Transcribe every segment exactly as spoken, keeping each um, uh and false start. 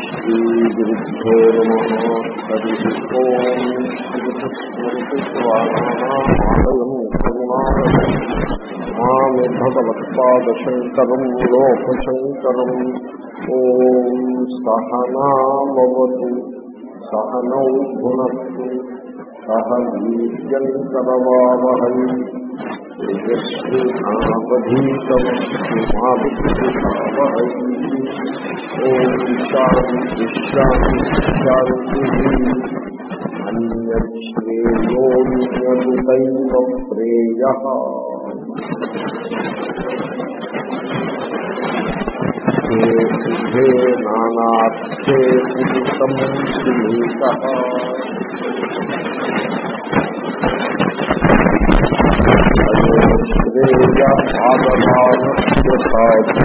శ్రీగురుభ్యో నమః. హరి ఓం. స్మృతిస్మృతిస్వానామాలయం కరుణాలయం మామి భగవత్పాదశంకరం లోకశంకరం. ఓం సహనావతు సహనౌ భునస్తు సహ వీర్యం కరవావహై తేజస్వినావధీతమస్మాభివహై. ఓం శాంతి శాంతి శాంతి. అన్యశ్రేయోన్యదుదైవ ప్రేయః. సిద్ధే నానార్థే పురుషం సునీతః. శ్రేయ ఆదమానప్రసాది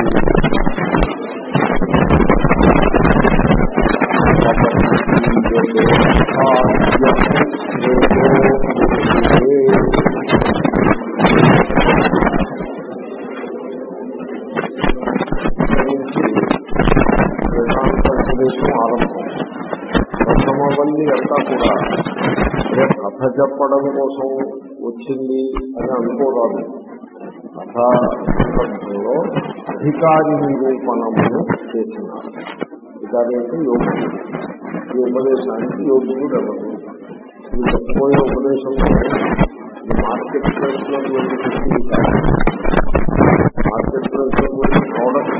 వేదాంతోపదేశం ఆరంభం. ప్రథమవల్లి అంతా కూడా కథ చెప్పడం కోసం వచ్చింది అని అనుకోరాదు. కథ సందర్భంలో అధికారి నిరూపణమును చేసినారు. అధికారి అంటే యోగుడు. ఈ ఉపదేశానికి యోగుడు ఎవరు? ఈ చెప్పబోయే ఉపదేశం మార్కెట్ ప్లేస్ లో మార్కెట్ ప్లేస్ లో ప్రోడక్ట్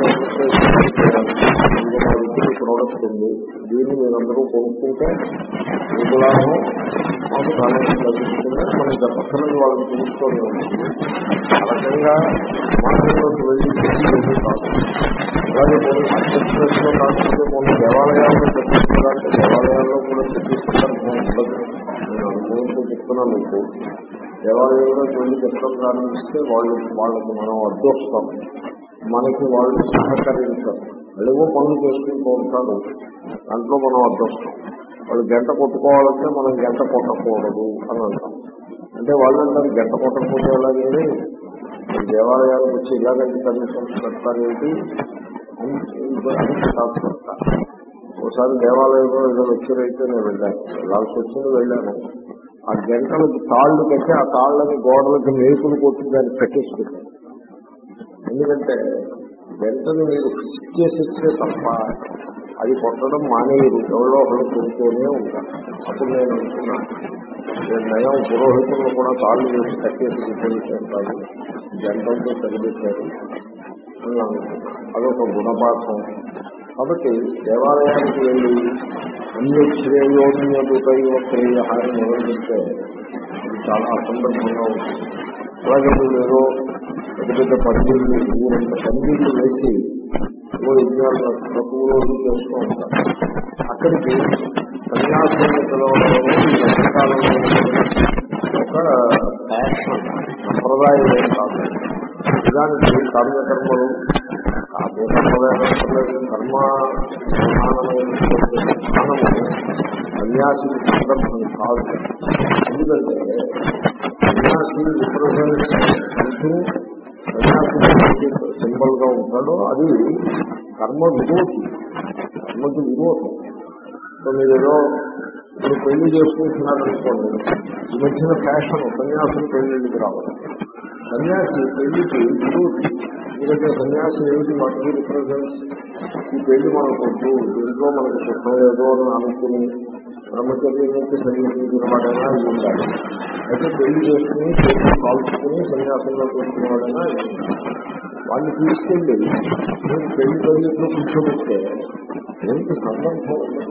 ప్రోడక్ట్ ఉంది. దీన్ని మీరందరూ కొనుక్కుంటే మీకు లాభం, మాకు దాని లభిస్తుంటే మనం చెప్పక్కర్లేదు, వాళ్ళకి తెలుస్తూనే ఉంటుంది. ఆ రకంగా మార్కెట్లోకి వెళ్ళి చేసి కాదు. అలాగే కొన్ని మార్కెట్ ప్లేస్ లో కాకపోతే కొన్ని దేవాలయాల్లో చర్చిస్తున్నారంటే దేవాలయాల్లో కూడా చర్చి సందర్భం ఉండదు. నేను అనుభవంతో చెప్తున్నాను మీకు. దేవాలయంలో వెళ్ళి చెప్పడం ప్రారంభిస్తే వాళ్ళు వాళ్ళకి మనం అడ్డొస్తాం, మనకి వాళ్ళు సహకరించారు. ఎలాగో పనులు చేసుకుంటూ ఉంటారు, దాంట్లో మనం అడ్డొస్తాం. వాళ్ళు గంట కొట్టుకోవాలంటే మనం గంట కొట్టకూడదు అని అంటాం. అంటే వాళ్ళు అంటారు గంట కొట్టకపోతే ఎలాగేది, దేవాలయాలకు వచ్చి ఇలాగంటే కమిషన్స్ పెడతారేంటి అని పెడతారు. ఒకసారి దేవాలయంలో ఏదో లెక్చర్ అయితే నేను వెళ్ళాను, వెళ్ళాల్సి వచ్చింది, వెళ్ళాను. ఆ గంటలకు తాళ్లు కట్టి ఆ తాళ్లని గోడలకు మేకులు కొట్టి దాన్ని పెట్టేసి పెట్టాను. ఎందుకంటే గంటను మీరు ఫిక్స్ చేసేస్తే తప్ప అది కొట్టడం మానేయరు, ఎవరో ఒకరు కొడుతూనే ఉంటారు. అప్పుడు నేను అనుకున్నాను, నేను నయం పురోహితులను కూడా తాళ్ళు వేసి కట్టేసి విభజించారు, గంటలతో సరిపెట్టారు అని అనుకున్నాను. అదొక గుణపాఠం. కాబట్టి దేవాలయానికి వెళ్ళి అన్య శ్రేయోన్యదుదైవ ప్రేయ అని మొదలుపెడితే అది చాలా అసందర్భంగా ఉంటుంది. అలాగే మీరు పెద్ద పెద్ద పండితులు ఊరంత పండితులు వేసి ఓ యజ్ఞాలు తక్కువలో చేస్తూ ఉంటారు. అక్కడికి సన్యాసాన్ని పిలవడంలో ఈ మధ్యకాలంలో ఒక ఫ్యాషన్ సంప్రదాయం ఏం కాదు. నిజానికి కామ్యకర్మలు కాదే సంప్రదాయం కర్మ ప్రధానమైనటువంటి స్థానము సన్యాసి సందర్భం కాదు. ఎందుకంటే సన్యాసి రిప్రజెంట్స్ అంటూ సన్యాసి సింబల్ గా ఉంటాడో అది కర్మ విరోధి, కర్మకి విరోధం. సో మీరు ఏదో మీరు పెళ్లి చేసుకుంటున్నారనుకోండి, ఈ మధ్యన ఫ్యాషన్ సన్యాసులు పెళ్లికి రావాలి. సన్యాసి పెళ్లికి విరోధి. ఎందుకంటే సన్యాసి ఏమిటి, వాటికి రిప్రజెంట్స్ ఈ పెళ్లి మనకొద్దు, దీంట్లో మనకు సుఖం లేదో అని అనుకుని బ్రహ్మచర్యం నుంచి సన్యాసించిన వాడైనా ఉండాలి. అయితే పెళ్లి చేసుకుని చేతులు కాల్చుకుని సన్యాసంలో చేసుకునే వాడైనా ఉండాలి. వాళ్ళు తీసుకెళ్ళి మీరు పెళ్లి పెళ్లిలో కూర్చోబెట్టే ఏంటి సందర్భం ఉంది.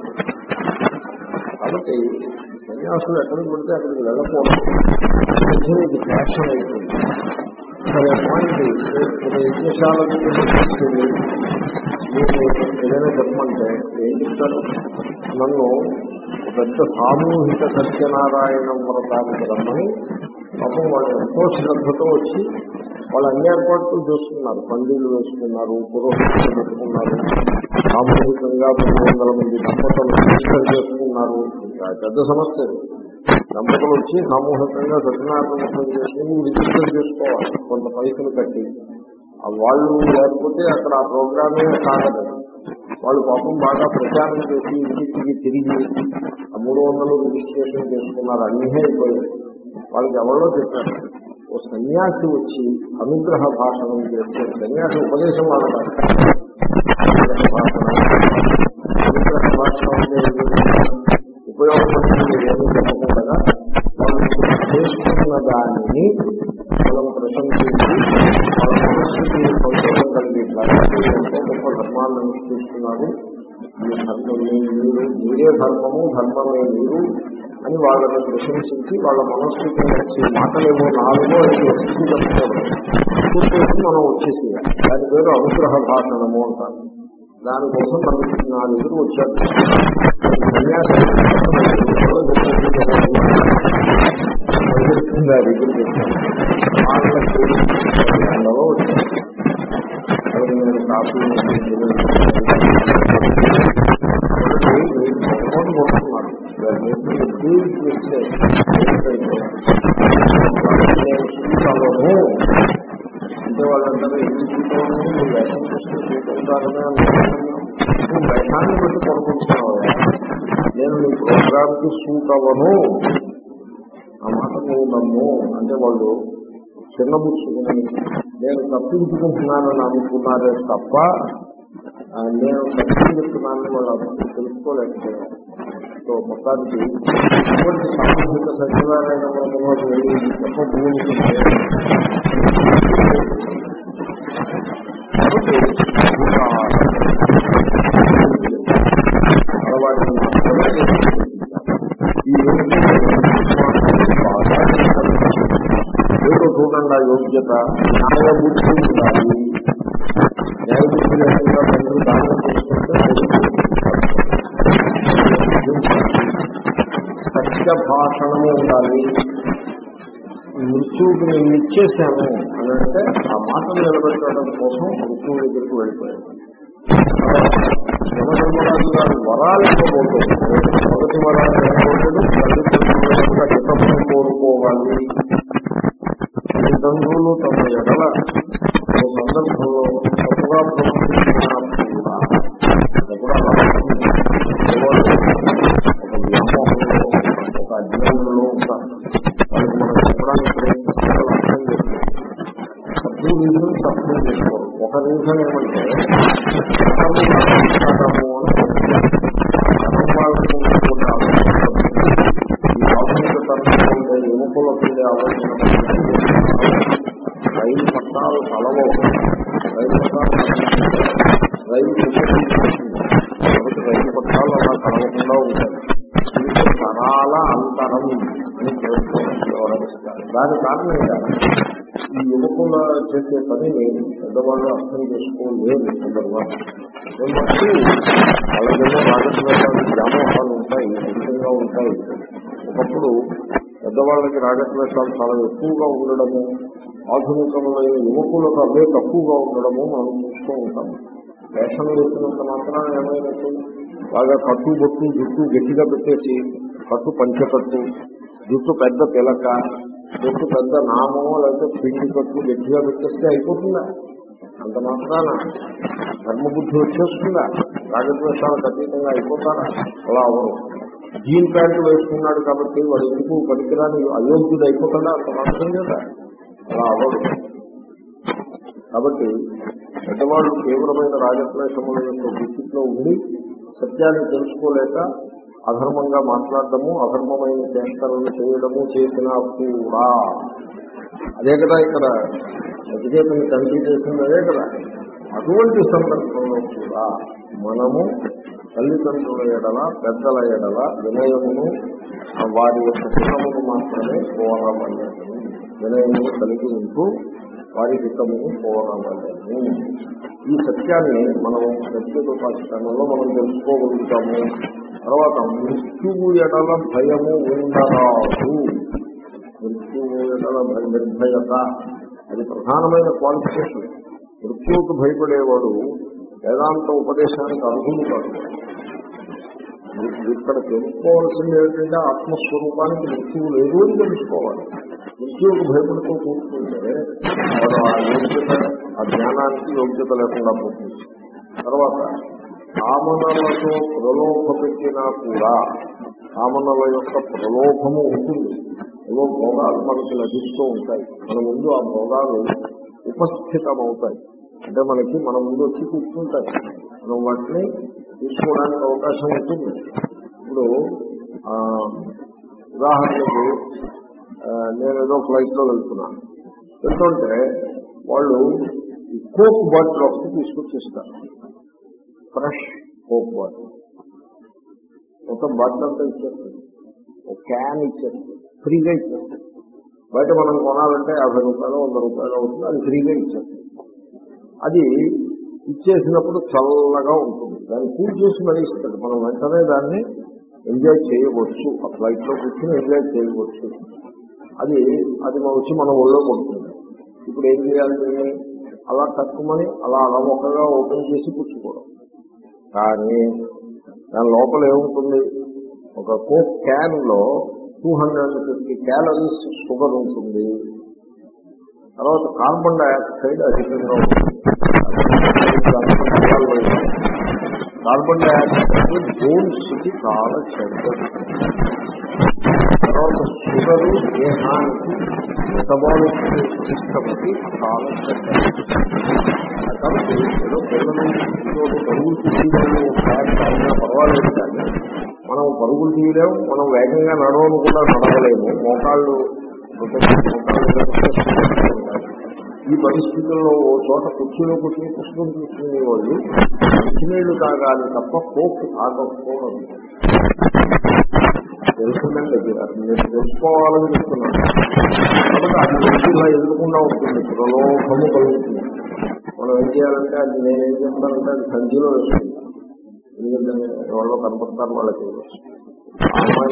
కాబట్టి సన్యాసులు ఎక్కడికి పెడితే అక్కడికి వెళ్ళకూడదు. ఇది ఫ్యాషన్ అయిపోయింది. సరే పాయింట్ యజ్ఞశాలకు తీసుకెళ్ళి మీకు ఏదైనా చెప్పమంటే ఏం చెప్తారు? నన్ను పెద్ద సామూహిక సత్యనారాయణ వ్రతానికి రమ్మని పాపం వాళ్ళు ఎంతో శ్రద్ధతో వచ్చి వాళ్ళు అన్ని ఏర్పాట్లు చేస్తున్నారు. పండితులు వేసుకున్నారు, పురోహితులు పెట్టుకున్నారు, సామూహికంగా మూడు వందల మంది దంపతులు రిజిస్టర్ చేసుకున్నారు. పెద్ద సమస్య. దంపతులు వచ్చి సామూహికంగా సత్యనారాయణ వ్రతం చేసుకుని రిజిస్టర్ చేసుకోవాలి కొంత పైసలు కట్టి. వాళ్ళు లేకపోతే అక్కడ ఆ ప్రోగ్రామే సాగదు. వాళ్ళు పాపం బాగా ప్రచారం చేసి ఇంటికి తిరిగి ఆ మూడు వందలు రిజిస్ట్రేషన్ చేసుకున్నారు, అన్నీ అయిపోయాయి. వాళ్ళకి ఎవరో చెప్పారు, ఓ సన్యాసి వచ్చి అనుగ్రహ భాషణం చేస్తే, సన్యాసి ఉపదేశం వాళ్ళ అనుగ్రహ భాషణం అనేది ఉపయోగపడుతుంది ఏమీ చెప్పకుండా వాళ్ళు చేసుకున్న దానిని మనం ప్రశంసించి వాళ్ళ మనస్సుకి సంతోషం కలిగేట్లాగా ఎంతో గొప్ప ధర్మాన్ని అనుష్ఠిస్తున్నారు, మీ ధర్మం మీరు, మీరే ధర్మము, ధర్మమే మీరు అని వాళ్ళని ప్రశంసించి వాళ్ళ మనస్సుకి వచ్చే మాటలేమో నాలుగో ఐదు వచ్చి చెప్తారు. పూర్తేసి మనం వచ్చేసేయాలి. దాని పేరు అనుగ్రహ భాషణము అంటారు. దానికోసం మనకి నాలుగు వచ్చారు. సన్యాసం వాళ్ళలో వచ్చారు. అది నేను కాపీ కొడుతున్నారు. అంటే వాళ్ళందరూ ఎన్ని చూసుకోవాలి, మీరు వేషం చూస్తూ చూసుకుంటారని అనుకుంటున్నాను. నువ్వు వేషాన్ని బట్టి కొనుక్కుంటున్నావు, నేను నీ ప్రోగ్రామ్ కి సూట్ అవ్వను, ఆ మాట నువ్వు నమ్ము అంటే వాళ్ళు చిన్నబుచ్చుకుని నేను తప్పించుకుంటున్నానని అనుకున్నారే తప్ప నేను సత్యం చెప్తున్నానని వాళ్ళు తెలుసుకోలేకపోయారు. సో మొత్తానికి ఇటువంటి సామూహిక సచివాలయంలో తప్ప భూమికి ఏదో చూడండి, ఆ యోగ్యత న్యాయబుద్ధి ఉండాలి. న్యాయబుద్ధి లేకుండా ప్రజలు దానం చేసుకుంటే సత్య భాషణము ఉండాలి. మృత్యువుకి నేను ఇచ్చేసాను అని అంటే ఆ మాటను నిలబెట్టడం కోసం మృత్యువు దగ్గరికి వెళ్ళిపోయాడు. యమధర్మరాజు గారు వరాలు ఇవ్వబోతుంది. మొదటి వరాలు ఇవ్వబోతుంది, తల్లిదండ్రుల హితము కోరుకోవాలి. తల్లిదండ్రులు తమ ఎడల ఒక సందర్భంలో తప్పుగా ప్రవర్తించినా కూడా కూడా ఒక వ్యామోహంలో ఒక అజ్ఞానంలో ఉంటారు. వాళ్ళకి మనం చెప్పడానికి ప్రయత్నిస్తారు, అర్థం చేస్తారు. సభ్యు రీజన్ సభ్యం చేసుకోరు. ఒక రీజన్ ఏమంటే కథము అని వాళ్ళకు ఈ ఆధునిక తరంలో ఉండే యువకులకు ఉండే ఆలోచన రైలు పట్టాలు కలవో, రైలు పట్టాలు రైలు కాబట్టి రైలు పట్టాలు అలా కలవకుండా ఉంటాయి. ఇది తరాల అంతరం అని వ్యవహరిస్తారు. దాని కారణంగా ఈ యువకుల చేసే పనిని పెద్దవాళ్ళు అర్థం చేసుకోలేదు. నెంబర్ నెంబర్ వాళ్ళకేమో రాజకీయాలు వ్యామోహాలు ఉంటాయి, అధికంగా ఉంటాయి. ఒకప్పుడు పెద్దవాళ్ళకి రాజద్వేషాలు చాలా ఎక్కువగా ఉండడము, ఆధునికమైన యువకులకు అవే తక్కువగా ఉండడము మనం చూస్తూ ఉంటాము. వేషం వేసినంత మాత్రాన ఏమైనట్టు బాగా కట్టు బొట్టు జుట్టు గట్టిగా పెట్టేసి కట్టు పంచకట్టు జుట్టు పెద్ద పిలక జుట్టు పెద్ద నామో లేకపోతే పిండి కట్టు గట్టిగా పెట్టేస్తే అయిపోతుందా? అంత మాత్రాన ధర్మబుద్ధి వచ్చేస్తుందా? రాగద్వేషాలకు అతీతంగా అయిపోతారా? అలా అవరు. జీన్ ప్యాంటు వేసుకున్నాడు కాబట్టి వాడు ఎందుకు పనికిరాని అయోగ్యుడు అయిపోతాడా? అంత మాత్రం కదా, అలా అవరు. కాబట్టి పెద్దవాళ్ళు తీవ్రమైన రాగద్వేషముల యొక్క వృత్తిలో ఉండి సత్యాన్ని తెలుసుకోలేక అధర్మంగా మాట్లాడటము, అధర్మమైన చేష్టలను చేయడము చేసినా కూడా అదే కదా ఇక్కడ సత్యచేతని తండ్రి చేసింది అదే కదా. అటువంటి సందర్భంలో కూడా మనము తల్లిదండ్రుల ఎడల పెద్దల ఎడల వినయమును వారి యొక్క హితమును మాత్రమే కోరవలేము. వినయమును కలిగి ఉంటూ వారి హితమును కోరవలేము. ఈ సత్యాన్ని మనం సత్యోపాఖ్యానంలో మనం తెలుసుకోగలుగుతాము. తర్వాత మృత్యువు ఎడల భయము ఉండరాదు. మృత్యువు ఎడల నిర్భయత అది ప్రధానమైన క్వాలిఫికేషన్. మృత్యువుకు భయపడేవాడు వేదాంత ఉపదేశానికి అర్హులు కాదు. ఇక్కడ తెలుసుకోవాల్సింది ఏంటంటే ఆత్మస్వరూపానికి మృత్యువు లేదు అని తెలుసుకోవాలి. మృత్యువుకు భయపడుతూ కూర్చుంటే వాడు ఆ యోగ్యత, ఆ జ్ఞానానికి యోగ్యత లేకుండా పోతుంది. తర్వాత కామనలతో ప్రలోభ పెట్టినా కూడా కామనల యొక్క ప్రలోభము ఉంటుంది. ఏవో భోగాలు మనకు లభిస్తూ ఉంటాయి, మన ముందు ఆ భోగాలు ఉపస్థితమవుతాయి. అంటే మనకి మన ముందు వచ్చి కూర్చుంటాయి, మనం వాటిని తీసుకోవడానికి అవకాశం ఉంటుంది. ఇప్పుడు ఉదాహరణకి నేను ఏదో ఫ్లైట్ లో వెళ్తున్నాను, వెళ్తుంటే వాళ్ళు కోక్ బాటిల్ ఒకటి తీసుకొచ్చేస్తారు, ఫ్రెష్ కోక్ బాటిల్. మొత్తం బాటిల్ అంతా ఇచ్చేస్తుంది, ఒక క్యాన్ ఇచ్చేస్తుంది, ఫ్రీగా ఇచ్చేస్తుంది. బయట మనం కొనాలంటే యాభై రూపాయలు వంద రూపాయలు అవుతుంది, అది ఫ్రీగా ఇచ్చేస్తుంది. అది ఇచ్చేసినప్పుడు చల్లగా ఉంటుంది, దాన్ని కూల్ చేసి మరీ ఇస్తాడు. మనం వెంటనే దాన్ని ఎంజాయ్ చేయవచ్చు, ఆ ఫ్లైట్ లో కూర్చొని ఎంజాయ్ చేయవచ్చు. అది అది వచ్చి మన ఒళ్ళో పడుతుంది. ఇప్పుడు ఏం చేయాలి, అలా తక్కువని అలా అలవొకగా ఓపెన్ చేసి పుచ్చుకోవడం. కానీ దాని లోపల ఏముంటుంది, ఒక కోక్ క్యాన్ లో two hundred fifty calories sugar ఉంటుంది, తర్వాత కార్బన్ డైఆక్సైడ్ అధికంగా ఉంటుంది. కార్బన్ డైఆక్సైడ్ బోన్స్ కి చాలా చెడ్డది. తర్వాత షుగర్ దేహానికి మెటబాలిక్ సిస్టమ్ కి చాలా చెడ్డది. కాబట్టి ఏదో పిల్లలు పరుగులు తీయలేము, అయినా పర్వాలేదు. కానీ మనం పరుగులు తీయలేము, మనం వేగంగా నడవను కూడా నడవలేము, మోకాళ్ళు ఈ పరిస్థితుల్లో ఓ చోట కుర్చీలో కూర్చొని పుస్తకం తీసుకునే వాళ్ళు మంచినీళ్లు తాగాలి తప్ప కోక్ తాగకపోవడం. తెలుసుందండి, నేను తెలుసుకోవాలని చెప్తున్నాను. కాబట్టి అది ఇలా ఎదురకుండా ఉంటుంది, ప్రలోభము కలుగుతుంది. మనం ఏం చేయాలంటే అది నేనేం చేస్తానంటే అది సంచిలో వేస్తుంది. ఎందుకంటే ఎవరో కనపడతారు వాళ్ళకి అమ్మాయి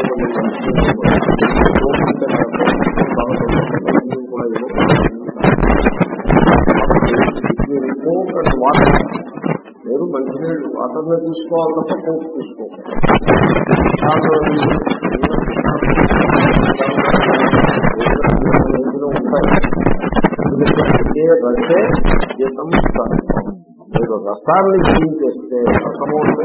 కూడా వాటర్ మీరు మంచినీళ్ళు వాటర్ని తీసుకోవాలి తప్ప కోక్ తీసుకోవాలి. ఉంటాయి రసే జీతం మీరు రసాన్ని జయించేస్తే రసము అంటే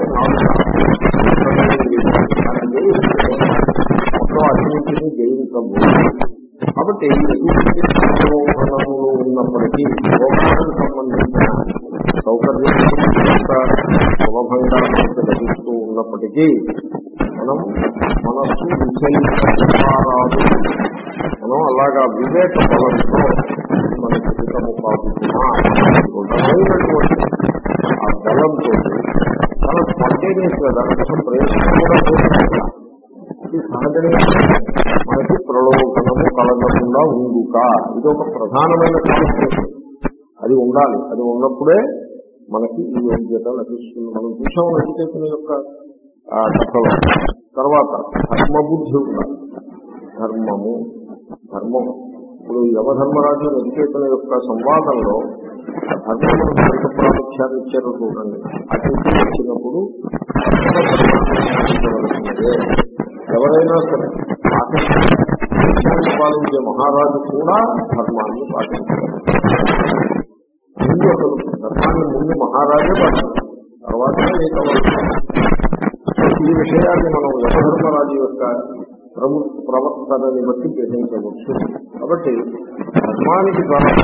జయిస్తే మొత్తం అన్నింటినీ జయించము. కాబట్టి ప్రలోభనములు ఉన్నప్పటికీ భోగానికి సంబంధించిన సౌకర్యం సులభంగా మనకు లభిస్తూ ఉన్నప్పటికీ మనం మనస్సు విచలించరాదు. మనం అలాగా వివేక బలంతో మనకి హితము కాకుండా దృఢమైనటువంటి ఆ బలంతో చాలా స్పాంటేనియస్ గా దానికోసం ప్రయత్నం కూడా చేస్తున్నా. ఇది సహజంగా మనకి ప్రలోభనము కలగకుండా ఉండుట, ఇది ఒక ప్రధానమైన కాన్సెప్ట్. అది ఉండాలి, అది ఉన్నప్పుడే మనకి ఈ యోగ్యత లభిస్తుంది. మనం చూసాం నచికేతుని యొక్క కథలో. తర్వాత ధర్మబుద్ధి ఉండాలి. ధర్మము ధర్మం ఇప్పుడు యమధర్మరాజు నచికేతుని యొక్క సంవాదంలో ధర్మమును ఎంత ప్రాముఖ్యాన్ని ఇచ్చారో చూడండి. అతిథి వచ్చినప్పుడు ఎవరైనా సరే పాలించే మహారాజు కూడా ధర్మాన్ని పాటించారు. ముందు అసలు ధర్మాన్ని ముందు మహారాజే పాటించారు, తర్వాత ఈ విషయాన్ని మనం యమధర్మరాజు యొక్క ప్రవర్తనని బట్టి గ్రహించవచ్చు. కాబట్టి ధర్మానికి తర్వాత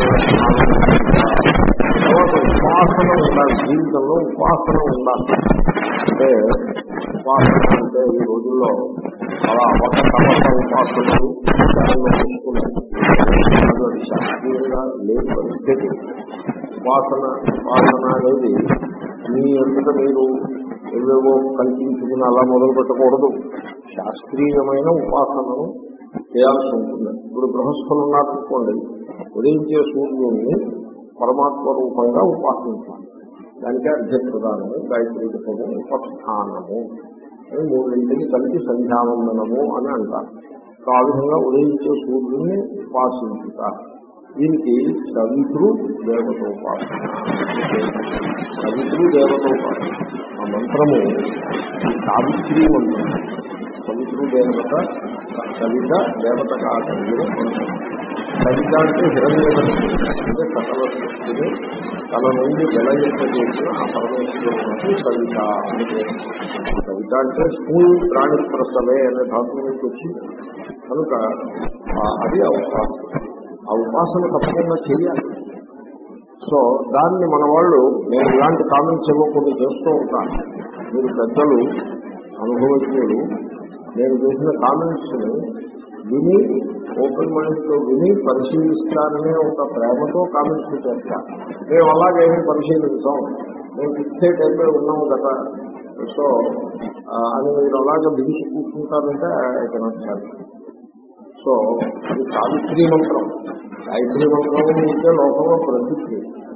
ఉపాసన ఉండాలి, జీవితంలో ఉపాసన ఉండాలి. అంటే ఉపాసన అంటే ఈ రోజుల్లో చాలా అవకతవక ఉపాసనలు తీసుకున్నాయి. అది శాస్త్రీయంగా లేని పరిస్థితి. ఉపాసన ఉపాసన అనేది మీ అంతటా మీరు ఏవేవో కల్పించుకుని అలా మొదలు పెట్టకూడదు. శాస్త్రీయమైన ఉపాసనను చేయాల్సి ఉంటుంది. ఇప్పుడు గృహస్థులు ఉన్నారనుకోండి, ఉదయించే సూర్యుడిని పరమాత్మ రూపంగా ఉపాసించాలి. దానికే అర్ఘ్యప్రదానము, గాయత్రీ జపము, ఉపస్థానము అని మూడింటిని కలిపి సంధ్యావందనము అని అంటారు. ఆ విధంగా ఉదయించే సూర్యుడిని ఉపాసించుతారు. దీనికి సవితృ దేవతోపాసన, సవితృ దేవతోపాసన ఆ మంత్రము ఈ సావిత్రి మంత్రం. సవితృ దేవత సవిత దేవత కాదంలో మంత్రం. సవిత అంటే హిరణ్యగర్భుడు అంటే సకల సృష్టిని తన నుండి వెలయింపజేసిన ఆ పరమేశ్వరునికి సవిత అని పేరు. సవిత అంటే స్కూల్ ప్రాణి ప్రసవే అనే ధాతువు నుంచి వచ్చింది కనుక అది ఆ ఉపాసన. ఆ ఉపాసన తప్పకుండా చేయాలి. సో దాన్ని మన వాళ్ళు నేను ఇలాంటి కామెంట్స్ ఇవ్వకుండా చేస్తూ ఉంటాను. మీరు పెద్దలు అనుభవజ్ఞులు నేను చేసిన కామెంట్స్ ని విని ఓపెన్ మైండ్ తో విని పరిశీలిస్తాననే ఒక ప్రేమతో కామెంట్స్ చేస్తాను. మేము అలాగేమీ పరిశీలించాం, మేము ఫిక్సేట్ అయిపోయి ఉన్నాము కదా సో అని మీరు అలాగే బిగిసి కూర్చుంటారంటే ఐ కెనాట్ హ్యావ్. సో ఇది సావిత్రి మంత్రం. గాయత్రి మంత్రం ఉంటే లోకంలో ప్రసిద్ధి.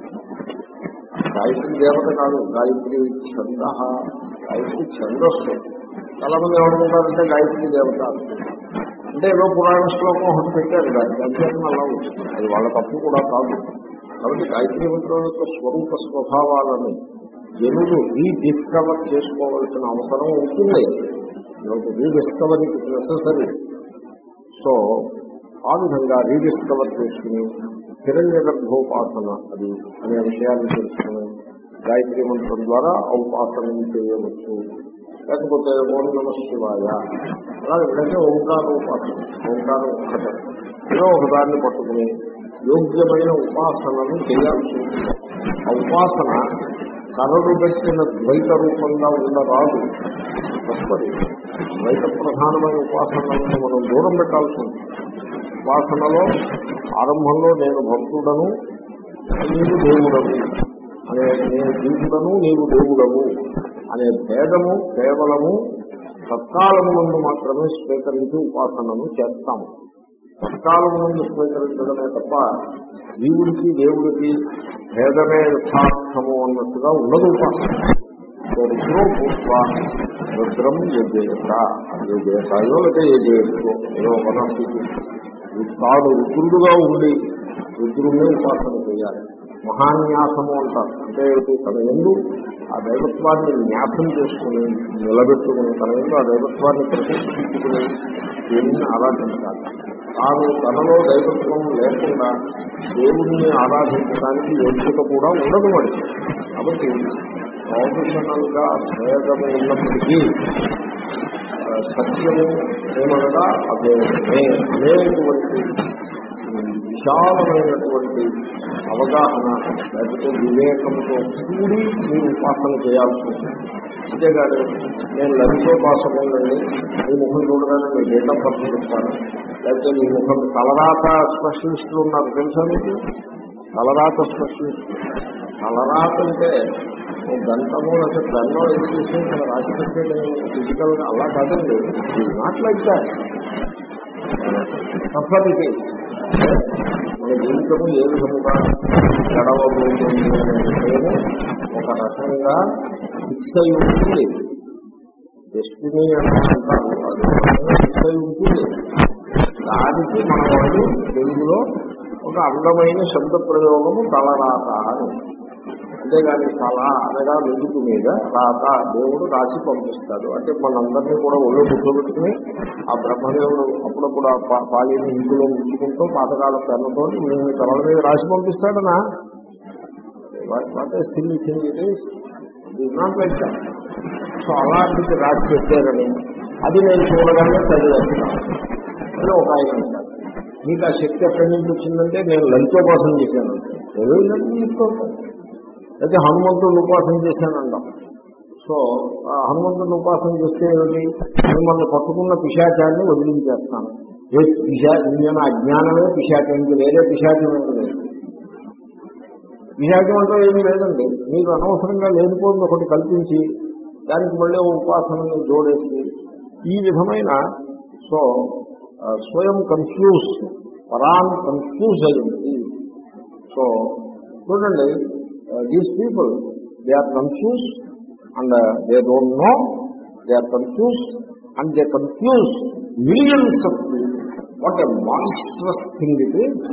గాయత్రి దేవత కాదు, గాయత్రి ఛంద. గాయత్రి ఛందస్సు. చాలా మంది ఏమనుకుంటారంటే గాయత్రి దేవత అంటే ఏదో పురాణ శ్లోకం ఒకటి పెట్టారు, దానికి అధ్యయనం అలా వచ్చింది. అది వాళ్ళ తప్పు కూడా కాదు. కాబట్టి గాయత్రి మంత్రం యొక్క స్వరూప స్వభావాలను జనులు రీడిస్కవర్ చేసుకోవాల్సిన అవసరం ఉంటుంది. Rediscovery necessary. సో ఆ విధంగా రీడిస్కవర్ చేసుకుని హిరణ్య గర్భోపాసన అది అనే విషయాన్ని తెలుసుకుని గాయత్రి మంత్రం ద్వారా ఉపాసన చేయవచ్చు. లేకపోతే ఓం నమ శివాయ అలా ఎప్పుడైతే ఓంకార ఉపాసన, ఓంకారం ఒక్కటే ఏదో ఒకదాన్ని పట్టుకుని యోగ్యమైన ఉపాసనను చేయాల్సి ఉంటుంది. ఆ ఉపాసన కరడు పెట్టిన ద్వైత రూపంగా ఉండరాదు. తప్పది. ద్వైత ప్రధానమైన ఉపాసనలను మనం దూరం పెట్టాల్సి ఉంటుంది. ఉపాసనలో ఆరంభంలో నేను భక్తుడను నీవు దేవుడవు అనే, నేను జీవుడను నీవు దేవుడవు అనే భేదము కేవలము తత్కాలము నుండి మాత్రమే స్వీకరించి ఉపాసనను చేస్తాము. తత్కాలము నుండి స్వీకరించడమే తప్ప జీవుడికి దేవుడికి భేదమే యథార్థము అన్నట్టుగా ఉండదు ఉపాసన. రుద్రో భూత్వా రుద్రం యజేత యజేతాయో లేకపోతే యజేతో ఏదో ఒకటి తాడు రుద్రుడుగా ఉండి రుద్రుడినే ఉపాసన చేయాలి. మహాన్యాసము అంటారు. అంటే తన ఎందు ఆ దైవత్వాన్ని న్యాసం చేసుకుని నిలబెట్టుకుని తన ఎందు ఆ దైవత్వాన్ని ప్రతిష్ఠించుకుని దేవుణ్ణి ఆరాధించాలి. తాను తనలో దైవత్వం లేకుండా దేవుణ్ణి ఆరాధించడానికి యోగ్యత కూడా ఉండదు వాడికి. కాబట్టి ప్రొఫెషనల్ గా భేదము ఉన్నప్పటికీ సత్యము ఏమనగా అభేదమే అనేటువంటి విశాలమైనటువంటి అవగాహన లేకపోతే వివేకంతో కూడి మీరు ఉపాసన చేయాల్సి ఉంటుంది. అంతేగాని నేను లలితోపాసనండి మీ ముఖం చూడగానే మీ డేట్ ఆఫ్ బర్త్ చెప్తాను, లేకపోతే మీ ముఖం తలరాత స్పెషలిస్టులు ఉన్నారు తెలుసా మీకు? తలరాత స్పెషలిస్టులు. తలరాత అంటే ఒక గంటమో లేకపోతే గన్నో ఏది చేసి ఇక్కడ రాసి పెట్టే ఫిజికల్ గా అలా కాదండి. Not like that. తప్పటికి మన జీవితము ఏ విధముగా గడవబోతుంది అనే విషయము ఒక రకంగా ఫిక్స్ అయి ఉంటుంది. డెస్టినీ అని అంటారు, అది ఫిక్స్ అయి ఉంటుంది. దానికి మన వాళ్ళు తెలుగులో ఒక అందమైన శబ్ద ప్రయోగము తలరాత అని. అంతేగాని తల అనగా నుదుటి మీద రాత దేవుడు రాసి పంపిస్తాడు. అంటే మనందరినీ కూడా ఒళ్ళు కూర్చోబెట్టుకుని ఆ బ్రహ్మదేవుడు అప్పుడప్పుడు ఆ పాలిని ఇందులో ఉంచుకుంటూ పాతకాల పెన్నతో మేము తలల మీద రాసి పంపిస్తాడనా? What still thing it is it not like that. So అలాంటిది రాసి పెట్టారని అది నేను చూడగానే చదివేస్తాను అని ఒక ఆయన అంటారు. మీకు ఆ శక్తి ఎక్కడి నుంచి వచ్చిందంటే నేను లలితోపాసన చేశాను. ఏదో తీసుకోవాలి. అయితే హనుమంతుడిని ఉపాసన చేశానంటాం. సో హనుమంతుడిని ఉపాసన చేస్తే ఏమిటి? మిమ్మల్ని పట్టుకున్న పిశాచాన్ని వదిలించేస్తాను. ఏ పిశా నేను అజ్ఞానమే పిశాచానికి, వేరే పిశాచం ఏమి లేదు. పిశాచం అంటూ ఏమీ లేదండి. మీకు అనవసరంగా లేనిపోయింది ఒకటి కల్పించి దానికి మళ్ళీ ఉపాసనని జోడేసి ఈ విధమైన సో స్వయం కన్ఫ్యూజ్ పరాన్ కన్ఫ్యూజ్ అయ్యింది. సో చూడండి, these people they are confuse and they don't know, they are confuse and they confuse millions of people. What a monstrous thing it is.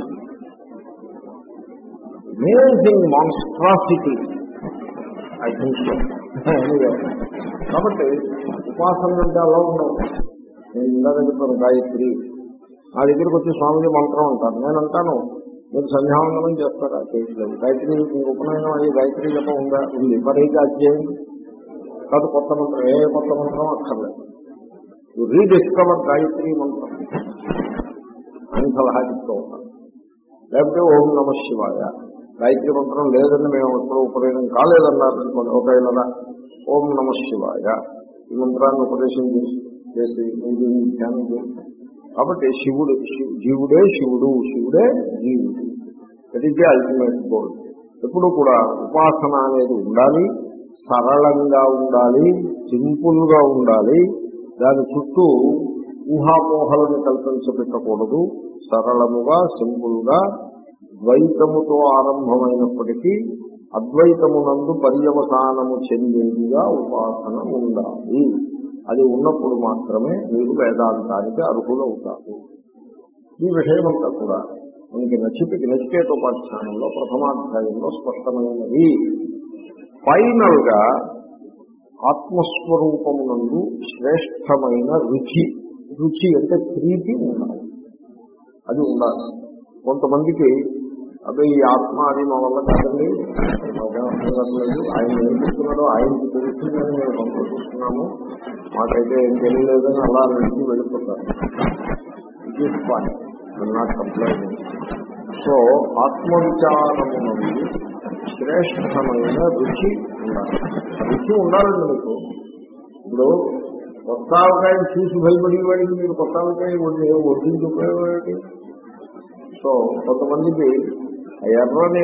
Amazing monstrosity I think so. కాబట్టి ఉపాసన అంటే అలా ఉండవు. నేను ఇందాక చెప్పాను గాయత్రి నా దగ్గరికి వచ్చి స్వామిజీ మంత్రం అంటారు. నేను అంటాను, మీరు సంధ్యావందనం చేస్తారా? చేయట్లేదు. గాయత్రి ఉపనయనం అయ్యి గాయత్రి జపం ఉందా? ఉంది. మరి అధ్యాయం కాదు, కొత్త మంత్రం. ఏ కొత్త మంత్రం అక్కర్లేదు. యూ రీడిస్కవర్ గాయత్రి మంత్రం అని సలహా చెప్తూ ఉంటాను. లేకపోతే ఓం నమ శివాయ, గాయత్రి మంత్రం లేదని మేము ఎప్పుడు ఉపనయనం కాలేదన్నారు అనుకోండి, ఒక ఇలా ఓం నమ శివాయ ఈ మంత్రాన్ని ఉపదేశం చేసి మీరు ధ్యానం చేసి. కాబట్టి శివుడు జీవుడే శివుడు, శివుడే జీవుడు. That is the ultimate goal. ఎప్పుడు కూడా ఉపాసన అనేది ఉండాలి, సరళంగా ఉండాలి, సింపుల్ గా ఉండాలి. దాని చుట్టూ ఊహాపోహలను కల్పించబెట్టకూడదు. సరళముగా, సింపుల్ గా, ద్వైతముతో ఆరంభమైనప్పటికీ అద్వైతమునందు పర్యవసానము చెందేదిగా ఉపాసన ఉండాలి. అది ఉన్నప్పుడు మాత్రమే మీరు వేదాంతానికి అర్హులవుతారు. ఈ విషయమంతా కూడా మనకి నచిక నచికేతోపాఖ్యానంలో ప్రథమాధ్యాయంలో స్పష్టమైనది. ఫైనల్ గా ఆత్మస్వరూపమునందు శ్రేష్టమైన రుచి, రుచి అంటే ప్రీతి ఉండాలి. అది ఉండాలి. కొంతమందికి అదే ఈ ఆత్మ అది మా వల్ల కాదండి, ఆయన ఏం చెప్తున్నాడో ఆయనకి తెలిసిందని మేము సంతోషిస్తున్నాము, మాకైతే ఏం తెలియలేదని అలా నుంచి వెళ్ళిపోతారు. It is fine, not complaint. So ఆత్మవిచారము నుండి శ్రేష్టమైన రుచి ఉండాలి. రుచి ఉండాలండి మీకు. ఇప్పుడు కొత్త ఆవకాయని చూసి భయపడి వాడికి మీరు కొత్త ఆవకాయ వడ్డించి ఉపయోగపడేది. సో కొంతమందికి ఎర్రని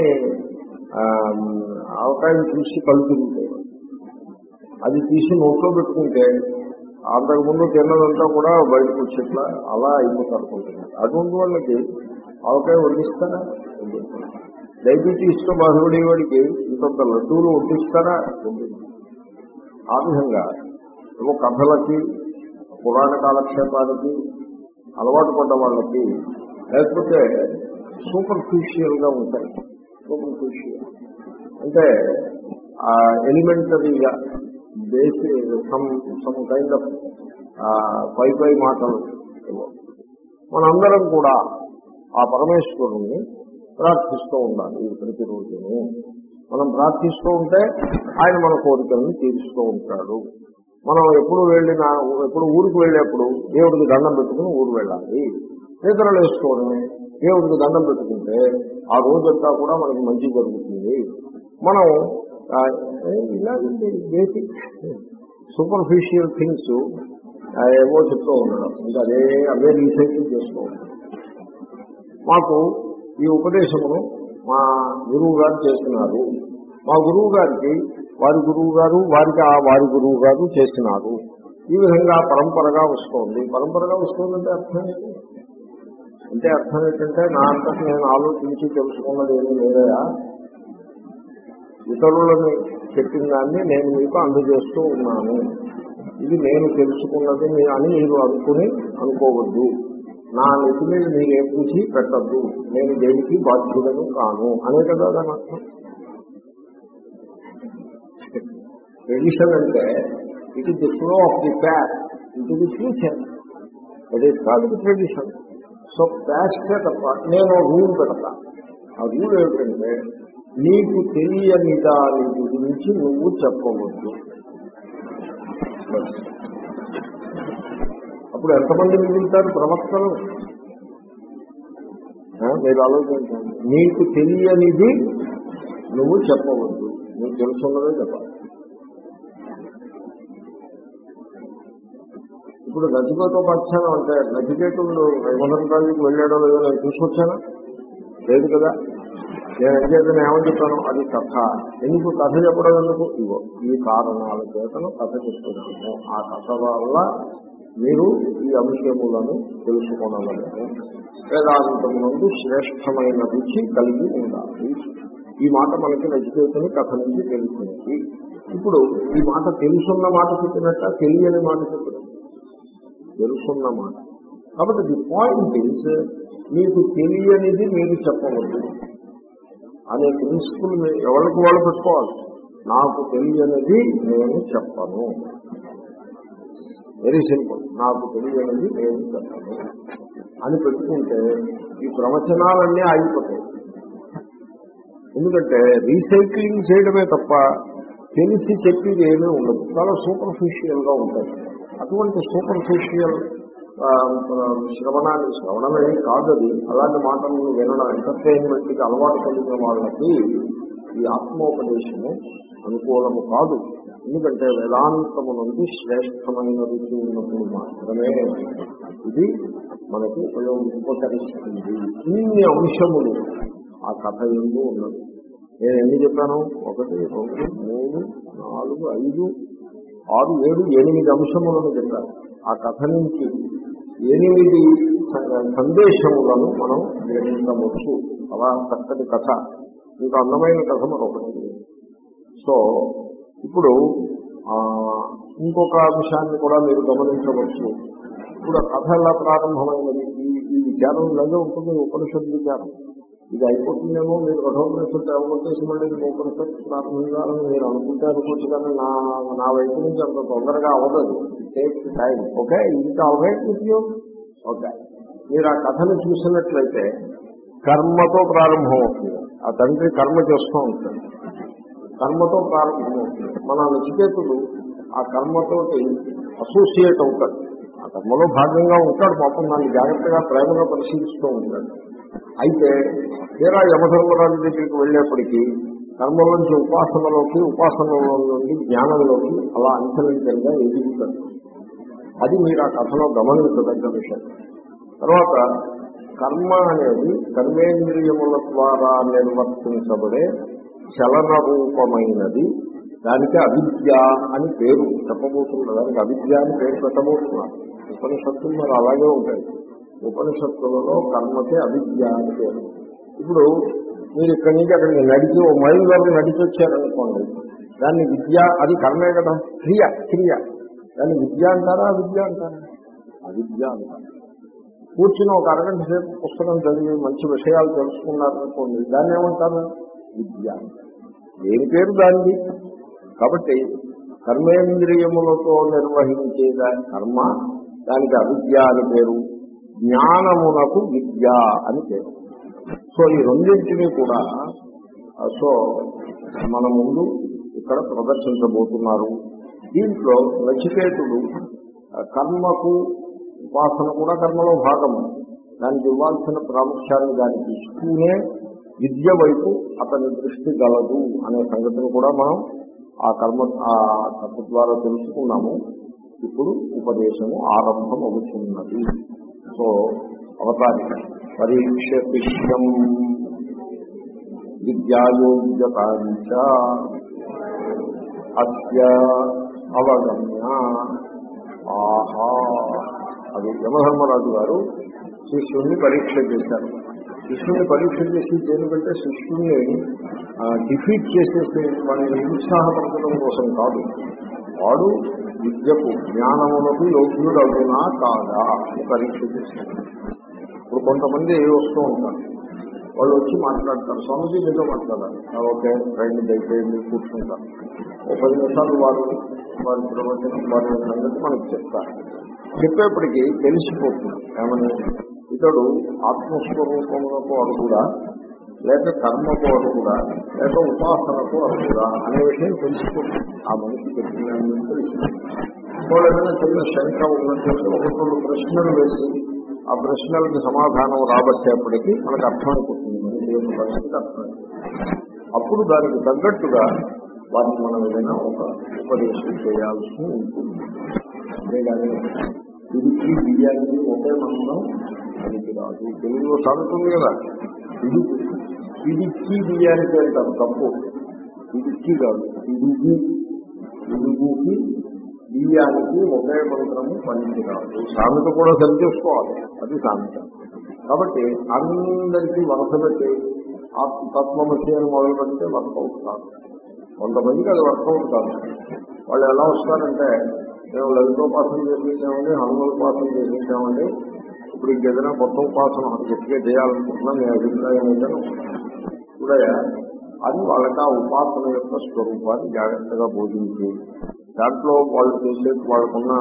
ఆవకాయని చూసి కళ్ళు తిరుగుతాయి. అది తీసి నోట్లో పెట్టుకుంటే అంతకుముందు తిన్నదంతా కూడా బయటకు వచ్చేట్లా అలా అయిపోతారు కొంతమంది. అటువంటి వాళ్ళకి ఆవకాయ వడ్డిస్తారా? డయాబెటీస్తో బాధపడేవాడికి ఇంకొక లడ్డూలు వడ్డిస్తారా? ఆ విధంగా ఏవో కథలకి, పురాణ కాలక్షేపాలకి అలవాటు పడ్డ వాళ్ళకి, లేకపోతే సూపర్ఫిషియల్ గా ఉంటాయి. సూపర్ఫిషియల్ అంటే ఎలిమెంటరీగా basic some some kind of పై పై మాటలు. మనందరం కూడా ఆ పరమేశ్వరుణ్ణి ప్రార్థిస్తూ ఉండాలి ప్రతిరోజును. మనం ప్రార్థిస్తూ ఉంటే ఆయన మన కోరికలను తీరుస్తూ ఉంటాడు. మనం ఎప్పుడు వెళ్ళినా, ఎప్పుడు ఊరికి వెళ్ళేప్పుడు దేవుడికి దండం పెట్టుకుని ఊరు వెళ్ళాలి. నిద్రలు వేసుకోవడమే, దేవుడికి దండం పెట్టుకుంటే ఆ రోజంతా కూడా మనకి మంచి జరుగుతుంది. మనం ఇలాంటి బేసిక్ సూపర్ఫిషియల్ థింగ్స్ ఏవో చెప్తూ ఉండడం, ఇంకా అదే అవే రీసైకిల్ చేస్తూ ఉంటాం. మాకు ఈ ఉపదేశమును మా గురువు గారు చేస్తున్నారు. మా గురువు గారికి వారి గురువు గారు, వారికి ఆ వారి గురువు గారు చేస్తున్నారు. ఈ విధంగా పరంపరగా వస్తోంది. పరంపరగా వస్తుందంటే అర్థం ఏంటి? అంటే అర్థం ఏంటంటే నా అంతకు నేను ఆలోచించి తెలుసుకున్నది ఏమీ లేదయా, ఇతరులని చెప్పిన దాన్ని నేను మీకు అందజేస్తూ ఉన్నాను. ఇది నేను తెలుసుకున్నది అని మీరు అనుకుని అనుకోవద్దు. నా నెత్తి మీద మీరు ఏ పూచి పెట్టద్దు, నేను దేనికి బాధ్యులను కాను అనే కదా దాని అర్థం. ట్రెడిషన్ అంటే it is the flow of the past into the future. That is called the tradition. So past తప్ప నేను రూల్ పెడతా. ఆ రూల్ ఏమిటంటే నీకు తెలియని దాని గురించి నువ్వు చెప్పవద్దు. అప్పుడు ఎంతమంది మిగులుతారు ప్రవక్తలు? మీరు ఆలోచించండి. నీకు తెలియనిది నువ్వు చెప్పవద్దు, నీకు తెలుసున్నదే చెప్పాలి. ఇప్పుడు నచికేతోపాఖ్యానం అంటే నచికేతుడు వైకుంఠరాజుకి వెళ్ళాడో లేదో నేను చూసుకొచ్చానా? లేదు కదా. నేను ఏం చేతను ఏమని చెప్పాను? అది కథ. ఎందుకు కథ చెప్పడం? ఎందుకు? ఇగో ఈ కారణాల చేతను కథ చెప్తున్నాము. ఆ కథ వల్ల మీరు ఈ అంశములను తెలుసుకోవడం వేదాంతమునందు శ్రేష్టమైన రుచి కలిగి ఉండాలి. ఈ మాట మనకి నచికేతుని కథ నుంచి తెలుసుకునేది. ఇప్పుడు ఈ మాట తెలుసున్న మాట చెప్పినట్ట, తెలియని మాట చెప్పినట్టు? తెలుసున్న మాట. కాబట్టి ది పాయింట్ ఈజ్ మీకు తెలియనిది మీరు చెప్పవద్దు అనే ప్రిన్సిపల్ ఎవరికి వాళ్ళు పెట్టుకోవాలి. నాకు తెలియనిది నేను చెప్పను. Very simple. నాకు తెలియనిది నేను చెప్పను. అని పెట్టుకుంటే ఈ ప్రవచనాలన్నీ ఆగిపోతాయి. ఎందుకంటే రీసైక్లింగ్ చేయడమే తప్ప తెలిసి చెప్పేది ఏమీ ఉండదు. చాలా సూపర్ఫిషియల్ గా ఉంటాయి. అటువంటి సూపర్ఫిషియల్ శ్రవణాన్ని శ్రవణమే కాదది. అలాంటి మాటలను వినడం ఎంటర్టైన్మెంట్ కి అలవాటు కలిగిన వాళ్ళకి ఈ ఆత్మోపదేశము అనుకూలము కాదు. ఎందుకంటే వేదాంతము నుండి శ్రేష్టమైన రుచి ఉన్నప్పుడు మాత్రమే ఇది మనకు ఉపకరిస్తుంది. ఇన్ని అంశములు ఆ కథ ఎందు ఉన్నది. నేను ఎన్ని చెప్పాను? ఒకటి, రెండు, మూడు, నాలుగు, ఐదు, ఆరు, ఏడు, ఎనిమిది అంశములను చెప్పాను. ఆ కథ నుంచి ఎనిమిది సందేశములను మనం గ్రహించవచ్చు. అలా చక్కటి కథ, ఇంకా అందమైన కథ మరొకటి. సో ఇప్పుడు ఇంకొక అంశాన్ని కూడా మీరు గమనించవచ్చు. ఇప్పుడు ఆ కథ ఎలా ప్రారంభమైనది? ఈ ఈ విచారం ఇలాగే ఉంటుంది. ఉపనిషత్తు విచారం ఇది అయిపోతుందేమో, మీరు కఠోపనిషత్తు అవగొట్టేసి మళ్ళీ ఉపనిషత్తు ప్రారంభించాలని మీరు అనుకుంటే అనుకోవచ్చు, కానీ నా నా వైపు నుంచి అంత తొందరగా అవ్వదు. Takes time. ఓకే, ఇంకా అవే విషయం. ఓకే, మీరు ఆ కథను చూసినట్లయితే కర్మతో ప్రారంభం అవుతుంది. ఆ తండ్రి కర్మ చేస్తూ ఉంటాడు. కర్మతో ప్రారంభమవుతుంది. మన నచికేతుడు ఆ కర్మతోటి అసోసియేట్ అవుతాడు. ఆ కర్మలో భాగంగా ఉంటాడు. పాపం దాన్ని జాగ్రత్తగా ప్రేమగా పరిశీలిస్తూ ఉంటాడు. అయితే తీరా యమధర్మరాజు దగ్గరికి వెళ్ళేప్పటికీ కర్మలోంచి ఉపాసనలోకి, ఉపాసనలో నుండి జ్ఞానంలోకి అలా అంచెలంచెలుగా ఎదుగుతాడు. అది మీరు ఆ కథలో గమనించదగ్గ విషయం. తర్వాత కర్మ అనేది కర్మేంద్రియముల ద్వారా నిర్వర్తించబడే చలన రూపమైనది. దానికి అవిద్య అని పేరు చెప్పబోతున్నారు. దానికి అవిద్య అని పేరు పెట్టబోతున్నారు. ఉపనిషత్తులు మరి అలాగే ఉంటాయి. ఉపనిషత్తులలో కర్మకి అవిద్య అని పేరు. ఇప్పుడు మీరు ఇక్కడి నుంచి అక్కడికి నడిచి ఓ మైల్ వరకు నడిచి వచ్చారనుకోండి, దాన్ని విద్య, అది కర్మే కదా, క్రియ క్రియ దాన్ని విద్య అంటారా అవిద్య అంటారా? అవిద్య అంటారు. కూర్చుని ఒక అరగంట సేపు పుస్తకం చదివి మంచి విషయాలు తెలుసుకున్నారనుకోండి, దాన్ని ఏమంటారు? విద్య. దేని పేరు దాన్ని. కాబట్టి కర్మేంద్రియములతో నిర్వహించే దాని కర్మ, దానికి అవిద్య అని పేరు. జ్ఞానమునకు విద్య అని పేరు. సో ఈ రెండింటినీ కూడా సో మన ముందు ఇక్కడ ప్రదర్శించబోతున్నారు. దీంట్లో నచికేతుడు కర్మకు, ఉపాసన కూడా కర్మలో భాగము, దానికి ఇవ్వాల్సిన ప్రాముఖ్యాన్ని దానికి ఇస్తూనే విద్య వైపు అతని దృష్టి గలదు అనే సంగతిని కూడా మనం ఆ కర్మ ఆ కర్మ ద్వారా తెలుసుకున్నాము. ఇప్పుడు ఉపదేశము ఆరంభం అవుతున్నది. సో అవతారిక పరీక్ష శిష్యం విద్యాయోగ్యతాంచ అస్య అవగమ్య. ఆహా, అది యమధర్మరాజు గారు శిష్యుణ్ణి పరీక్ష చేశారు. శిష్యుణ్ణి పరీక్ష చేసి దేనికంటే శిష్యుణ్ణి డిఫీట్ చేసేసి వాడిని నిరుత్సాహపరచడం కోసం కాదు, వాడు విద్యకు జ్ఞానములకు యోగ్యుడు అవునా కాదా అని పరీక్ష చేశారు. ఇప్పుడు కొంతమంది వస్తూ ఉంటారు, వాళ్ళు వచ్చి మాట్లాడతారు, స్వామిజీ మీతో మాట్లాడాలి, ఓకే రైలు దయచేయండి కూర్చుంటారు. ఒక పది నిమిషాలు వారు వారి ప్రవచనం వారి సంగతి మనకు చెప్తారు. చెప్పేప్పటికీ తెలిసిపోతుంది ఏమని, ఇతడు ఆత్మస్వరూపములకు అర్హుడా, లేక కర్మకు అర్హుడా, లేక ఉపాసనకు అర్హుడా అనే విషయం తెలిసిపోతుంది. ఆ మనిషి చెప్పిన తెలుస్తుంది. ఏదైనా చిన్న శంక ఉన్నట్లయితే ఒక రెండు ప్రశ్నలు వేసి ఆ ప్రశ్నలకు సమాధానం రాబట్టేప్పటికీ మనకు అర్థమైపోతుంది, మనకి ఏం పరిస్థితి అర్థమైపోతుంది. అప్పుడు దానికి తగ్గట్టుగా వారిని మనం ఏదైనా ఒక ఉపదేశం చేయాల్సి ఉంటుంది. అంతేగాని ఇదికి బియ్యానికి ఒకే మంత్రం అది రాదు. తెలుగులో సాగుతుంది కదా, ఇది ఇదికి బియ్యానికి వెళ్తారు తప్పు. ఇదికి కాదు, ఇదికి ఇదుగుకి బియ్యానికి ఒకే మంత్రము పనికి రాదు. సామెత కూడా సరి చేసుకోవాలి, అది సామెత. కాబట్టి అందరికీ వరుస పెట్టి తత్వమసి అని మొదలు పెడితే వర్కౌట్ కాదు. కొంతమందికి అది వర్కౌట్ కాదు. వాళ్ళు ఎలా వస్తారంటే, మేము లలితోపాసన చేసేసామండి, హనుమోపాసన చేసేసామండి, ఇప్పుడు ఇంకేదైనా కొత్త ఉపాసన గట్టిగా చేయాలనుకుంటున్నా మీ అభిప్రాయం ఏంటని కూడా అది వాళ్ళకి ఆ ఉపాసన యొక్క స్వరూపాన్ని జాగ్రత్తగా బోధించి దాంట్లో వాళ్ళు చేసే వాళ్ళకున్న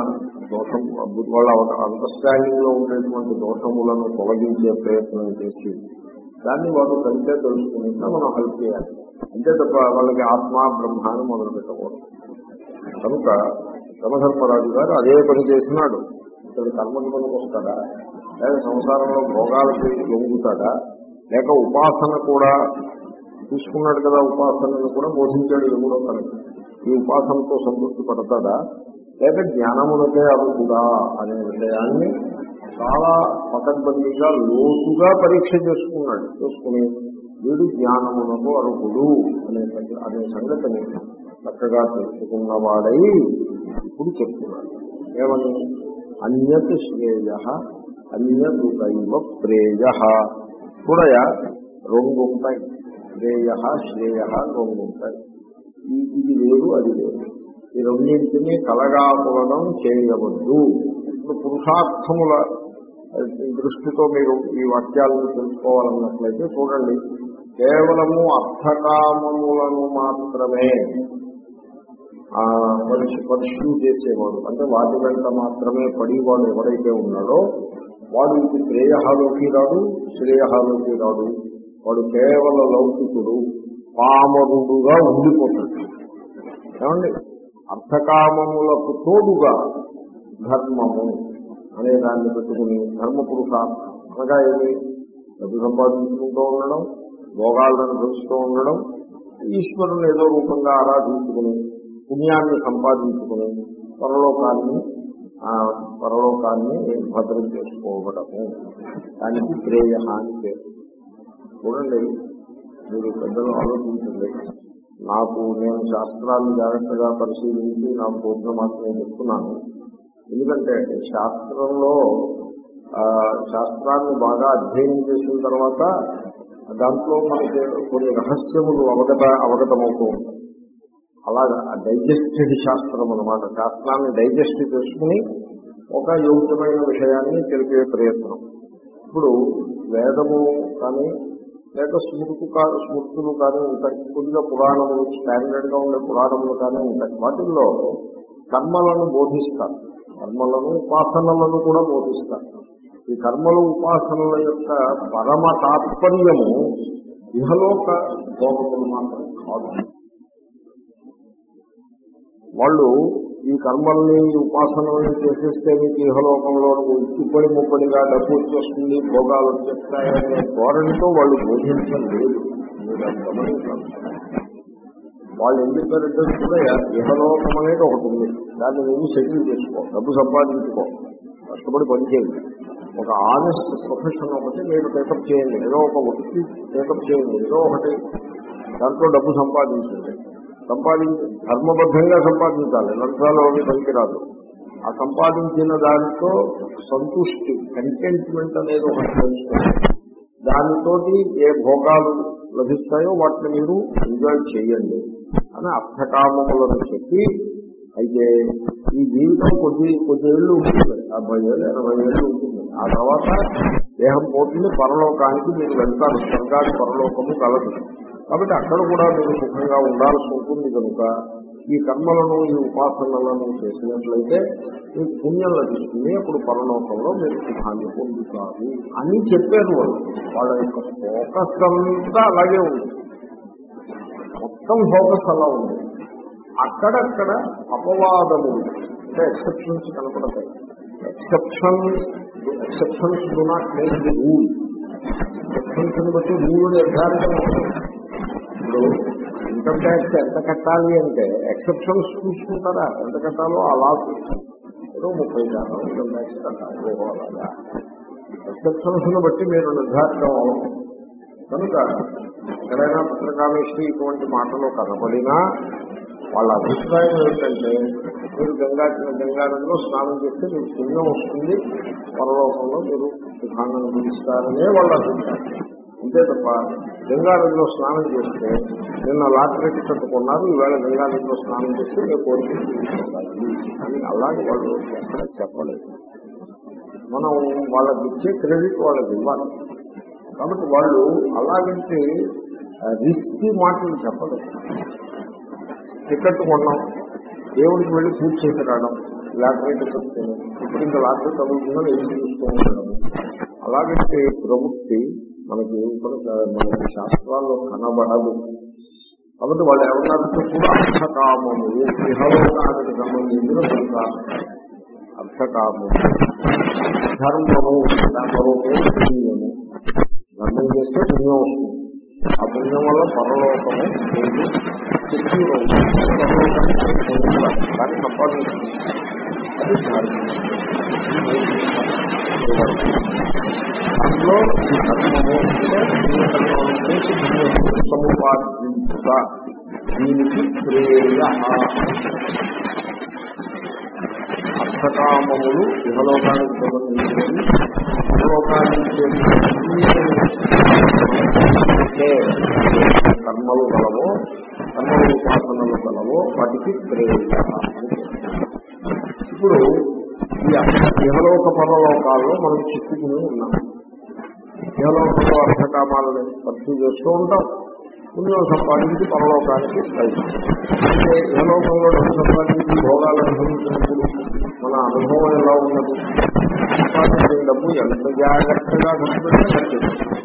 దోషం వాళ్ళ అండర్స్టాండింగ్ లో ఉండేటువంటి దోషములను తొలగించే ప్రయత్నం చేసి దాన్ని వాళ్ళు కలిసే తెలుసుకునేలా మనం హెల్ప్ చేయాలి. అంతే తప్ప వాళ్ళకి ఆత్మ బ్రహ్మ అని మొదలు పెట్టకూడదు. కనుక యమధర్మరాజు గారు అదే పని చేసినాడు. ఇతడు కర్మకి పనికి వస్తాడా, లేక సంసారంలో భోగాలకి లొంగుతాడా, లేక ఉపాసన కూడా తీసుకున్నాడు కదా, ఉపాసనను కూడా బోధించాడు ఎప్పుడో కనుక ఈ ఉపాసనతో సంతృష్టి పడతాడా, లేక జ్ఞానమునకే అర్హుడా అనే విషయాన్ని చాలా పకడ్బందీగా లోతుగా పరీక్ష చేసుకున్నాడు. చేసుకుని వీడు జ్ఞానమునకు అర్హుడు అనే అనే సంగతిని చక్కగా తెలుసుకున్నవాడై ఇప్పుడు చెప్తున్నాడు. ఏమని? అన్యత్ శ్రేయ అన్యతు దైవ ప్రేయ. చూడయ రెండు ఉంటాయి, శ్రేయ శ్రేయ రెండు ఉంటాయి. ఇది వేరు అది వేరు. ఈ రెండింటినీ కలగాపులడం చేయవద్దు. ఇప్పుడు పురుషార్థముల దృష్టితో మీరు ఈ వాక్యాలను తెలుసుకోవాలన్నట్లయితే చూడండి, కేవలము అర్థకామములను మాత్రమే పరిశు చేసేవాడు, అంటే వాటి వెంట మాత్రమే పడివాడు ఎవరైతే ఉన్నాడో వాడు ఇది శ్రేయహాలోకి రాడు, శ్రేయహాలోకి రాడు. వాడు కేవల లౌకికుడు, పామరుడుగా ఉండిపోతాడు. ఏమండి? అర్థకామములకు తోడుగా ధర్మము అనే దాన్ని పెట్టుకుని ధర్మ పురుషార్థం అనగా ఏమి? డబ్బు సంపాదించుకుంటూ ఉండడం, భోగాలను అనుభవిస్తూ ఉండడం, ఈశ్వరుని ఏదో రూపంగా ఆరాధించుకుని పుణ్యాన్ని సంపాదించుకుని పరలోకాన్ని పరలోకాన్ని భద్రం చేసుకోవడము, దానికి శ్రేయ అని పేరు. చూడండి, మీరు పెద్దలు ఆలోచించండి. నాకు నేను శాస్త్రాన్ని జాగ్రత్తగా పరిశీలించి నాకు బోధన మాత్రమే చెప్తున్నాను. ఎందుకంటే శాస్త్రంలో శాస్త్రాన్ని బాగా అధ్యయనం చేసిన తర్వాత దాంట్లో మనకి కొన్ని రహస్యములు అవగత అవగతమవుతూ ఉంటాయి. అలాగా డైజెస్టెడ్ శాస్త్రం అన్నమాట. శాస్త్రాన్ని డైజెస్ట్ చేసుకుని ఒక యోగ్యమైన విషయాన్ని తెలిపే ప్రయత్నం. ఇప్పుడు వేదము కానీ లేక స్మృతి స్మృతులు కానీ ఉంటాయి, కొద్దిగా పురాణములు, స్టాండర్డ్ గా ఉండే పురాణములు కానీ ఉంటాయి. వాటిల్లో కర్మలను బోధిస్తారు, కర్మలను ఉపాసనలను కూడా బోధిస్తారు. ఈ కర్మలు ఉపాసనల యొక్క పరమ తాత్పర్యము ఇహలోక భోగములు మాత్రం కాదు. వాళ్ళు ఈ కర్మల్ని ఉపాసనల్ని చేసేస్తే మీకు ఇహలోకంలో ఇప్పటి ముప్పటిగా డబ్బు వచ్చేస్తుంది, భోగాలు వచ్చేస్తాయనే ధోరణితో వాళ్ళు బోధించలేదు. వాళ్ళు ఏం చెప్పారంటే కూడా ఇహలోకం అనేది ఒకటి ఉంది, దాన్ని నువ్వు సెటిల్ చేసుకో, డబ్బు సంపాదించుకో, కష్టపడి పనిచేయండి, ఒక ఆనెస్ట్ ప్రొఫెషన్ ఒకటి మీరు టేకప్ చేయండి, ఏదో ఒక వృత్తి టేకప్ చేయండి, ఏదో ఒకటి దాంట్లో డబ్బు సంపాదించండి. సంపాదించి ధర్మబద్ధంగా సంపాదించాలి, లంచాలు అవి పనికిరాదు. ఆ సంపాదించిన దానితో సంతుష్టి, కంటెంట్మెంట్ అనేది ఒకటి తెలుసుకోండి. దానితోటి ఏ భోగాలు లభిస్తాయో వాటిని మీరు ఎంజాయ్ చేయండి అని అర్థకామములను చెప్పి, అయితే ఈ జీవితం కొద్ది కొద్దిేళ్లు ఉంటుంది, డెబ్బై ఏళ్ళు ఎనభై ఏళ్ళు ఉంటుంది. ఆ తర్వాత దేహం పోతుంది, పరలోకానికి మీరు వెళ్తారు, స్వర్గాది పరలోకము కలదు. కాబట్టి అక్కడ కూడా మీరు సుఖంగా ఉండాల్సి ఉంటుంది. కనుక ఈ కర్మలను ఈ ఉపాసనలను చేసినట్లయితే మీకు పుణ్యం లభిస్తుంది, అప్పుడు పరలోకంలో మీరు సుఖాన్ని పొందుతారు అని చెప్పారు వాళ్ళు. వాళ్ళ యొక్క ఫోకస్ అంతా అలాగే ఉంది, మొత్తం ఫోకస్ అలా ఉంది. అక్కడక్కడ అపవాదములు అంటే ఎక్సెప్షన్స్ కనపడతాయి. Exception exceptions do not make the rule. Exceptions ని బట్టి రూల్ నిర్ధారణ ఉంటుంది. ఇప్పుడు ఇన్కమ్ ట్యాక్స్ ఎంత కట్టాలి అంటే ఎక్సెప్షన్స్ చూసుకుంటారా, ఎంత కట్టాలో అలా చూసుకుంటారు. ఏదో ముప్పై శాతం ఇన్కమ్ ట్యాక్స్ కట్టాలి, అలాగా ఎక్సెప్షన్స్ ను బట్టి మీరు నిర్ధారితం అవ్వదు. కనుక ఎక్కడైనా పత్రికామేశ్వరి ఇటువంటి మాటలు కనపడినా వాళ్ళ అభిప్రాయం ఏంటంటే మీరు గంగా గంగానదిలో స్నానం చేస్తే మీకు పుణ్యం వస్తుంది, పరలోకంలో మీరు సుఖాన్ని అనుభవిస్తారనే వాళ్ళ అభిప్రాయం. అంతే తప్ప గంగానదిలో స్నానం చేస్తే నిన్న లాటరీ టికెట్ కొన్నారు, ఈవేళ గంగానదిలో స్నానం చేస్తే మీరు కోరిక అని అలాగే వాళ్ళు ఎక్కడ చెప్పలేదు. మనం వాళ్ళకి ఇచ్చే క్రెడిట్ వాళ్ళకి ఇవ్వాలి. కాబట్టి వాళ్ళు అలాగంటే రిస్కీ మాటలు చెప్పలేదు. టికెట్ కొన్నాం, దేవుడికి వెళ్ళి పూజ చేసి రావడం, లాటరీ టికెట్ ఇప్పుడు ఇంకా లాటరీ తగ్గుతుందని ఏం చూస్తూ ఉంటాము. అలాగే ప్రవృత్తి మనకి మనకి శాస్త్రాల్లో కనబడదు. కాబట్టి వాళ్ళు ఎవరినంటే కూడా అర్థకామము ఇహలోకానికి సంబంధించిన కొంత అర్థకామము ధర్మము మరో పేరు పుణ్యము. ధర్మం చేస్తే పుణ్యం వస్తుంది. ఆ పుణ్యం వల్ల పరలోకము శక్తి దాన్ని సంపాదించింది. అది ధర్మం. అందులో ఈ ధర్మము సముపార్జించుట దీనికి ప్రేయ. అర్థకామములు ఇహలోకానికి సంబంధించినవి. ఇహలోకానికి కర్మలు గలవో కర్మలు ఉపాసనలు గలవో వాటికి ప్రేయ. ఇప్పుడు ఈ ఇహలోక పరలోకాల్లో మనం చిక్కుకుని ఉన్నాం. ఇహలోకంలో అర్థకామాలని ఖర్చు చేస్తూ ఉంటాం. పుణ్యం సంపాదించి పరలోకానికి వెళ్తాం. అంటే ఇహలోకంలో డబ్బు సంపాదించి భోగాలు అనుభవించినప్పుడు మన అనుభవం ఎలా ఉన్నది? సంపాదించిన డబ్బు ఎంత జాగ్రత్తగా ఖర్చు పెడితే ఖర్చు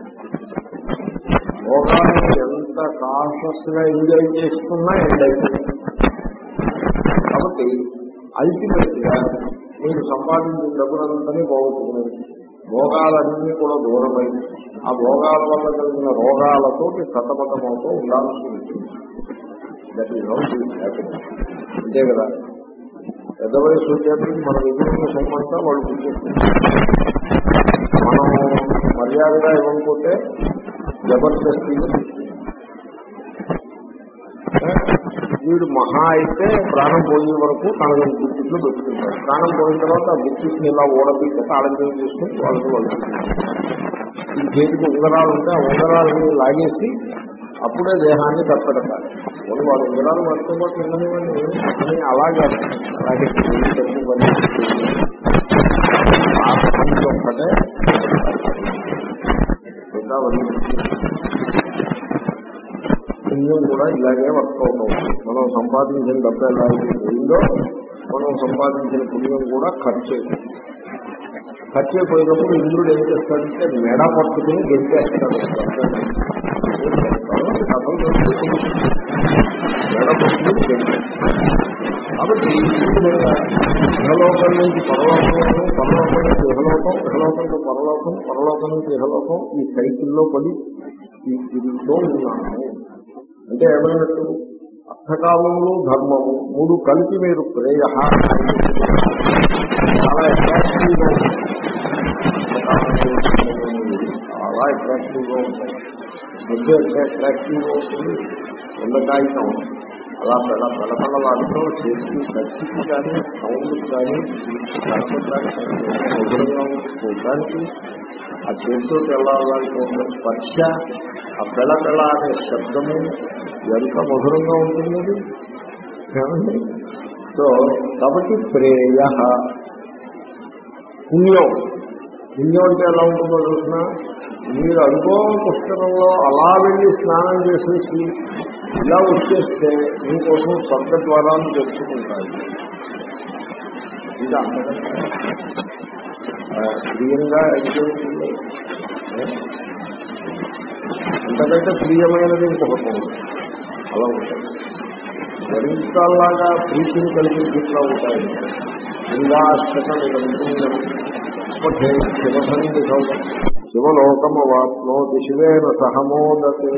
భోగాలను ఎంత కాన్షియస్ గా ఎంజాయ్ చేస్తున్నా ఎండ్ అయిపోయింది. కాబట్టి అల్టిమేట్ గా మీరు సంపాదించిన డబ్బులంతని పోగొట్టుకునేది. భోగాలన్నీ కూడా దూరమై ఆ భోగాల వల్ల కలిగిన రోగాలతో సతమతమవుతూ ఉండాల్సి ఉంటుంది. That is how it happen. అంతే కదా. పెద్ద వయసు వచ్చేప్పటికి మన ఎదురున్న సొమ్మంతా వాళ్ళు గుర్తిస్తున్నారు. మనం మర్యాదగా ఇవ్వకపోతే జబర్దస్తిగా వీడు మహా అయితే ప్రాణం పోయే వరకు తనకు గుర్తిట్లు పెట్టుకుంటారు. ప్రాణం పోయిన తర్వాత ఆ గుర్తిని ఇలా ఓడబీక తాళం చేసుకుని వాళ్ళకి వాళ్ళు ఈ చేతికి ఉంగరాలు ఉంటే ఆ ఉంగరాలని లాగేసి అప్పుడే దేహాన్ని తప్పెడతారు. వాళ్ళు వాడు ఉంగరాలు పట్టుకోబోతు ఉండనివ్వండి అని అలాగే అలాగే ఒక్కటే పుణ్యం కూడా ఇలాగే వర్క్ అవుతుంది. మనం సంపాదించిన డబ్బు ఎలా పోయిందో మనం సంపాదించిన పుణ్యం కూడా ఖర్చు అయిపోయింది. ఖర్చు అయిపోయినప్పుడు ఇంద్రుడు ఏం చేస్తాడంటే మెడ పట్టుకుని గెంటేస్తాడు. మెడ పట్టుకుని గెంటేస్తాడు. కాబట్టి ఇహలోకం నుంచి పరలోకం, పరలోకం నుంచి ఇహలోకం, ఇహలోకంతో పరలోకం, పరలోకం నుంచి ఇహలోకం ఈ సైకిల్లో పడి ఈ తిరుగుతూ ఉన్నాము. అంటే ఏమైనట్టు అర్థకామములు ధర్మము మూడు కలిపి మీరు ప్రేయ చాలా అట్రాక్టివ్గా ఉంటాయి. చాలా అట్రాక్టివ్గా ఉంటాయి. మధ్య అట్రాక్టివ్గా ఉంటుంది. ఉండకాయితం అలా పెళ్ళ పెళ్ళపళ్ళలాడుతూ చేసి ఖర్చుకి కానీ సౌండ్ కానీ కనపడడానికి మధురంగా చూడడానికి ఆ చేతితో వెళ్ళాలంటే ఉన్న స్పర్శ ఆ పెళ్ళ పెళ్ళ అనే శబ్దము ఎంత మధురంగా ఉంటుంది ఏమండి. సో కాబట్టి ప్రేయ పుణ్యం. పుణ్యం అంటే ఎలా ఉంటుందో చూసిన మీరు అనుకో పుష్కరంలో అలా వెళ్ళి స్నానం చేసేసి ఇలా వచ్చేస్తే మీకోసం స్వర్గ ద్వారాలు తెచ్చుకుంటాయి. ఇది అంతకంటే ప్రియంగా ఎంజాయ్ అంతకంటే ప్రియమైనది ఇంకొకటి ఉంది. అలా ఉంటాయి. వరించాలాగా ప్రీతిని కలిగించేట్లా ఉంటాయి. ఇందాష్టకం శివసన్నిధం శివలోకమవాప్నోతి శివేన సహమోదతే.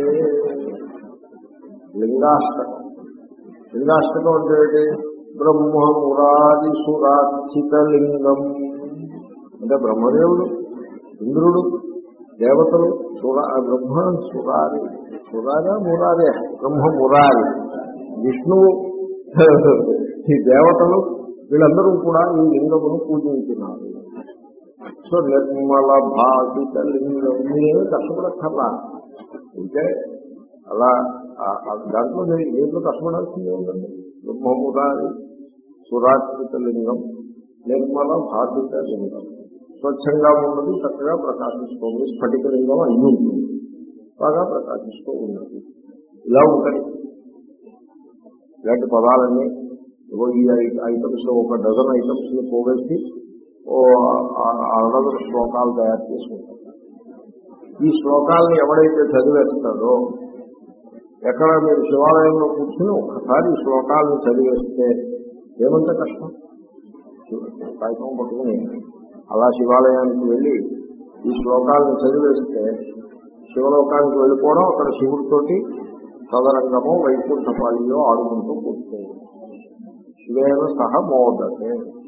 లింగాష్టకం. లింగాష్టకం అంటే బ్రహ్మ మురాది సురార్చిత లింగం. అంటే బ్రహ్మదేవుడు, ఇంద్రుడు, దేవతలు, సురా బ్రహ్మ సురారి సురారా మురారే బ్రహ్మ మురారి విష్ణువు ఈ దేవతలు వీళ్ళందరూ కూడా ఈ లింగమును పూజించినారు. సో నిర్మల భాసిత లింగం మీరేమీ కష్టపడక్కర్లా. అంటే అలా దాంట్లో ఏదో కష్టపడాల్సిందే ఉందండి. బ్రహ్మమురారి సురార్చిత లింగం నిర్మల భాసిత లింగం స్వచ్ఛంగా ఉన్నది, చక్కగా ప్రకాశిస్తుంది. స్ఫటిక లింగం అయి ఉంటుంది, బాగా ప్రకాశిస్తూ ఉన్నది. ఇలా ఉంటాయి ఇలాంటి పదాలన్నీ ఈ ఐటమ్స్ ఒక డజన్ ఐటమ్స్ ని పోగేసి ఓ అనదర్ శ్లోకాలు తయారు చేసుకుంటారు. ఈ శ్లోకాలను ఎవడైతే చదివేస్తాడో, ఎక్కడ మీరు శివాలయంలో కూర్చుని ఒక్కసారి ఈ శ్లోకాలను చదివేస్తే ఏమంటే కష్టం. కాగితం పట్టుకుని అలా శివాలయానికి వెళ్ళి ఈ శ్లోకాలను చదివేస్తే శివలోకానికి వెళ్ళిపోవడం, అక్కడ శివుడితోటి సదరంగమో వైకుంఠపాళిలో ఆడుకుంటూ కూర్చుంది. శివేన సహ మోదతే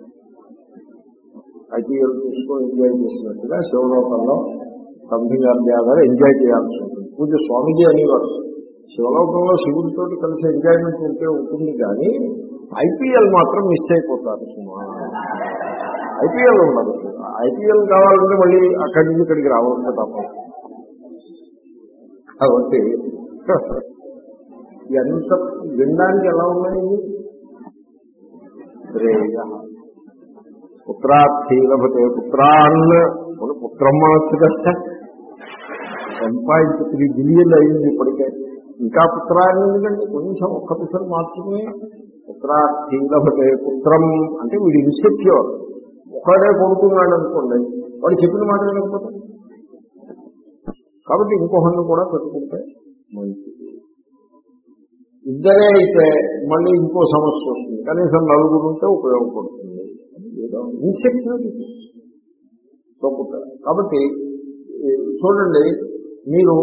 ఐపీఎల్ తీసుకొని ఎంజాయ్ చేసినట్టుగా శివలోకంలో సంథింగ్ అధ్యాగారు ఎంజాయ్ చేయాల్సి ఉంటుంది. పూజ స్వామిజీ అనేవారు, శివలోకంలో శివుడితో కలిసి ఎంజాయ్మెంట్ ఉంటే ఉంటుంది కానీ ఐపీఎల్ మాత్రం మిస్ అయిపోతారు. సుమా ఐపీఎల్ ఉండదు. ఐపీఎల్ కావాలంటే మళ్ళీ అక్కడి నుంచి ఇక్కడికి రావాల్సిన తప్ప. కాబట్టి ఎంత వినడానికి ఎలా ఉన్నాయి? పుత్రార్థీ లభతే పుత్రాన్ పుత్రం అనొచ్చు కదా. వన్ పాయింట్ త్రీ బిలియన్ అయింది ఇప్పటికే. ఇంకా పుత్రాన్ని ఎందుకంటే కొంచెం ఒక్క పిసరు మార్చుకుని పుత్రార్థీ లభతే పుత్రం అంటే వీడు ఇన్సెక్యూర్. ఒకడే కొడుకున్నాడు అనుకోండి, వాడు చెప్పిన మాట వినకపోతే. కాబట్టి ఇంకొకరిని కూడా పెట్టుకుంటే మంచిది. ఇద్దరే అయితే మళ్ళీ ఇంకో సమస్య వస్తుంది. కనీసం నలుగురు ఉంటే ఉపయోగపడుతుంది. ఏదో ఇన్సెక్యూరిటీ. కాబట్టి చూడండి, మీరు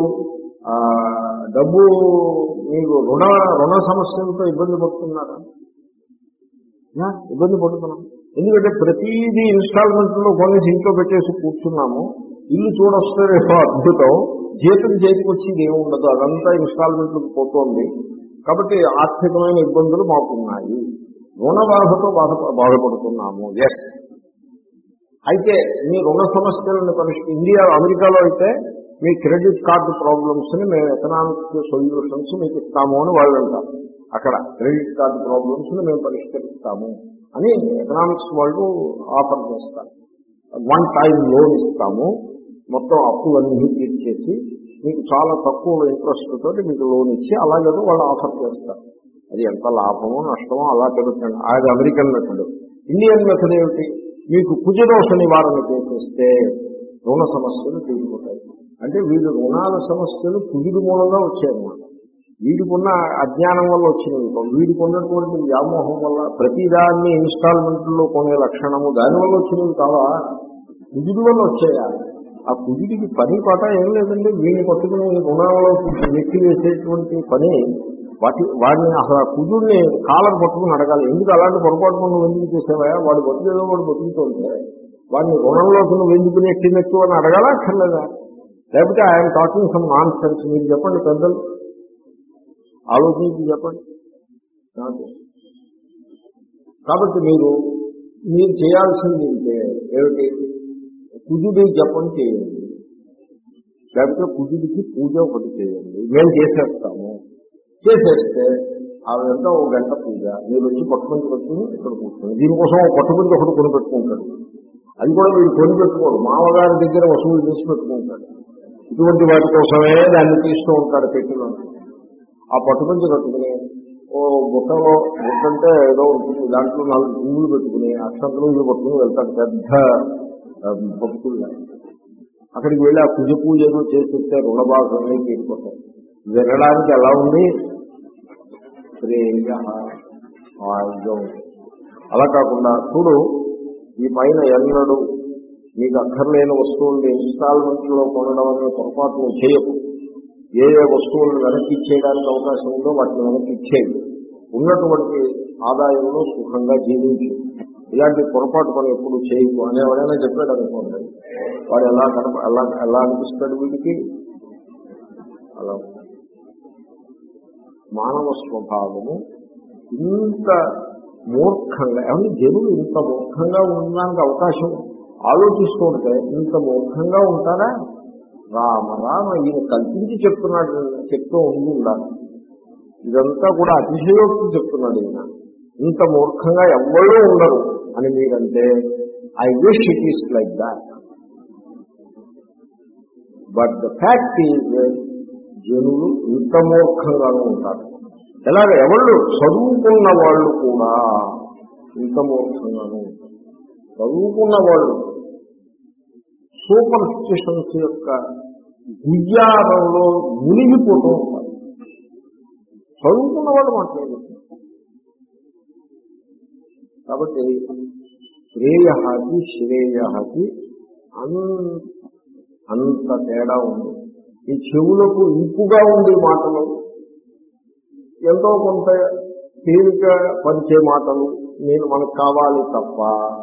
డబ్బు మీరు రుణ రుణ సమస్యలతో ఇబ్బంది పడుతున్నారా? ఇబ్బంది పడుతున్నాం. ఎందుకంటే ప్రతిదీ ఇన్స్టాల్మెంట్లో కొనేసి ఇంట్లో పెట్టేసి కూర్చున్నాము. ఇల్లు చూడొస్తారేమో అద్భుతం, జీతం చేతికి వచ్చేది ఏమి ఉండదు, అదంతా ఇన్స్టాల్మెంట్లకు పోతోంది. కాబట్టి ఆర్థికమైన ఇబ్బందులు మాకున్నాయి, రుణ బాధతో బాధ బాధపడుతున్నాము. ఎస్, అయితే మీ రుణ సమస్యలను పరిష్క ఇండియా అమెరికాలో అయితే మీ క్రెడిట్ కార్డు ప్రాబ్లమ్స్ ని మేము ఎకనామిక్ సొల్యూషన్స్ మీకు ఇస్తాము అని వాళ్ళు అంటారు. అక్కడ క్రెడిట్ కార్డు ప్రాబ్లమ్స్ ని మేము పరిష్కరిస్తాము అని ఎకనామిక్స్ వాళ్ళు ఆఫర్ చేస్తారు. వన్ టైం లోన్ ఇస్తాము, మొత్తం అప్పులన్నీ తీర్చేసి మీకు చాలా తక్కువ ఇంట్రెస్ట్ తోటి మీకు లోన్ ఇచ్చి అలాగే వాళ్ళు ఆఫర్ చేస్తారు. అది ఎంత లాభమో నష్టమో అలా తెలుస్తుంది. అది అమెరికన్ మెథడ్. ఇండియన్ మెథడ్ ఏమిటి? మీకు కుజదోష నివారణ చేసేస్తే రుణ సమస్యలు తీరిపోతాయి. అంటే వీడు రుణాల సమస్యలు కుజుడి మూలంగా వచ్చాయన్నమాట. వీడికున్న అజ్ఞానం వల్ల వచ్చినవి, వీడికి ఉన్నటువంటి వ్యామోహం వల్ల ప్రతిదాన్ని ఇన్స్టాల్మెంట్లో కొనే లక్షణము దానివల్ల వచ్చినవి కావా, కుజుడి వల్ల వచ్చాయా? ఆ కుజుడికి పని పాట ఏం లేదండి. వీడిని పట్టుకుని రుణాలలో నెక్కి వేసేటువంటి పని వాటి వాడిని అసలు ఆ కుజుడిని కాలం పట్టుకుని అడగాలి. ఎందుకు అలాంటి పొరపాటు నువ్వు ఎందుకు చేసావా? వాడు బతుకేదో వాడు బతుకుతుంటే వాడిని రుణంలోకి నువ్వు ఎందుకు నెక్కి నెక్కు అని అడగాలా అక్కర్లేదా? లేకపోతే ఆయన టాకింగ్ సమ్ నాన్ సెన్స్. మీరు చెప్పండి పెద్దలు, ఆలోచించి చెప్పండి నాకు. కాబట్టి మీరు మీరు చేయాల్సింది ఏంటంటే ఏమిటి? కుజుడి జపం చేయండి, లేకపోతే కుజుడికి పూజ ఒకటి చేయండి. మేము చేసేస్తాము. చేసేస్తే అదంతా ఒక గంట పూజ. మీరు వచ్చి పట్టుకొని పెట్టుకుని ఇక్కడ కూర్చొని దీనికోసం ఒక పట్టుకుని ఒకటి కొని పెట్టుకుంటాడు. అది కూడా వీడు కొని పెట్టుకోడు, మామగారి దగ్గర వసూలు చేసి పెట్టుకుంటాడు. ఇటువంటి వాటి కోసమే దాన్ని తీస్తూ ఉంటాడు పెట్టిలో. ఆ పట్టుకుంచి కట్టుకుని ఓ బుట్టలో బుట్టంటే ఏదో ఉంటుంది, దాంట్లో నాలుగు పువ్వులు పెట్టుకుని అక్షంతలు ఇల్లు పట్టుకుని వెళ్తాడు పెద్ద భక్తులు. అక్కడికి వెళ్ళి ఆ పూజ పూజ ఏదో చేసేస్తే రుణబాధలన్నీ తీరిపోతాయి. వినడానికి ఎలా ఉంది? అలా కాకుండా చూడు, ఈ పైన ఎన్నడు మీకు అక్కర్లేని వస్తువుల్ని ఇన్స్టాల్మెంట్లో కొనడం అనే పొరపాటు చేయకు. ఏ ఏ వస్తువులను వెనక్కి ఇచ్చేయడానికి అవకాశం ఉందో వాటిని వెనక్కి ఇచ్చేది. ఉన్నటువంటి ఆదాయంలో సుఖంగా జీవించు. ఇలాంటి పొరపాటు పని ఎప్పుడు చేయకు అని ఎవరైనా చెప్పాడు అనుకోండి, వాడు ఎలా కనప ఎలా ఎలా అనిపిస్తాడు వీడికి? అలా మానవ స్వభావము ఇంత మూర్ఖంగా, ఏమన్నా జనులు ఇంత మూర్ఖంగా ఉండడానికి అవకాశం ఆలోచిస్తూ ఉంటే ఇంత మూర్ఖంగా ఉంటారా? రామ రామ, ఈయన కల్పించి చెప్తున్నాడు, చెప్తూ ఉండి ఉండాలి. ఇదంతా కూడా అతిశయోక్తి చెప్తున్నాడు ఈయన. ఇంత మూర్ఖంగా ఎవ్వరూ ఉండరు అని మీరంటే I wish it is like that. But the fact is జనులు ఇంత మూర్ఖంగానూ ఉంటారు. ఎలాగ ఎవళ్ళు చదువుకున్న వాళ్ళు కూడా ఇంత మూర్ఖంగానూ ఉంటారు. చదువుకున్న వాళ్ళు సూపర్ స్టిషన్స్ యొక్క గుయ్యారంలో మునిగిపోతూ ఉంటారు. చదువుకున్న వాళ్ళు మాట్లాడుతున్నారు. కాబట్టి శ్రేయహాకి శ్రేయహాకి అంత తేడా ఉంది. ఈ చెవులకు ఇంపుగా ఉండే మాటలు, ఎంతో కొంత తేలిక పరిచే మాటలు నేను మనకు కావాలి తప్ప,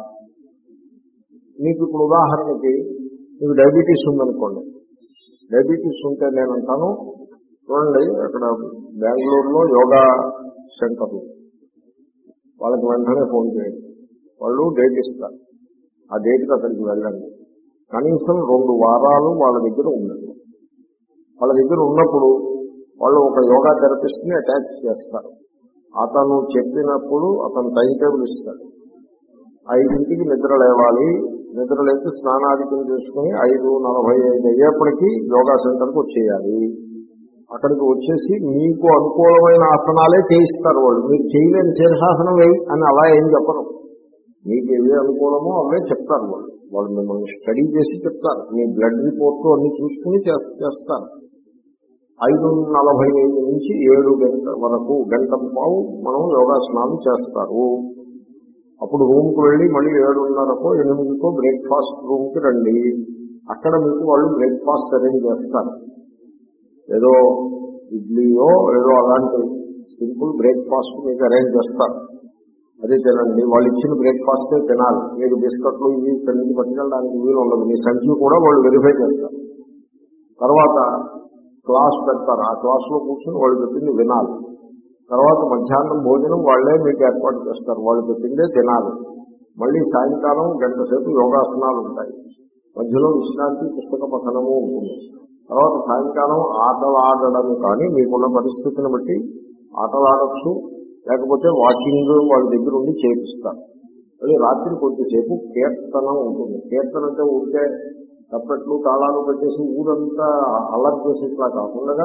మీకు ఇప్పుడు ఉదాహరణకి మీకు డయాబెటీస్ ఉందనుకోండి. డయాబెటీస్ ఉంటే నేను అంటాను, చూడండి అక్కడ బెంగళూరులో యోగా సెంటర్లు, వాళ్ళకి వెంటనే ఫోన్ చేయండి, వాళ్ళు డేట్ ఇస్తారు. ఆ డేట్కి అక్కడికి వెళ్ళండి. కనీసం రెండు వారాలు వాళ్ళ దగ్గర ఉండండి. వాళ్ళ దగ్గర ఉన్నప్పుడు వాళ్ళు ఒక యోగా థెరపిస్ట్ని అటాచ్ చేస్తారు. అతను చెప్పినప్పుడు అతను టైం టేబుల్ ఇస్తాడు. ఐదింటికి నిద్ర లేవాలి, నిద్ర లేచి స్నానాధికం చేసుకుని ఐదు నలభై ఐదు అయ్యేప్పటికీ యోగా సెంటర్కి వచ్చేయాలి. అక్కడికి వచ్చేసి మీకు అనుకూలమైన ఆసనాలే చేయిస్తారు వాళ్ళు. మీరు చేయలేని శీర్షాసనం వేయి అని అలా ఏం చెప్పరు. మీకు ఏవి అనుకూలమో అవే చెప్తారు వాళ్ళు. వాళ్ళు మిమ్మల్ని స్టడీ చేసి చెప్తారు. మీ బ్లడ్ రిపోర్ట్ అన్ని చూసుకుని చేస్తారు. ఐదు నలభై ఐదు నుంచి ఏడు గంట వరకు గంట పావు మనం యోగాసనాలు చేస్తారు. అప్పుడు రూమ్కి వెళ్ళి మళ్ళీ ఏడున్నరకో ఎనిమిదికో బ్రేక్ఫాస్ట్ రూమ్కి రండి. అక్కడ మీకు వాళ్ళు బ్రేక్ఫాస్ట్ అరేంజ్ చేస్తారు. ఏదో ఇడ్లీయో ఏదో అలాంటి సింపుల్ బ్రేక్ఫాస్ట్ మీకు అరేంజ్ చేస్తారు. అదే తినండి. వాళ్ళు ఇచ్చిన బ్రేక్ఫాస్టే తినాలి. మీరు బిస్కట్లు ఇవి తిని పట్టుకెళ్ళడానికి వీలు ఉండదు. మీ సంఖ్య కూడా వాళ్ళు వెరిఫై చేస్తారు. తర్వాత క్లాస్ పెడతారు. ఆ క్లాసులో కూర్చొని వాళ్ళు చెప్పింది వినాలి. తర్వాత మధ్యాహ్నం భోజనం వాళ్లే మీకు ఏర్పాటు చేస్తారు. వాళ్ళు చెప్పిందే తినాలి. మళ్ళీ సాయంకాలం గంట సేపు యోగాసనాలు ఉంటాయి. మధ్యలో విశ్రాంతి, పుస్తక పఠనము ఉంటుంది. తర్వాత సాయంకాలం ఆటలు ఆడడం కానీ మీకున్న పరిస్థితిని బట్టి ఆటలు ఆడచ్చు, లేకపోతే వాకింగ్ వాళ్ళ దగ్గర ఉండి చేపిస్తారు. మళ్ళీ రాత్రి కొద్దిసేపు కీర్తనం ఉంటుంది. కీర్తన అంటే ఉంటే తప్పట్లు తాళాలు పెట్టేసి ఊరంతా అల్లరి చేసేట్లా కాకుండా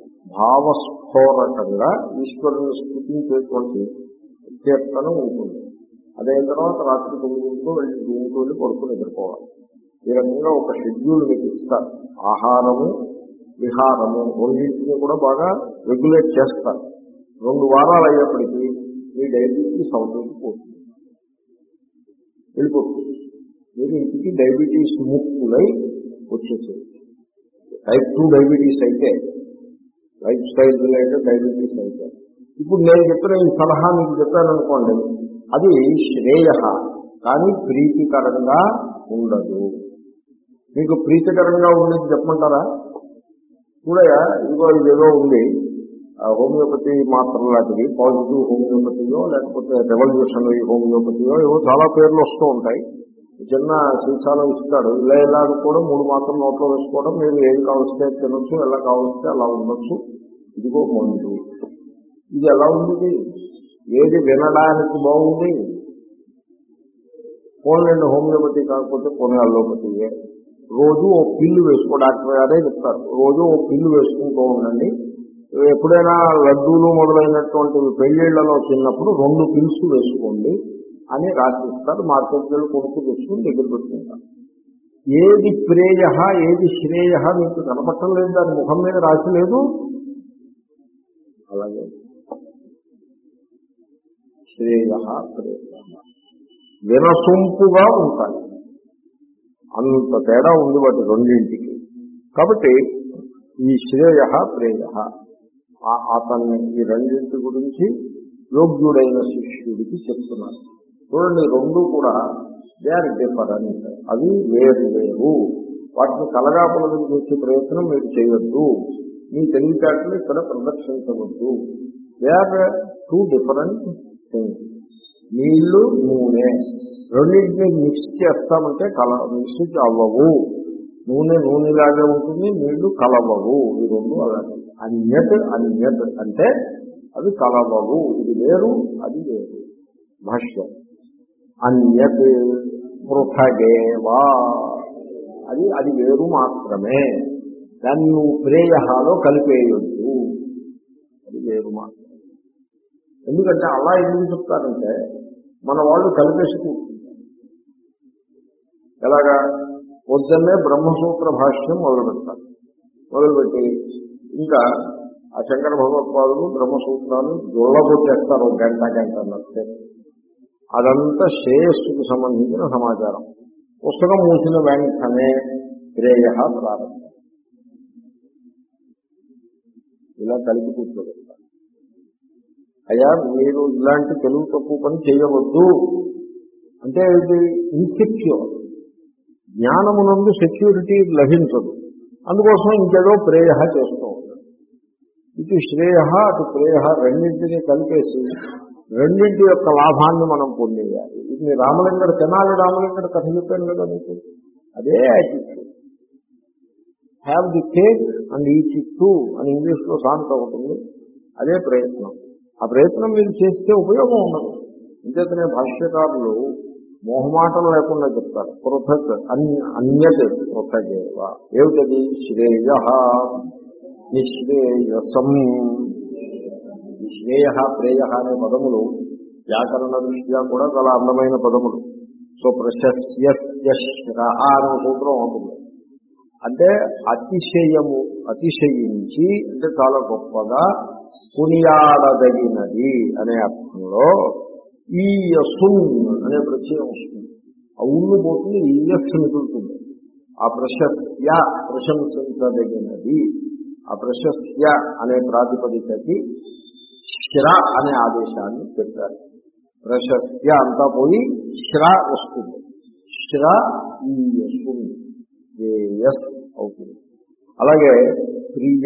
భావస్ఫోరకంగా ఈశ్వరుని స్థుతించేటువంటి కీర్తనం ఉంటుంది. అదైన తర్వాత రాత్రి తొమ్మిదింటితో వెళ్ళి రూమ్కి వెళ్ళి పడుకుని నిద్రపోవాలి. ఈ రకంగా ఒక షెడ్యూల్ మీకు ఇస్తారు. ఆహారము విహారము రెండింటిని కూడా బాగా రెగ్యులేట్ చేస్తారు. రెండు వారాలు అయ్యేప్పటికీ మీ డయాబెటీస్ అవతలకి పోతుంది, వెళ్ళిపోతుంది. మీరు ఇంటికి డయాబెటీస్ ముక్తులై వచ్చేసేది. టైప్ టూ డయాబెటీస్ అయితే, లైఫ్ స్టైల్ రిలేటెడ్ డయాబెటీస్ అయితే. ఇప్పుడు నేను చెప్పిన ఈ సలహా మీకు చెప్పాననుకోండి, అది శ్రేయ కానీ ప్రీతికరంగా ఉండదు. మీకు ప్రీతికరంగా ఉండేది చెప్పమంటారా? చూడయా, ఇదిగో ఇదేదో ఉంది హోమియోపతి మాత్రం లాంటిది, పాజిటివ్ హోమియోపతియో లేకపోతే రెవల్యూషనరీ హోమియోపతియో ఏవో చాలా పేర్లు వస్తూ ఉంటాయి. చిన్న సీసాలో ఇస్తాడు. ఇలా ఇలా కూడా మూడు మాత్రం నోట్లో వేసుకోవడం, మీరు ఏం కావస్తే తినొచ్చు, ఎలా కావస్తే అలా ఉండొచ్చు. ఇదిగో మందు. ఇది ఎలా ఉంది? ఏది వినడానికి బాగుంది? పోన్లండి హోమియోపతి కాకపోతే పోనీ అల్లోపతియే. రోజు ఓ పిల్లు వేసుకో, డాక్టర్ గారే చెప్తారు, రోజు ఓ పిల్లు వేసుకుంటూ ఉండండి. ఎప్పుడైనా లడ్డూలు మొదలైనటువంటి పెళ్లిళ్లలో చిన్నప్పుడు రెండు పిల్స్ వేసుకోండి అని రాసిస్తారు. మార్కెట్కి వెళ్ళి కొనుక్కు తెచ్చుకుని దగ్గర పెట్టుకుంటారు. ఏది ప్రేయ ఏది శ్రేయ మీకు కనపట్టం లేదు, దాని ముఖం మీద రాసి లేదు. అలాగే శ్రేయ ప్రేయ వినసొంపుగా ఉంటాయి. అంత తేడా ఉంది వాటి రెండింటికి. కాబట్టి ఈ శ్రేయ ప్రేయ అతన్ని ఈ రెండింటి గురించి యోగ్యుడైన శిష్యుడికి చెప్తున్నారు. చూడండి, రెండు కూడా దే ఆర్ డిఫరెంట్. అవి వేరు వేరు. వాటిని కలగాపులగం చేసే ప్రయత్నం మీరు చేయొద్దు. మీ తెలివితేటలు ఇక్కడ ప్రదర్శించవద్దు. They are two different things. నీళ్లు నూనె రెండింటిని మిక్స్ చేస్తామంటే కల మిక్స్ అవ్వవు. నూనె నూనెలాగే ఉంటుంది, నీళ్లు కలవవు. ఈ రెండు అలాగే. అన్యత్ అన్యత్ అంటే అవి కలవవు. ఇది వేరు, అది వేరు. భాష్యం అన్యత్ పృథగేవా, అది అది వేరు మాత్రమే. దాన్ని నువ్వు ప్రేయహాలో కలిపేయొద్దు, అది వేరు మాత్రమే. ఎందుకంటే అలా ఎందుకు చెప్తారంటే మన వాళ్ళు కలిపేసి కూర్చుంటారు. ఎలాగా పొద్దున్నే బ్రహ్మసూత్ర భాష్యం మొదలుపెడతారు. మొదలుపెట్టి ఇంకా ఆ శంకర భగవత్పాదులు బ్రహ్మసూత్రాలు జొల్లగొట్టేస్తారు ఒక గంట గంట నడిస్తే. అదంతా శ్రేయస్సుకు సంబంధించిన సమాచారం. పుస్తకం మూసిన వెంటనే శ్రేయ ప్రారంభం. ఇలా కలిపి కూర్చోబెడతారు. అయ్యా మీరు ఇలాంటి తెలుగు తక్కువ పని చేయవద్దు అంటే ఇది ఇన్సెక్యూర్, జ్ఞానమునందు సెక్యూరిటీ లభించదు. అందుకోసం ఇంకేదో ప్రేయ చేస్తూ ఉంటాడు. ఇటు శ్రేయ అటు ప్రేయ రెండింటినీ కలిపేసి రెండింటి యొక్క లాభాన్ని మనం పొందేయాలి. ఇది మీ రామలింగడు తెనాలి రామలింగడు కథ చెప్పాను కదా మీకు. అదే attitude. Have the cake and eat it too అని ఇంగ్లీష్లో సామెత అవుతుంది. అదే ప్రయత్నం. ఆ ప్రయత్నం మీరు చేస్తే ఉపయోగం ఉండదు. ఇంకేతనే భాష్యకారులు మోహమాటం లేకుండా చెప్తారు. పృథక్ అన్యత్ పృథగేవ. ఏమిటది? శ్రేయ నిశ్రేయసం. ఈ శ్రేయ ప్రేయ అనే పదములు వ్యాకరణ దృష్ట్యా కూడా చాలా అందమైన పదములు. సో ప్రశస్య అనే సూత్రం ఉంటుంది. అంటే అతిశయము, అతిశయించి అంటే చాలా గొప్పగా కొనియాడదగినది అనే అర్థంలో ఈ యసున్ అనే ప్రత్యయం వస్తుంది. ఆ ఉళ్ళు పోతుంది, ఈ యస్సు మిగులుతుంది. ఆ ప్రశస్య ప్రశంసించదగినది. ఆ ప్రశస్య అనే ప్రాతిపదికకి శ్ర అనే ఆదేశాన్ని పెట్టారు. ప్రశస్య అంతా పోయి శ్ర వస్తుంది. శ్ర ఈ యసున్ శ్రేయస్ అవుతుంది. అలాగే ప్రియ,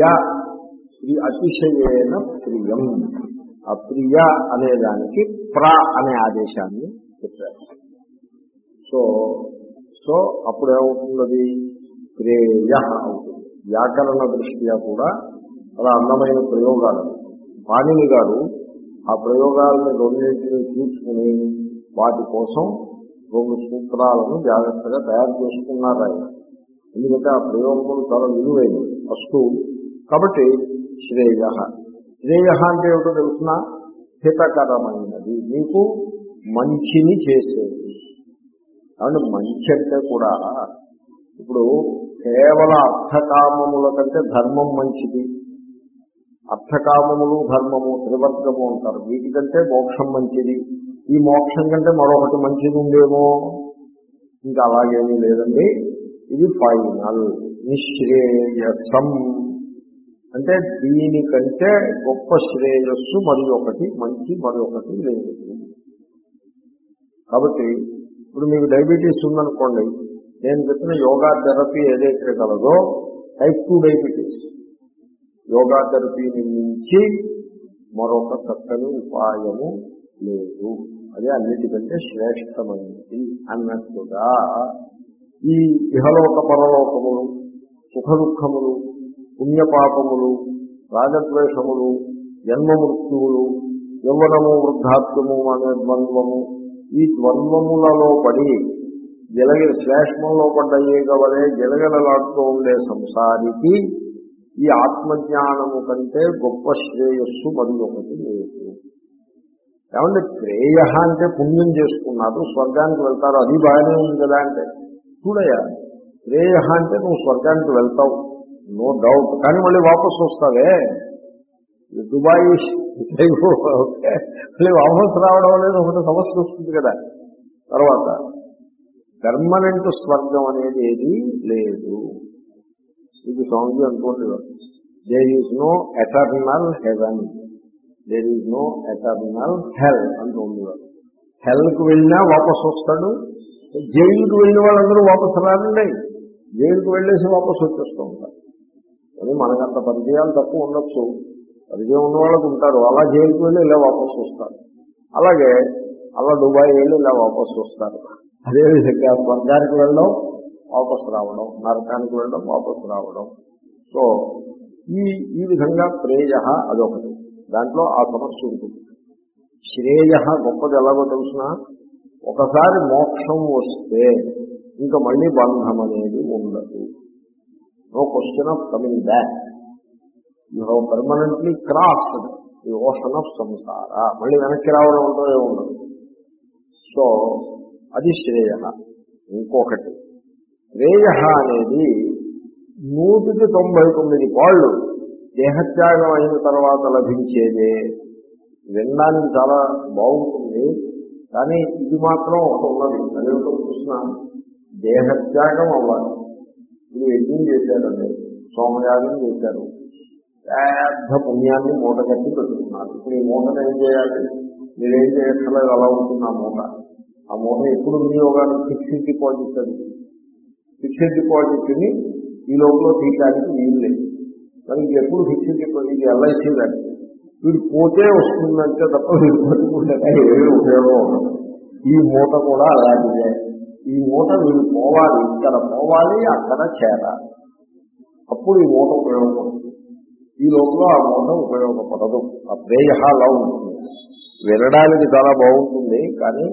అతిశయేన ప్రియం. ఆ ప్రియ అనే దానికి ప్ర అనే ఆదేశాన్ని పెట్టారు. So so అప్పుడేమవుతున్నది? ప్రేయ అవుతుంది. వ్యాకరణ దృష్ట్యా కూడా చాలా అందమైన ప్రయోగాలు. పాణిని గారు ఆ ప్రయోగాలను రెండింటినీ తీసుకుని వాటి కోసం రెండు సూత్రాలను జాగ్రత్తగా తయారు చేసుకున్నారు ఆయన. ఎందుకంటే ఆ ప్రయోగములు చాలా విలువైనవి. అస్తు కాబట్టి శ్రేయ. శ్రేయ అంటే ఏమిటో తెలుసిన? హితకరమైనది, మీకు మంచిని చేసేది. కాబట్టి మంచి అంటే కూడా ఇప్పుడు కేవల అర్థకామముల కంటే ధర్మం మంచిది. అర్థకామములు ధర్మము త్రివర్గము అంటారు. వీటికంటే మోక్షం మంచిది. ఈ మోక్షం కంటే మరొకటి మంచిది ఉందేమో. ఇంకా అలాగేమీ లేదండి. ఇది ఫైనల్. నిశ్రేయసం అంటే దీనికంటే గొప్ప శ్రేయస్సు మరి ఒకటి మంచి మరి ఒకటి లేదు. కాబట్టి ఇప్పుడు మీకు డయాబెటీస్ ఉందనుకోండి, నేను చెప్పిన యోగా థెరపీ ఏదైతే కలదో టైప్ టూ డయాబెటీస్, యోగా థెరపీని మించి మరొక చక్కని ఉపాయము లేదు. అదే అన్నిటికంటే శ్రేష్టమైనది అన్నట్టుగా ఈ ఇహలోక పరలోకములు, సుఖ దుఃఖములు, పుణ్యపాపములు, రాగద్వేషములు, జన్మ మృత్యువులు, యవ్వనము వృద్ధాత్వము అనే ద్వంద్వము, ఈ ద్వంద్వములలో పడి గిలగ శ్లేష్మంలో పడ్డయ్యే గవలే గిలగలలాడుతూ ఉండే సంసారికి ఈ ఆత్మజ్ఞానము కంటే గొప్ప శ్రేయస్సు మరి ఒకటి లేదు. ఏమంటే శ్రేయ అంటే పుణ్యం చేసుకున్నారు, స్వర్గానికి వెళ్తారు, అది బాగానే ఉంది కదా అంటే చూడయా. శ్రేయ అంటే నువ్వు స్వర్గానికి వెళ్తావు, నో డౌట్, కానీ మళ్ళీ వాపసు వస్తావే. దుబాయ్ ఓకే, మళ్ళీ వాపసు రావడం అనేది ఒకటి సమస్య వస్తుంది కదా. తర్వాత పర్మనెంట్ స్వర్గం అనేది ఏది లేదు. ఇది స్వామిజీ అనుకోండి, there is no eternal heaven, there is no eternal hell అంటూ ఉండేవారు. హెల్కి వెళ్ళినా వాపసు వస్తాడు, జైలుకి వెళ్ళిన వాళ్ళందరూ వాపసు రానండి, జైలుకి వెళ్ళేసి వాపసు వచ్చేస్తూ ఉంటారు. కానీ మనకంత పరిచయాలు తక్కువ ఉండొచ్చు, పరిచయం ఉన్న వాళ్ళకు ఉంటారు. అలా జైలుకి వెళ్ళి ఇలా వాపసు వస్తారు, అలాగే అలా దుబాయ్ వెళ్ళి ఇలా వాపసు వస్తారు. అదేవిధంగా స్వర్గానికి వెళ్ళడం, వాపసు రావడం, నరకానికి వెళ్ళడం, వాపసు రావడం. సో ఈ ఈ విధంగా ప్రేయ అదొకటి, దాంట్లో ఆ సమస్య ఉంటుంది. శ్రేయ గొప్పది ఎలాగో తెలుసిన, ఒకసారి మోక్షం వస్తే ఇంకా మళ్ళీ బంధం అనేది ఉండదు. No question of coming back. You have permanently crossed ఈ ఓషన్ ఆఫ్ సంసార. మళ్ళీ వెనక్కి రావడం ఉంటో ఏముండదు. సో అది శ్రేయ. ఇంకొకటి శ్రేయ అనేది నూటికి తొంభై తొమ్మిది పాళ్ళు దేహత్యాగం అయిన తర్వాత లభించేదే. వినడానికి చాలా బాగుంటుంది, కానీ ఇది మాత్రం ఒక ఉన్నది. అదేమిటో చూసిన దేహత్యాగం అవ్వాలి. ఇప్పుడు యజ్ఞం చేశారండి, సోమయాగం చేశారు, పెద్ద పుణ్యాన్ని మూట కట్టి పెట్టుకున్నారు. ఇప్పుడు ఈ మూటను ఏం చేయాలి? మీరేం చేయట్లేదు, అలా ఉంటుంది ఆ మూట. ఆ మూట ఎప్పుడు వినియోగానికి ఫిక్స్డ్ డిపాజిట్ అది. ఫిక్స్డ్ డిపాజిట్ని ఈ లోపల తీయడానికి వీలు లేదు. మరి ఎప్పుడు ఫిక్స్డ్ డిపాజిట్ ఎల్ఐసీ దాన్ని వీడు పోతే వస్తుందంటే తప్ప వీడు పట్టుకుంటే ఏమీ ఉపయోగం ఉండదు. ఈ మూట కూడా అలాంటిదే. ఈ మూట వీడు పోవాలి, ఇక్కడ పోవాలి, అక్కడ చేరాలి, అప్పుడు ఈ మూట ఉపయోగపడుతుంది. ఈ లోపల ఆ మూట ఉపయోగపడదు. ఆ ప్రేయ అలా ఉంటుంది. వినడానికి చాలా బాగుంటుంది, కానీ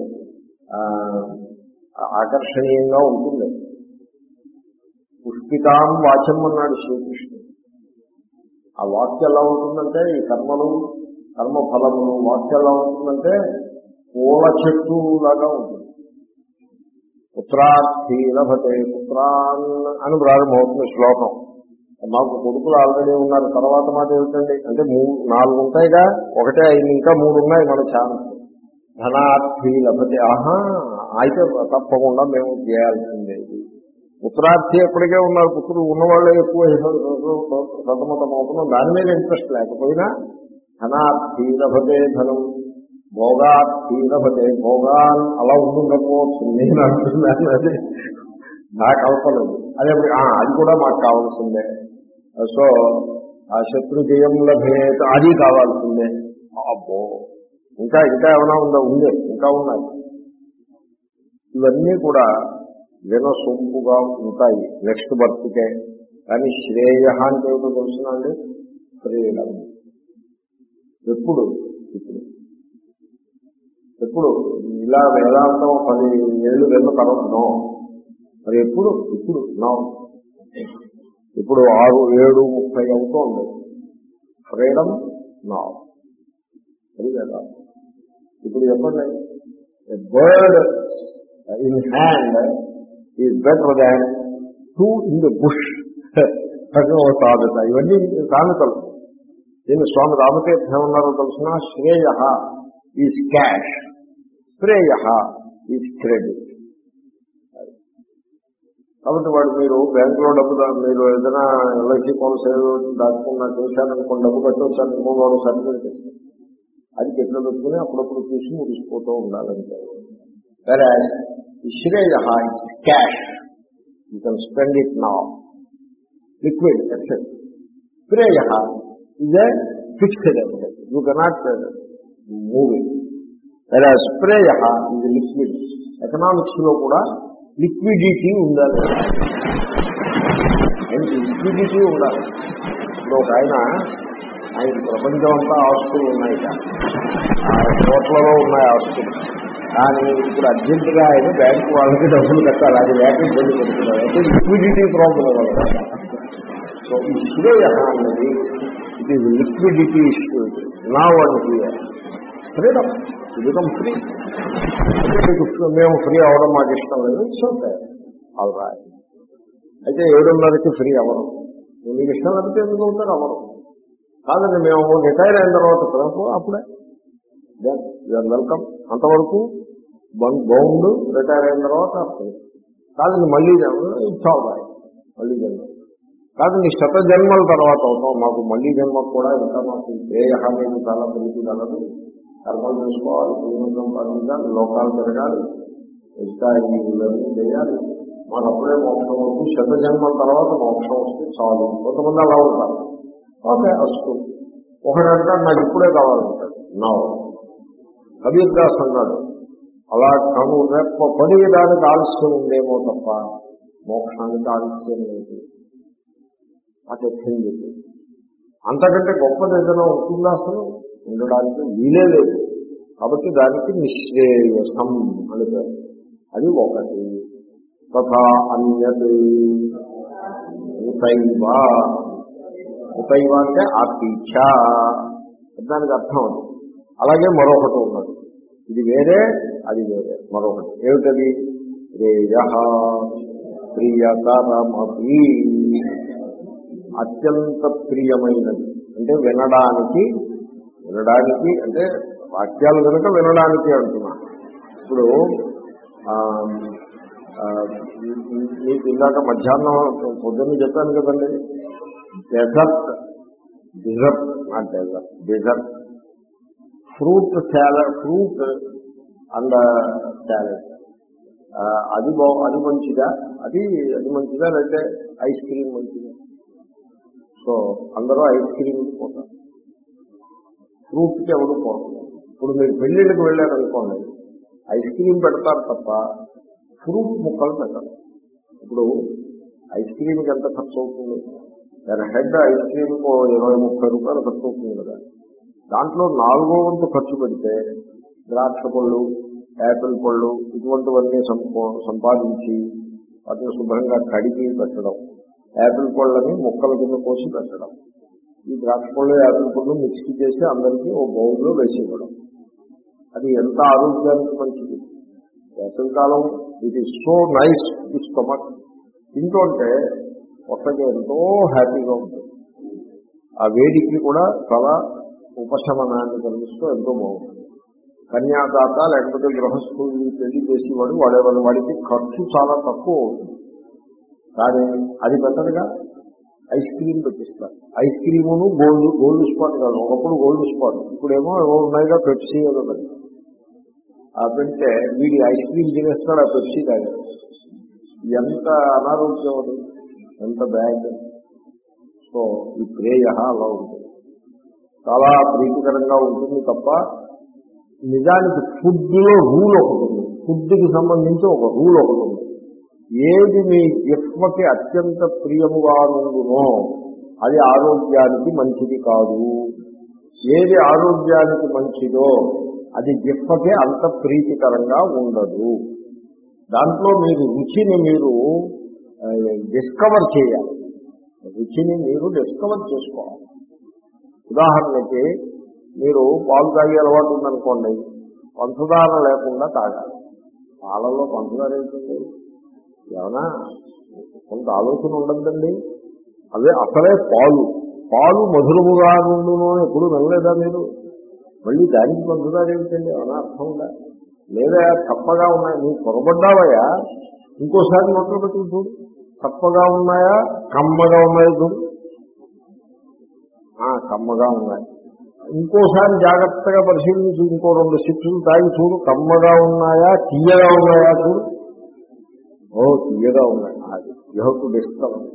ఆకర్షణీయంగా ఉంటుంది. పుష్పితాం వాచం అన్నాడు శ్రీకృష్ణుడు. ఆ వాక్యం ఎలా ఉంటుందంటే, ఈ కర్మలు కర్మఫలములు వాక్యం ఎలా ఉంటుందంటే పూల చెట్టు లాగా ఉంటుంది. పుత్రార్థి లభతే పుత్రాన్ అని ప్రారంభమవుతుంది శ్లోకం. మాకు కొడుకులు ఆల్రెడీ ఉన్నారు, తర్వాత మాట ఏమిటండి అంటే మూడు నాలుగు ఉంటాయిగా, ఒకటే అయింది, ఇంకా మూడు ఉన్నాయి మన ఛాన్స్. ధనార్థి లభతే, ఆహా అయితే తప్పకుండా మేము చేయాల్సిందే. పుత్రార్థి ఎప్పటికే ఉన్నారు, పుత్రులు ఉన్నవాళ్ళే ఎక్కువ సతమతం అవుతున్నాం. దాని మీద ఇంట్రెస్ట్ లేకపోయినా ధనార్థి లభతే ధనం, భోగార్థి లభతే భోగాన్ అలా ఉండకపోవచ్చు. నేను అంటున్నాను, అది నాకు అవసరలేదు. అదే అది కూడా మాకు కావాల్సిందే. సో ఆ శత్రుజయం లభేత అది కావాల్సిందే. అబ్బో ఇంకా ఇంకా ఏమైనా ఉందా? ఉందే, ఇంకా ఉన్నాయి. ఇవన్నీ కూడా వినసొంపుగా ఉంటాయి నెక్స్ట్ బర్త్కే. కానీ శ్రేయ అంటే ఏమిటో తెలుసునండి, ఫ్రీడమ్. ఎప్పుడు ఇప్పుడు ఎప్పుడు ఇలా వేదాంతం పది ఏళ్ళు వెళ్ళిన తర్వాత నో, మరి ఎప్పుడు ఇప్పుడు నో. ఇప్పుడు ఆరు ఏడు ముప్పై అవుతోంది, ఫ్రీడమ్ నో. అది వేదాంతం. ఇప్పుడు చెప్పండి, bird in hand is better than two in the bush. సాధత ఇవన్నీ సామెతలు. దీన్ని స్వామి రామతీర్థం ఏమన్నారో తెలుసిన, shreya is cash, preya is credit. కాబట్టి వాడు మీరు బ్యాంకులో డబ్బు మీరు ఏదైనా ఎల్ఐసి పాలసీ దాచుకున్నా చేశారనుకోండి, డబ్బు కట్టొచ్చారనుకో, వాడు సర్టిఫికెట్ ఇస్తారు. అది చెట్లు పెట్టుకుని అప్పుడప్పుడు చూసి ముగిసిపోతూ ఉండాలంటే. వేరే shreya it's cash, you can spend it now, liquid asset. Preya is a fixed asset, you cannot move it. వేరే ప్రేయ ఇది లిక్విడ్. ఎకనామిక్స్ లో కూడా లిక్విడిటీ ఉండాలి, లిక్విడిటీ ఉండాలి. ఇప్పుడు ఒక ఆయన ఆయన ప్రపంచం అంతా ఆస్తులు ఉన్నాయి, కోట్లలో ఉన్నాయి ఆస్తులు, కానీ ఇప్పుడు అర్జెంటుగా ఆయన బ్యాంకు వాళ్ళకి డబ్బులు కట్టాలి, అది లేక ఇబ్బంది పడుతున్నారు. అంటే లిక్విడిటీ ప్రాబ్లం వల్ల. సో ఈ శ్రేయ అన్నది it is liquidity issue. No one here freedom, become free. మేము ఫ్రీ అవ్వడం మాకు ఇష్టం లేదు, ఇట్స్ ఓకే, ఆల్ రైట్. అయితే ఏడున్నరకి ఫ్రీ అవ్వడం మీకు ఇష్టం లేకపోతే ఎందుకు అవుతారు? అవ్వడం కాదండి, మేము రిటైర్ అయిన తర్వాత అప్పుడే యూఆర్ వెల్కమ్. అంతవరకు బౌండ్, రిటైర్ అయిన తర్వాత కాదండి మళ్ళీ ఇట్స్ ఆల్ రైట్, మళ్ళీ జన్మ కాదండి శత జన్మల తర్వాత అవుతాం. మాకు మళ్ళీ జన్మకు కూడా ఇంకా మాకు దేహాన్ని చాలా పెరుగుదలదు, కర్మలు చేసుకోవాలి, పుణ్యం సంపాదించాలి, లోకాలు తిరగాలి, ఇంకా ఇవన్నీ చేయాలి. మాకు అప్పుడే మోక్షం వరకు శత జన్మల తర్వాత మోక్షం వస్తే చాలు. కొంతమంది అలా ఉంటారు. ఓకే అస్తు. ఒకడంటాడు నాకు ఇప్పుడే కావాలంటాడు. నా కబీర్ దాస్ అన్నాడు, అలా కను రెప్ప పడియడానికి ఆలస్యం ఉందేమో తప్ప మోక్షానికి ఆలస్యం లేదు. అది ఎక్కింది. అంతకంటే గొప్పది ఏదైనా ఉంటుందా? అసలు ఉండడానికి వీలే లేదు. కాబట్టి దానికి నిశ్రేయసం అని పేరు. అది ఒకటి. తథా అన్యత్ ఉతైవ, ఉతైవ అంటే ఆపీచ, దానికి అర్థం అది. అలాగే మరొకటి ఉన్నది, ఇది వేరే అది వేరే మరొకటి. ఏమిటది? శ్రేయ ప్రియతరమపి, అత్యంత ప్రియమైనది. అంటే వినడానికి, వినడానికి అంటే వాక్యాలు కనుక వినడానికి అంటున్నా. ఇప్పుడు మీకు ఇందాక మధ్యాహ్నం పొద్దున్న చెప్పాను కదండి, desert, dessert not desert, dessert, fruit salad, fruit and salad, అది బా అది మంచిదా, అది అది మంచిదా, లేకపోతే ఐస్ క్రీమ్ మంచిదా? సో అందరూ ఐస్ క్రీమ్కి పోతారు, ఫ్రూట్కి ఎవరు పోతారు. ఇప్పుడు మీరు పెళ్ళిళ్ళకి వెళ్ళారనుకోండి, ఐస్ క్రీమ్ పెడతారు తప్ప ఫ్రూట్ ముక్కలు పెట్టారు. ఇప్పుడు ఐస్ క్రీమ్కి ఎంత ఖర్చు అవుతుంది? దాని హెడ్ ఐస్ క్రీమ్కు ఇరవై ముప్పై రూపాయలు ఖర్చు అవుతుంది కదా. దాంట్లో నాలుగో వంతు ఖర్చు పెడితే ద్రాక్ష పళ్ళు, యాపిల్ పళ్ళు ఇటువంటివన్నీ సంపాదించి వాటిని శుభ్రంగా కడిగి పెట్టడం, యాపిల్ పళ్ళని ముక్కల కింద కోసి పెట్టడం, ఈ ద్రాక్ష పళ్ళు యాపిల్ పళ్ళు మిక్స్ చేసి అందరికీ ఓ బౌల్లో వేసి ఇవ్వడం, అది ఎంత ఆరోగ్యానికి మంచిది. వేసవికాలం it is so nice to stomach. తింటుంటే ఒక్కటి ఎంతో హ్యాపీగా ఉంటుంది, ఆ వేడికి కూడా చాలా ఉపశమనాన్ని కలిగిస్తూ ఎంతో బాగుంటుంది. కన్యాదాత లేకపోతే గృహస్థుల్ని పెళ్లి చేసేవాడు వాడే వాడికి ఖర్చు చాలా తక్కువ అవుతుంది. కానీ అది పెట్టదుగా, ఐస్ క్రీమ్ పెట్టిస్తారు. ఐస్ క్రీమును గోల్డ్ గోల్డ్ స్పాట్ కాదు, ఒకప్పుడు గోల్డ్ స్పాట్, ఇప్పుడేమో ఏమో ఉన్నాయిగా పెప్సీ ఏదో పెట్టి ఆ పెడితే వీడి ఐస్ క్రీమ్ తినేస్తాడు, ఆ పెప్సీ తాగేస్తాడు. ఎంత అనారోగ్యం అది, ఎంత బ్యాడ్. సో ఈ ప్రేయ అలా ఉంటుంది, చాలా ప్రీతికరంగా ఉంటుంది తప్ప నిజానికి ఫుడ్లో రూల్ ఒకటి ఉంది, ఫుడ్కి సంబంధించి ఒక రూల్ ఒకటి ఉంది. ఏది మీ జిహ్వకి అత్యంత ప్రియముగా ఉండునో అది ఆరోగ్యానికి మంచిది కాదు, ఏది ఆరోగ్యానికి మంచిదో అది జిహ్వకి అంత ప్రీతికరంగా ఉండదు. దాంట్లో మీరు రుచిని మీరు డిస్కవర్ చేయాలి, రుచిని మీరు డిస్కవర్ చేసుకోవాలి. ఉదాహరణకి మీరు పాలు తాగే అలవాటు ఉందనుకోండి, పంచదార లేకుండా తాగాలి. పాలలో పంచదార ఏంటండి, ఏమన్నా కొంత ఆలోచన ఉండద్దండి. అదే అసలే పాలు, పాలు మధురముగా ఉండును అని ఎప్పుడు వినలేదా మీరు? మళ్ళీ దానికి పంచదార ఏమిటండి, ఏమన్నా అర్థం ఉందా? లేదా చప్పగా ఉన్నాయి, నువ్వు పొరబడ్డావయ్యా, ఇంకోసారి నోట్లో పెట్టుకు చూడు, చప్పగా ఉన్నాయా కమ్మగా ఉన్నాయా చూడు, కమ్మగా ఉన్నాయి. ఇంకోసారి జాగ్రత్తగా పరిశీలించి ఇంకో రెండు సిప్సులు తాగి చూడు, కమ్మగా ఉన్నాయా తీయగా ఉన్నాయా చూడు. ఓ తీయగా ఉన్నాయి, అది యూ హేవ్ టు డిస్కవర్.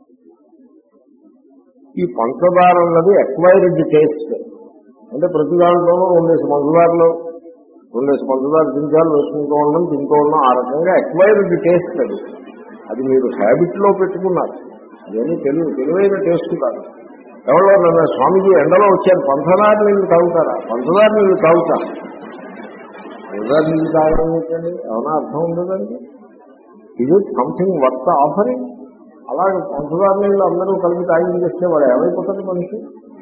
ఈ పంచదార అన్నది అక్వైర్డ్ టేస్ట్. అంటే ప్రతి దాంట్లోనూ రెండేసి పంచదారలు రెండేసి పంచదార దించాలు వేసుకుంటూ ఉండడం, తింటూ ఉండడం, ఆ రకంగా అక్వైర్డ్ టేస్ట్ అది. అది మీరు హ్యాబిట్లో పెట్టుకున్నారు, అదేమీ తెలివి తెలివైన టేస్ట్ కాదు. ఎవరో నన్ను స్వామిజీ ఎండలో వచ్చారు, పంచదార నీళ్ళు తాగుతారా? పంచదార నీళ్ళు తాగుతా, పంచదార నీళ్ళు తాగడం ఏంటండి, ఏమైనా అర్థం ఉండదండి? ఇది సంథింగ్ వర్త్ ఆఫరింగ్. అలాగే పంచదార నీళ్ళు అందరూ కలిపి తాగి చేస్తే వాడు ఏమైపోతుంది మనిషి?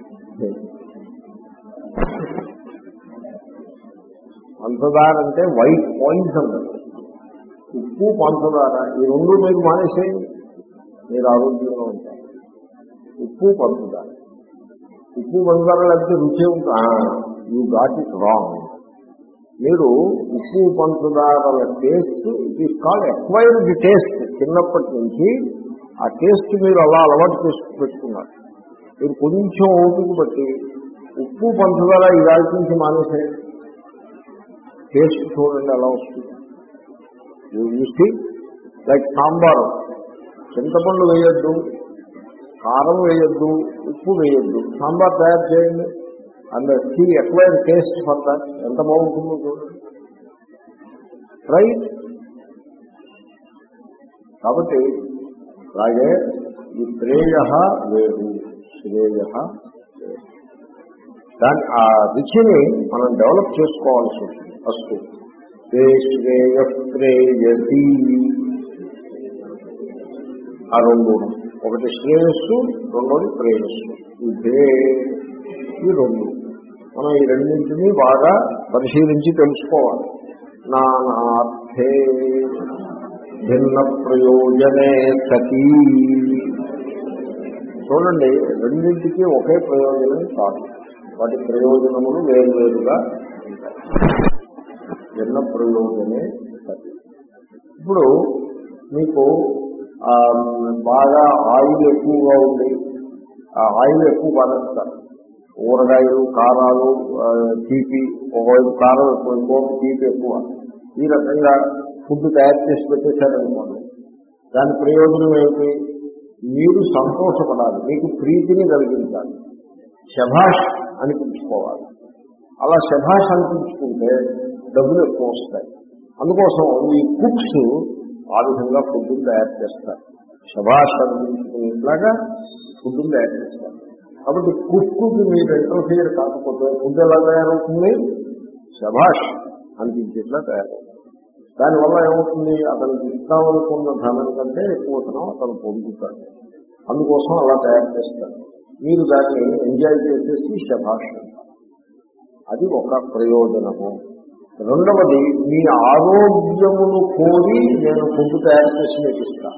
పంచదార అంటే వైట్ పాయింట్స్ అంటారు, ఉప్పు పంచదార ఈ రెండు మీరు మానేసేయండి, మీరు ఆరోగ్యంగా ఉంటారు. ఉప్పు పంచదార, ఉప్పు పంచదార లేకపోతే రుచి ఉంటా, యూ గాట్ ఇట్ రాంగ్. మీరు ఉప్పు పంచదారల taste it is called acquired taste. చిన్నప్పటి నుంచి ఆ టేస్ట్ మీరు అలా అలవాటు చేసి పెట్టుకున్నారు. మీరు కొంచెం ఓపిక బట్టి ఉప్పు పంచదార ఈ రాల్పించి మానేసేయండి, టేస్ట్ చూడండి ఎలా వస్తుంది. చూసి లైక్ సాంబారు, చింతపండు వేయొద్దు, కారం వేయొద్దు, ఉప్పు వేయొద్దు, సాంబార్ తయారు చేయండి, and see acquired taste for that. ఎంత బాగుంటుందో చూడండి, రైట్. కాబట్టి అలాగే ఈ ప్రేయ వేరు, శ్రేయ దాని ఆ రుచిని మనం డెవలప్ చేసుకోవాల్సి ఉంటుంది. అస్తు తే శ్రేయ ప్రేయసి, ఆ రెండు, ఒకటి శ్రేయస్సు, రెండోది ప్రేయస్సు. ఇదే ఈ రెండు మనం ఈ రెండింటినీ బాగా పరిశీలించి తెలుసుకోవాలి. నానార్థే భిన్న ప్రయోజనే సతీ. చూడండి, రెండింటికి ఒకే ప్రయోజనం కాదు, వాటి ప్రయోజనములు వేరువేరుగా ఉంటాయి. భిన్న ప్రయోజనే సతీ. ఇప్పుడు మీకు బాగా ఆయిల్ ఎక్కువగా ఉంది, ఆ ఆయిల్ ఎక్కువ పడేస్తారు. ఊరగాయలు, కారాలు, తీపి, ఒకవైపు కారం ఎక్కువ, ఇంకోటి తీపి ఎక్కువ, ఈ రకంగా ఫుడ్ తయారు చేసి పెట్టేశారనుకోండి. దాని ప్రయోజనం ఏమిటి? మీరు సంతోషపడాలి, మీకు ప్రీతిని కలిగించాలి, శభాష్ అనిపించుకోవాలి. అలా శభాష్ అనిపించుకుంటే డబ్బులు ఎక్కువ వస్తాయి. అందుకోసం ఈ కుక్స్ ఆ విధంగా ఫుడ్ని తయారు చేస్తారు, శభాష్ అనిపించుకునేట్లాగా ఫుడ్ని తయారు చేస్తారు. కాబట్టి కుక్కుకి మీరు ఇంటర్ఫియర్ కాకపోతే ఫుడ్ ఎలా తయారవుతుంది? శభాష్ అనిపించేట్లా తయారవుతుంది. దానివల్ల ఏమవుతుంది? అతనికి ఇస్తామనుకున్న ధనం కంటే ఎక్కువ ధనం అతను పొందుతాడు. అందుకోసం అలా తయారు చేస్తారు. మీరు దాన్ని ఎంజాయ్ చేసేసి శభాష్, అది ఒక ప్రయోజనము. రెండవది, మీ ఆరోగ్యమును కోరి నేను ఫుడ్ తయారు చేసి మీకు ఇస్తాను.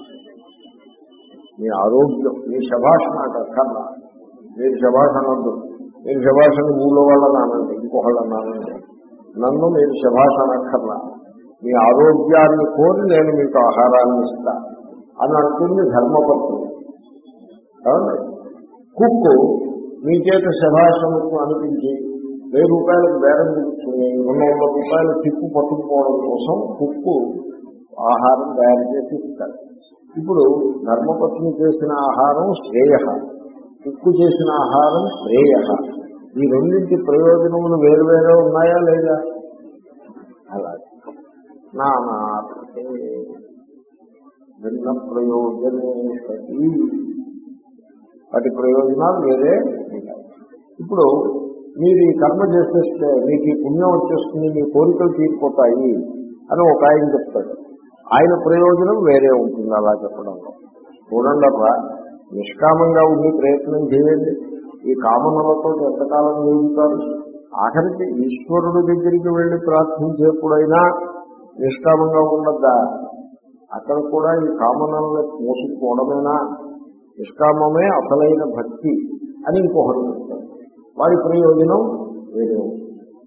మీ ఆరోగ్యం, మీ శభాష్ నాకు అక్కర్లా, మీరు శభాష్ అనొద్దు. మీరు శభాష్ అని ఊళ్ళో వాళ్ళని అనండి, ఇంకొకళ్ళని అనండి, నన్ను మీరు శభాష్ అనక్కర్లా. మీ ఆరోగ్యాన్ని కోరి నేను మీకు ఆహారాన్ని ఇస్తా అని అంటుంది ధర్మపత్ని. కాబట్టి కుక్కు మీ చేత శభాషణకు అనిపించి వెయ్యి రూపాయలకు బేరం కూర్చుని రెండు వందల రూపాయలు తిప్పు పట్టుకుపోవడం కోసం కుక్కు ఆహారం తయారు చేసి ఇస్తారు. ఇప్పుడు ధర్మపత్ని చేసిన ఆహారం శ్రేయ, కుక్కు చేసిన ఆహారం శ్రేయ. ఈ రెండింటి ప్రయోజనములు వేరువేరే ఉన్నాయా లేదా? అలాగే నానార్థే భిన్న ప్రయోజనే సతీ, వాటి ప్రయోజనాలు వేరే ఉంటాయి. ఇప్పుడు మీరు ఈ కర్మ చేసేస్తే మీకు ఈ పుణ్యం వచ్చేస్తుంది, మీ కోరికలు తీరిపోతాయి అని ఒక ఆయన చెప్తాడు. ఆయన ప్రయోజనం వేరే ఉంటుంది అలా చెప్పడంలో. చూడండి అబ్బా, నిష్కామంగా ఉండి ప్రయత్నం చేయండి. ఈ కామనలతో ఎంతకాలం జీవితారు? ఆఖరికి ఈశ్వరుడి దగ్గరికి వెళ్ళి ప్రార్థించేప్పుడైనా నిష్కామంగా ఉండద్దా? అక్కడ కూడా ఈ కామనల్ని మోసుకుపోవడమేనా? నిష్కామమే అసలైన భక్తి అని ఇంకొకటి చెప్తారు. వాడి ప్రయోజనం వేరే ఉంటుంది,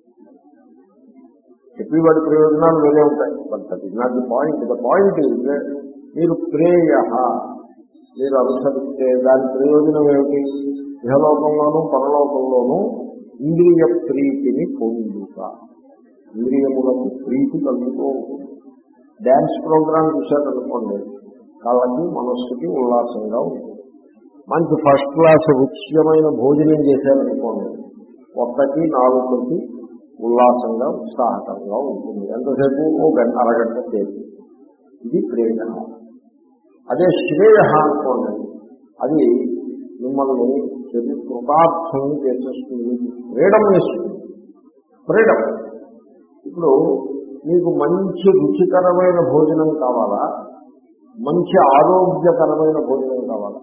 చెప్పి వాడి ప్రయోజనాలు వేరే ఉంటాయి. But that is not the point. The point is మీరు ప్రేయ మీరు అనుసరిస్తే దాని ప్రయోజనం ఏమిటి? ఇహలోకంలోనూ పరలోకంలోనూ ఇంద్రియ ప్రీతిని పొందుట, ఇంద్రియములకు ప్రీతి కలుగుతూ ఉంటుంది. డ్యాన్స్ ప్రోగ్రామ్ చూశారనుకోండి, వాళ్ళకి మనస్సుకి ఉల్లాసంగా ఉంటుంది. మంచి ఫస్ట్ క్లాస్ రుచ్యమైన భోజనం చేశారనుకోండి, ఒక్కటి నాలుగుకి ఉల్లాసంగా ఉత్సాహకరంగా ఉంటుంది. ఎంతసేపు? ఓ గంట అరగంట సేపు. ఇది ప్రేయ. అదే శ్రేయ అనుకోండి, అది మిమ్మల్ని కృతార్థం చేసేస్తుంది, ఫ్రీడమ్ ఇస్తుంది. ఫ్రీడమ్. ఇప్పుడు మీకు మంచి రుచికరమైన భోజనం కావాలా, మంచి ఆరోగ్యకరమైన భోజనం కావాలా?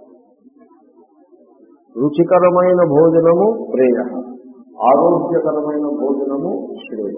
రుచికరమైన భోజనము ప్రేయ, ఆరోగ్యకరమైన భోజనము శ్రేయ.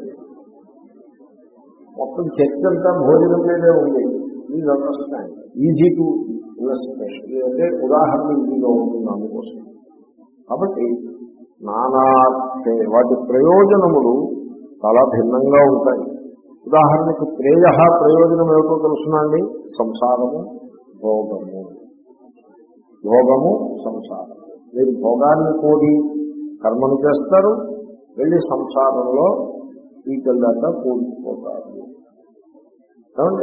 మొత్తం చర్చ అంతా భోజనం మీదే ఉంది. Please understand, easy to investigation. అంటే ఉదాహరణ ఈజీగా ఉంటుంది అందుకోసం. కాబట్టి నానార్థే వాటి ప్రయోజనములు చాలా భిన్నంగా ఉంటాయి. ఉదాహరణకి ప్రేయ ప్రయోజనం ఏమిటో తెలుసునండి? సంసారము, భోగము. భోగము, సంసారం. మీరు భోగాన్ని కోరి కర్మను చేస్తారు, వెళ్ళి సంసారంలో పీకల్దాకా కూలిపోతారు. ఏమండి,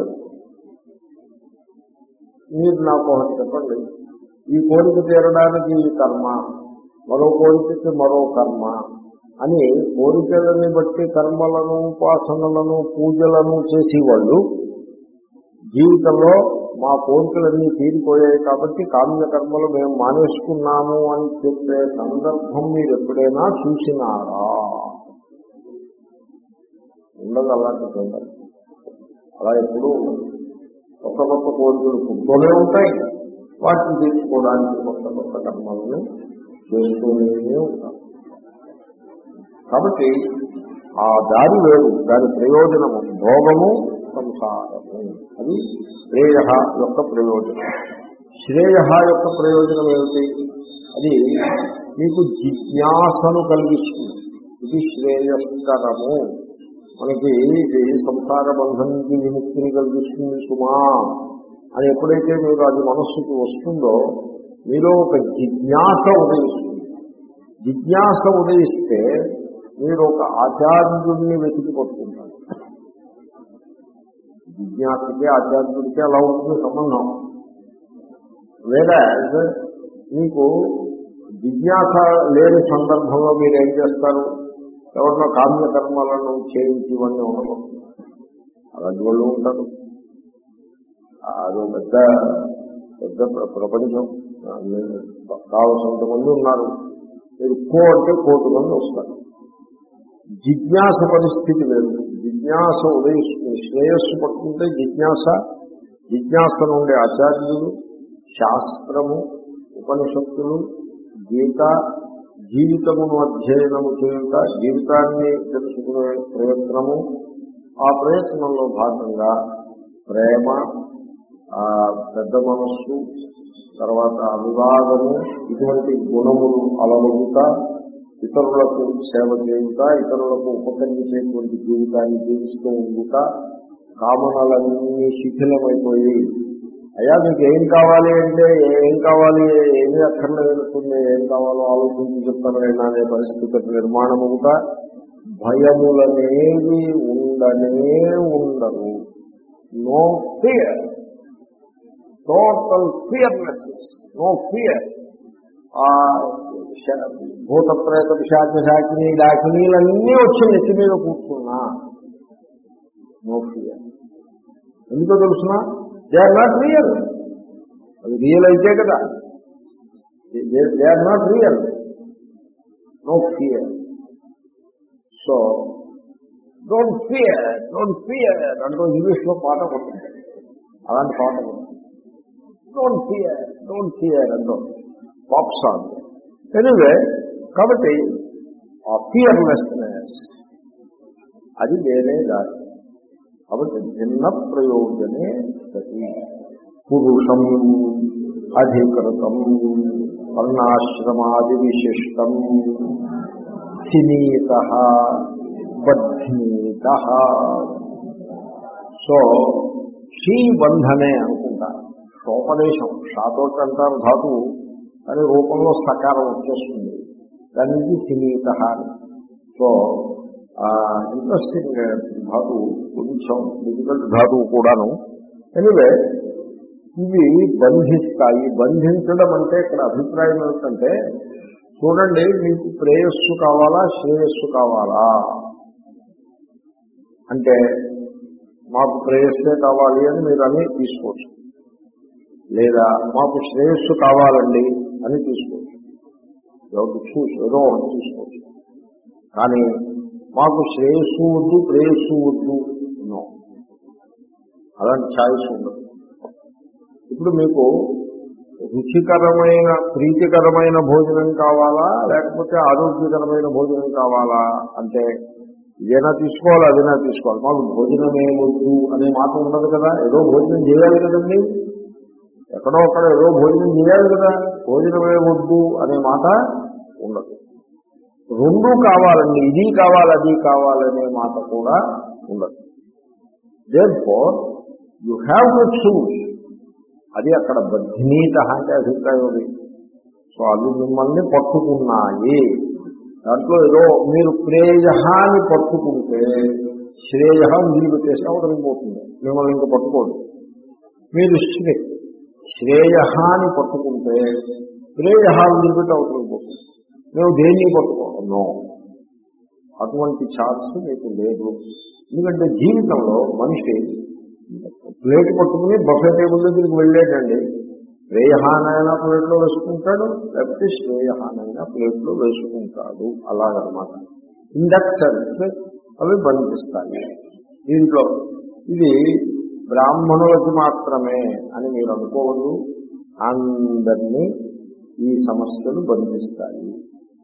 మీరు నాకు ఒకటి చెప్పండి, ఈ కోరిక తీరడానికి ఈ కర్మ, మరో కోరికకి మరో కర్మ అని కోరికలని బట్టి కర్మలను, ఉపాసనలను, పూజలను చేసేవాళ్ళు జీవితంలో మా కోరికలన్నీ తీరిపోయాయి కాబట్టి కామ్య కర్మలు మేము మానేసుకున్నాము అని చెప్పే సందర్భం మీరు ఎప్పుడైనా చూసినారా? ఉండదు అలాంటి సందర్భం. అలా ఎప్పుడు కొత్త కొత్త కోరికలు పుట్టుతూనే ఉంటాయి, వాటిని తీర్చుకోవడానికి కొత్త కొత్త కర్మలను చేస్తూనే ఉంటాం. కాబట్టి ఆ దారి వేరు, దాని ప్రయోజనము భోగము సంసారము. అది శ్రేయ యొక్క ప్రయోజనం. శ్రేయ యొక్క ప్రయోజనం ఏమిటి? అది మీకు జిజ్ఞాసను కలిగిస్తుంది. ఇది శ్రేయస్కరము. మనకి ఇది సంసార బంధం నుంచి విముక్తిని కలిగిస్తుంది సుమా అని ఎప్పుడైతే మీరు అది మనస్సుకి వస్తుందో మీలో ఒక జిజ్ఞాస ఉదయిస్తుంది. జిజ్ఞాస ఉదయిస్తే మీరు ఒక ఆచార్యుడిని వెతికి పట్టుకుంటారు. జిజ్ఞాసకి ఆచార్యుడికి అలా ఉంటుంది సంబంధం. వేరే మీకు జిజ్ఞాస లేని సందర్భంలో మీరు ఏం చేస్తారు? ఎవరినో కామ్యకర్మలను చేయించి ఇవన్నీ ఉండవు. అలాంటి వాళ్ళు ఉంటారు. అది పెద్ద పెద్ద ప్రపంచం. కావలసినంత మంది ఉన్నారు. మీరు కో అంటే కోటి మంది వస్తారు. జిజ్ఞాస పరిస్థితి లేదు. జిజ్ఞాస ఉదయిస్తుంది. శ్రేయస్సు పట్టుకుంటే జిజ్ఞాస, జిజ్ఞాస నుండి ఆచార్యులు, శాస్త్రము, ఉపనిషత్తులు, గీత, జీవితమును అధ్యయనము చేయుట, జీవితాన్ని తెలుసుకునే ప్రయత్నము, ఆ ప్రయత్నంలో భాగంగా ప్రేమ, పెద్ద మనస్సు, తర్వాత అనురాగము, ఇటువంటి గుణములు అలవడుట, ఇతరులకు సేవ చేయుట, ఇతరులకు ఉపకరించేటువంటి జీవితాన్ని జీవిస్తూ ఉండుట, కామనలన్నీ శిథిలమైపోయి అయ్యా మీకు ఏం కావాలి అంటే ఏం కావాలి, ఏమీ అక్కర్లేదుతుంది, ఏం కావాలో ఆలోచించి చెప్తానైనా అనే పరిస్థితి నిర్మాణం అవుతా, భయములనేవి ఉండనే ఉండవు. No fear, total fearness, no fear. ఆ భూత ప్రేత పిశాచ శాకిని డాకినీలన్నీ వచ్చి నెత్తి మీద కూర్చున్నా నో ఫియర్. ఎందుకో తెలుసునా? They are not real. అది రియల్ అయితే కదా. They are not real. No fear. So don't fear, don't fear అంటూ ఇంగ్లీష్లో పాట పడుతుంది. అలాంటి పాట పడుతుంది. డోంట్ ఫియర్, డోంట్ ఫియర్ అంటూ పాప్ సాంగ్. ఎనివే, కాబట్టి ఆ ఫియర్లెస్నెస్ అది వేరే దారి. కాబట్టి భిన్న ప్రయోజనే సతి. పురుషం అధికృతం వర్ణాశ్రమాది విశిష్టం స్థినీత బధ్నీత. సో షీ బంధనే అనుకుంటా. షోపదేశం షాతోటి అంటారు ధాతువు, అని రూపంలో సకారం వచ్చేస్తుంది. దాని నుంచి సినీత అని. సో ఇంట్రెస్టింగ్ ధాతువు, కొంచెం డిఫికల్ట్ ధాతువు కూడాను. ఎనివే, ఇవి బంధిస్తాయి. బంధించడం అంటే ఇక్కడ అభిప్రాయం ఏమిటంటే, చూడండి మీకు ప్రేయస్సు కావాలా శ్రేయస్సు కావాలా అంటే మాకు ప్రేయస్సే కావాలి అని మీరు అని తీసుకోవచ్చు, లేదా మాకు శ్రేయస్సు కావాలండి అని తీసుకోవచ్చు. ఎవరికి చూసి ఏదో ఒకటి తీసుకోవచ్చు. కానీ మాకు శ్రేయస్సు వద్దు ప్రేయస్సు వద్దు నో, అలాంటి ఛాయిస్ ఉండదు. ఇప్పుడు మీకు రుచికరమైన ప్రీతికరమైన భోజనం కావాలా లేకపోతే ఆరోగ్యకరమైన భోజనం కావాలా అంటే ఇదేనా తీసుకోవాలి అదేనా తీసుకోవాలి. మాకు భోజనమే వద్దు అనే మాట ఉండదు కదా. ఏదో భోజనం చేయాలి కదండి, ఎక్కడో అక్కడ ఏదో భోజనం చేయాలి కదా. భోజనమే వద్దు అనే మాట ఉండదు. రెండు కావాలండి, ఇది కావాలి అది కావాలనే మాట కూడా ఉండదు. Therefore you have to choose. అది అక్కడ బధ్నీత అంటే అభిప్రాయం అది. సో అవి మిమ్మల్ని పట్టుకున్నాయి. దాంట్లో ఏదో మీరు ప్రేయహాన్ని పట్టుకుంటే శ్రేయ వదిలిపెట్టేసి అవతలికి పోతుంది, మిమ్మల్ని ఇంకా పట్టుకోదు. మీరు శ్రే శ్రేయహాన్ని పట్టుకుంటే ప్రేయ వదిలిపెట్టి అవతలికి పోతుంది. మేము దేన్ని పట్టుకోను, అటువంటి ఛాన్స్ మీకు లేదు. ఎందుకంటే జీవితంలో మనిషి ప్లేట్ పట్టుకుని బఫే టేబుల్ దగ్గరికి వెళ్ళేటండి, శ్రేయహానైనా ప్లేట్లో వేసుకుంటాడు, లేకపోతే శ్రేయహానైనా ప్లేట్లో వేసుకుంటాడు. అలాగనమాట. ఇన్ దట్ సెన్స్ అవి బంధిస్తాయి. దీంట్లో ఇది బ్రాహ్మణులకి మాత్రమే అని మీరు అనుకోవద్దు. అందరినీ ఈ సమస్యలు బంధిస్తాయి.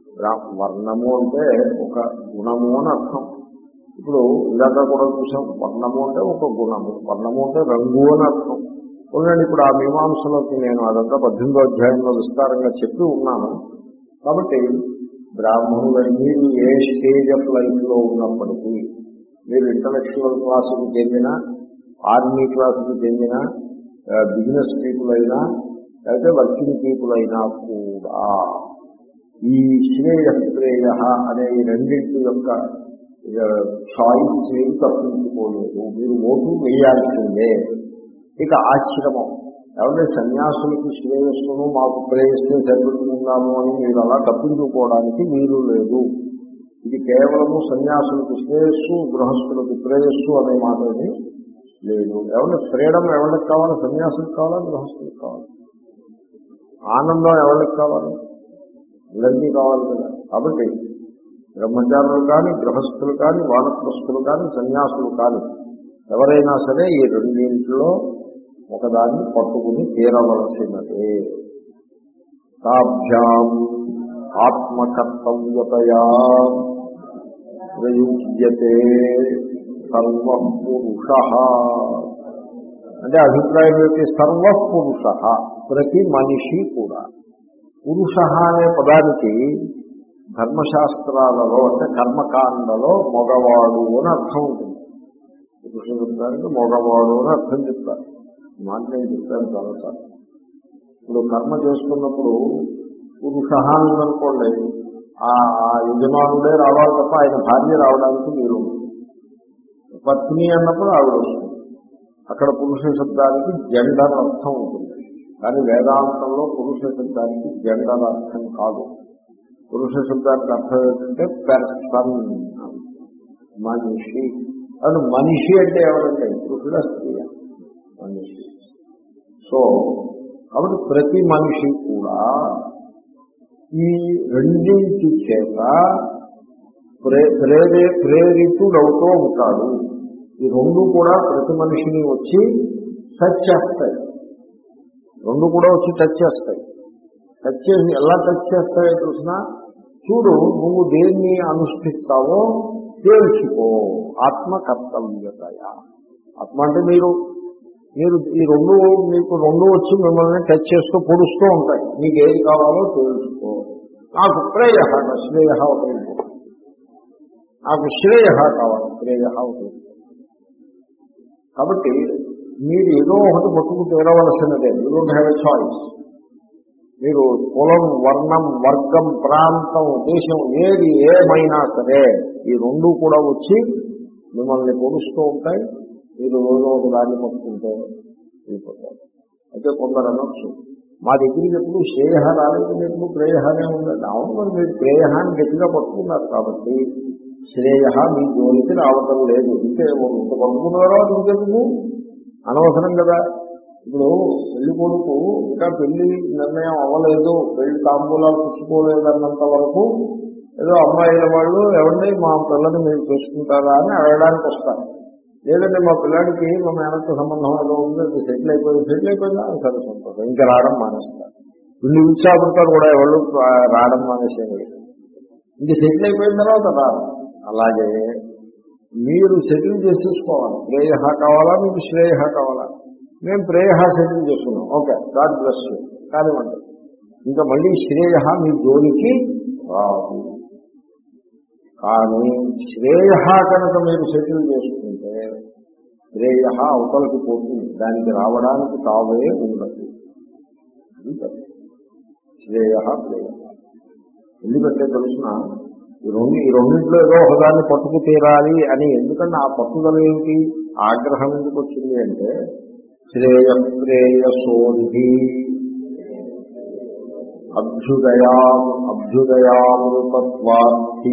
వర్ణము అంటే ఒక గుణము అని అర్థం. ఇప్పుడు ఇందాక కూడా చూసాం, వర్ణము అంటే ఒక గుణము, వర్ణము అంటే రంగు అని అర్థం. చూడండి, ఇప్పుడు ఆ మీమాంసలోకి నేను అదంతా పద్దెనిమిదో అధ్యాయంలో విస్తారంగా చెప్పి ఉన్నాను. కాబట్టి బ్రాహ్మణులు మీరు ఏ స్టేజ్ ఆఫ్ లైఫ్ లో ఉన్నప్పటికీ, మీరు ఇంటలెక్చువల్ క్లాసుకు చెందిన, ఆర్మీ క్లాసుకు చెందిన బిజినెస్ పీపుల్ అయినా లేకపోతే వర్కింగ్ పీపుల్ అయినా కూడా ఈ శ్రేయ శ్రేయ అనే ఈ రెండింటి యొక్క చాయిస్ మీరు తప్పించుకోలేదు, మీరు ఓటు వేయాల్సిందే. ఇక ఆశ్రమం, ఎవరి సన్యాసులకి శ్రేయస్సును మాకు ప్రేయస్సును సరిపెట్టుకున్నాము అని మీరు అలా తప్పించుకోవడానికి వీలు లేదు. ఇది కేవలము సన్యాసులకు శ్రేయస్సు, గృహస్థులకు ప్రేయస్సు అనే మాటని లేదు. ఎవరి ఫ్రీడమ్ ఎవరికి కావాలి? సన్యాసులకు కావాలా, గృహస్థులకు కావాలి? ఆనందం ఎవరికి కావాలి? అందరికీ కావాలి కదా. కాబట్టి బ్రహ్మచారులు కానీ, గృహస్థులు కానీ, వానప్రస్థులు కానీ, సన్యాసులు కానీ ఎవరైనా సరే ఈ రెండింటిలో ఒకదాన్ని పట్టుకుని తీరవలసినదే. తాభ్యాం ఆత్మకర్తవ్యతయా ప్రయుజ్యతే సర్వపురుష. అంటే అభిప్రాయం ఏంటి? సర్వపురుష, ప్రతి మనిషి కూడా. పురుష అనే పదానికి ధర్మశాస్త్రాలలో అంటే కర్మకాండలో మగవాడు అని అర్థం ఉంటుంది. పురుష శబ్దానికి మగవాడు అని అర్థం చెప్తారు. మాట నేను చెప్తాను చాలాసార్లు. ఇప్పుడు కర్మ చేసుకున్నప్పుడు పురుష అనుకోండి, ఆ యజమానుడే రావాలి తప్ప ఆయన భార్య రావడానికి వీలు ఉంటుంది. పత్ని అన్నప్పుడు ఆవిడ వస్తుంది. అక్కడ పురుష శబ్దానికి జెండర్ అర్థం ఉంటుంది. కానీ వేదాంతంలో పురుష శబ్దానికి జెండర్ అర్థం కాదు. పురుష శబ్దానికి అర్థం ఏంటంటే పెర్సన్, మనిషి. అది మనిషి అంటే ఎవరంటే పురుషుల స్త్రీ మనిషి. సో కాబట్టి ప్రతి మనిషి కూడా ఈ రెండింటి చేత ప్రే ప్రేరే ప్రేరితుడవుతూ ఉంటాడు. ఈ రెండు కూడా ప్రతి మనిషిని వచ్చి టచ్ చేస్తాయి. రెండు కూడా వచ్చి టచ్ చేస్తాయి. టచ్ చేసి ఎలా టచ్ చేస్తాయో చూసినా, చూడు నువ్వు దేన్ని అనుష్ఠిస్తావో తేల్చుకో. ఆత్మ కర్తవ్యతయ. ఆత్మ అంటే మీరు మీరు ఈ రెండు మీకు రెండు వచ్చి మిమ్మల్ని టచ్ చేస్తూ పొడుస్తూ ఉంటాయి. మీకు ఏది కావాలో తెలుసుకో. నాకు ప్రేయ, శ్రేయ ఉపయోగం. నాకు శ్రేయ కావాలి, ప్రేయ ఉపయోగం. కాబట్టి మీరు ఏదో ఒకటి పట్టుకు తీరవలసినదే. You don't have a choice. మీరు కులం, వర్ణం, వర్గం, ప్రాంతం, దేశం ఏది ఏమైనా సరే ఈ రెండు కూడా వచ్చి మిమ్మల్ని పొడుస్తూ ఉంటాయి. మీరు రోజు ఒక దాన్ని పట్టుకుంటే వెళ్ళిపోతారు. అయితే కొందరు అనొచ్చు, మా దగ్గరికి ఎప్పుడు శ్రేయ రాలేదు, ఎప్పుడు ప్రేయనే ఉందండి. అవును, మరి మీరు ప్రేయాన్ని గట్టిగా పట్టుకున్నారు కాబట్టి శ్రేయ మీ జోలికి రావటం లేదు. ఇంకే ఇంత పట్టుకున్నారో ఇంకెందుకు అనవసరం కదా. ఇప్పుడు పెళ్లి కొడుకు ఇంకా పెళ్లి నిర్ణయం అవ్వలేదు, పెళ్లి తాంబూలాలు పుచ్చుకోలేదన్నంత వరకు ఏదో అమ్మాయిల వాళ్ళు ఎవరిని మా పిల్లని మీరు చేసుకుంటారా అని అడగడానికి వస్తారు. లేదంటే మా పిల్లాడికి మా మేనత్తో సంబంధం ఏదో ఉంది, అది సెటిల్ అయిపోయింది, సెటిల్ అయిపోయిందా సరే సంతోషం, ఇంకా రావడం మానేస్తారు. వీళ్ళు ఉత్సాహపడతారు కూడా, ఎవరు రావడం మానేసేది. ఇంక సెటిల్ అయిపోయిన తర్వాత రాదు. అలాగే మీరు సెటిల్ చేసేసుకోవాలి. ప్రేయ కావాలా, మీకు శ్రేయ కావాలా? మేము ప్రేయ సెటిల్ చేసుకున్నాం, ఓకే, గాడ్ బ్లెస్ యూ కానివ్వండి. ఇంకా మళ్ళీ శ్రేయ మీ జోలికి రాదు. కానీ శ్రేయ కనుక మీరు సెటిల్ చేసుకుంటే శ్రేయ అవతలకి పోతుంది, దానికి రావడానికి తావే ఉండదు. శ్రేయ ప్రేయ ఎందుకంటే తెలుసిన ఈ రెండు ఈ రెండింటిలో ఏదో ఒకదాన్ని పట్టుకు తీరాలి అని. ఎందుకంటే ఆ పట్టుదల ఏమిటి, ఆగ్రహం ఎందుకు వచ్చింది అంటే శ్రేయ ప్రేయసోన్హి అభ్యుదయా అభ్యుదయామృతత్వార్థి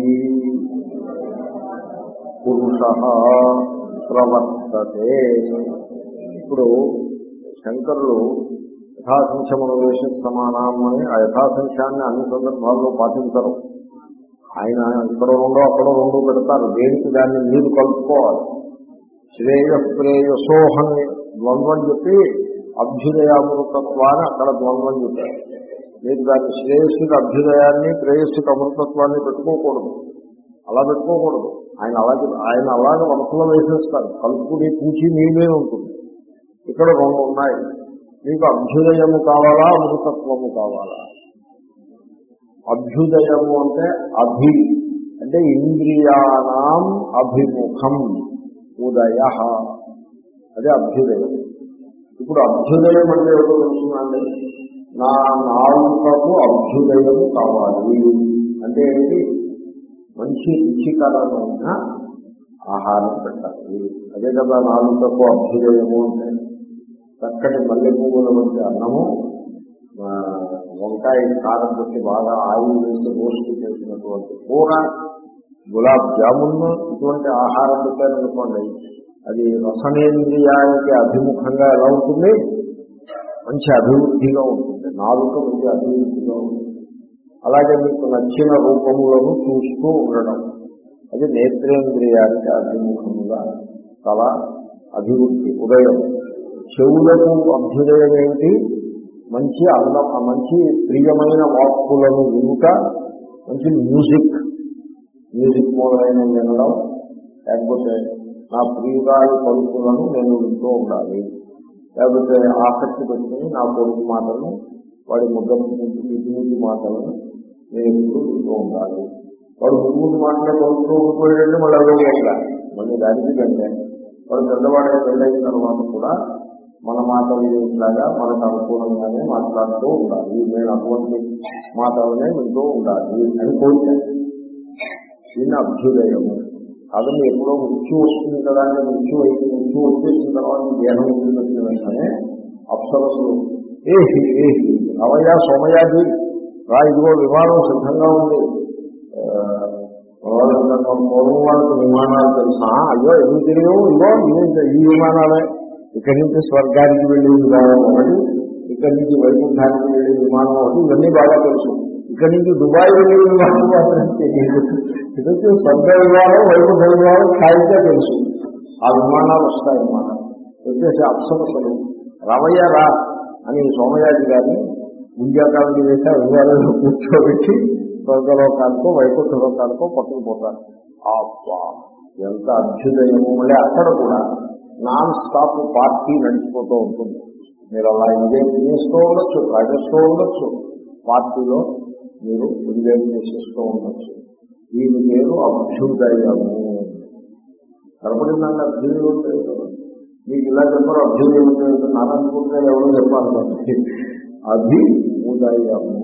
పురుష ప్రవర్తతే. ఇప్పుడు శంకరులు యథాసంఖ్యమనువేశ సమానం అని ఆ యథాసంఖ్యాన్ని అన్ని సందర్భాల్లో పాటించరు. ఆయన ఇక్కడ రెండో అక్కడ రెండో పెడతారు. దేనికి దాన్ని మీరు కలుపుకోవాలి. శ్రేయ ప్రేయసోహని ద్వంద్వం చెప్పి అభ్యుదయామృతత్వాన్ని అక్కడ ద్వంద్వం చెప్పారు. మీరు దాన్ని శ్రేయస్సుకి అభ్యుదయాన్ని ప్రేయస్సుకి అమృతత్వాన్ని పెట్టుకోకూడదు, అలా పెట్టుకోకూడదు. ఆయన అలాగే ఆయన అలాగే వరుసలో వేసేస్తారు. కలుపుకుని పూచి మీదే ఉంటుంది. ఇక్కడ రెండు ఉన్నాయి. మీకు అభ్యుదయము కావాలా, అమృతత్వము కావాలా? అభ్యుదయము అంటే అభి అంటే ఇంద్రియాణం అభిముఖం ఉదయ, అదే అభ్యుదయం. ఇప్పుడు అభ్యుదయం అంటే ఏదో తెలుసునండి. నా నాలుకకు అభ్యుదయము కావాలి అంటే ఏంటి? మంచి రుచికరమైన ఆహారం పెట్టాలి. అదే కదా నాలుకకు అభ్యుదయము అంటే. చక్కటి మల్లె పువ్వుల వంటి అన్నము, వంకాయ కారం పెట్టి బాగా ఆయిల్ వేసి రోస్ట్ చేసినటువంటి కూర, గులాబ్ జామున్, ఇటువంటి ఆహారం పెట్టారనుకోండి, అది రసనేంద్రియానికి అభిముఖంగా ఎలా ఉంటుంది? మంచి అభివృద్ధిగా ఉంటుంది. నాలుక మంచి అభివృద్ధిగా ఉంటుంది. అలాగే మీకు నచ్చిన రూపములను చూస్తూ ఉండడం, అది నేత్రేంద్రియానికి అభిముఖముగా చాలా అభివృద్ధి, ఉదయం. చెవులకు అభ్యుదయం ఏమిటి? మంచి అందం, మంచి ప్రియమైన వాక్కులను వినుట, మంచి మ్యూజిక్ మ్యూజిక్ మొదలైన వినడం, లేకపోతే నా ప్రియురాలి పలుకులను నేను వింటూ ఉండాలి, లేకపోతే ఆసక్తి పెట్టుకుని నా కొడుకు మాటలను, వాడి ముద్ద ముద్దు మాటలను నేను ఎప్పుడు వింటూ ఉండాలి. వాడు ముద్దు మాటలే పలుకుతూ ఉండిపోయాడంటే మళ్ళీ అదే ఉండాలి. మళ్ళీ దానికి కంటే వాడు పెద్దవాడే పెళ్ళైన తర్వాత కూడా మన మాటలు ఇట్లాగా మనకు అనుకూలంగానే మాట్లాడుతూ ఉండాలి, నేను అటువంటి మాటలనే వింటూ ఉండాలి అని కోరిక. దీన్ని అభ్యుదయము కాదండి. ఎప్పుడో మృత్యు వస్తుంది కదా అంటే మృత్యు అయితే మృత్యు వచ్చేసిన తర్వాత దేహం వదిలిపెట్టిన వెంటనే అప్సరస్సులు ఏహి ఏహి రవయ్య సోమయాది రా, ఇదిగో విమానం సిద్ధంగా ఉంది. పూర్వం వాళ్ళకి విమానాలు తెలుసా? అయ్యో ఎందుకు తెలియవు? ఇగో ఈ విమానాలే. ఇక్కడి నుంచి స్వర్గానికి వెళ్ళే విమానం ఒకటి, ఇక్కడి నుంచి వైకుంఠానికి వెళ్ళే విమానం ఒకటి, ఇవన్నీ బాగా తెలుసు. ఇక్కడి నుంచి దుబాయ్ వెళ్ళే విమానం మాత్రం తెలియదు. ఇది వచ్చి స్వర్గ విమానం, వైకుంఠ విమానం స్థాయిగా తెలుసు. ఆ విమానాలు వస్తాయన్నమాట. వచ్చేసి అప్సరసలు రవయ్య రా అని సోమయాజి గారిని గుంజాకాలని వేసి ఆ విమానంలో కూర్చోబెట్టి స్వర్గలోకానికో వైకుంఠ లోకానికో పట్టుకుపోతారు. అబ్బా ఎంత అభ్యుదయము! మళ్ళీ అక్కడ కూడా నాన్ స్టాప్ పార్టీ నడిచిపోతూ ఉంటుంది. మీరు అలా ఎంజాయ్ చేస్తూ ఉండొచ్చు, తాగేస్తూ ఉండొచ్చు, పార్టీలో మీరు ఎంజాయ్ చేసేస్తూ ఉండొచ్చు. దీని పేరు అభ్యుదయము. కనపడిందండి అభ్యుదయం ఉంటుంది కదా. మీకు ఇలా చెప్పారు అభ్యుదయం ఉంటుంది, నాననుకుంటే ఎవరో చెప్పాలి కాబట్టి అది ఉదయము.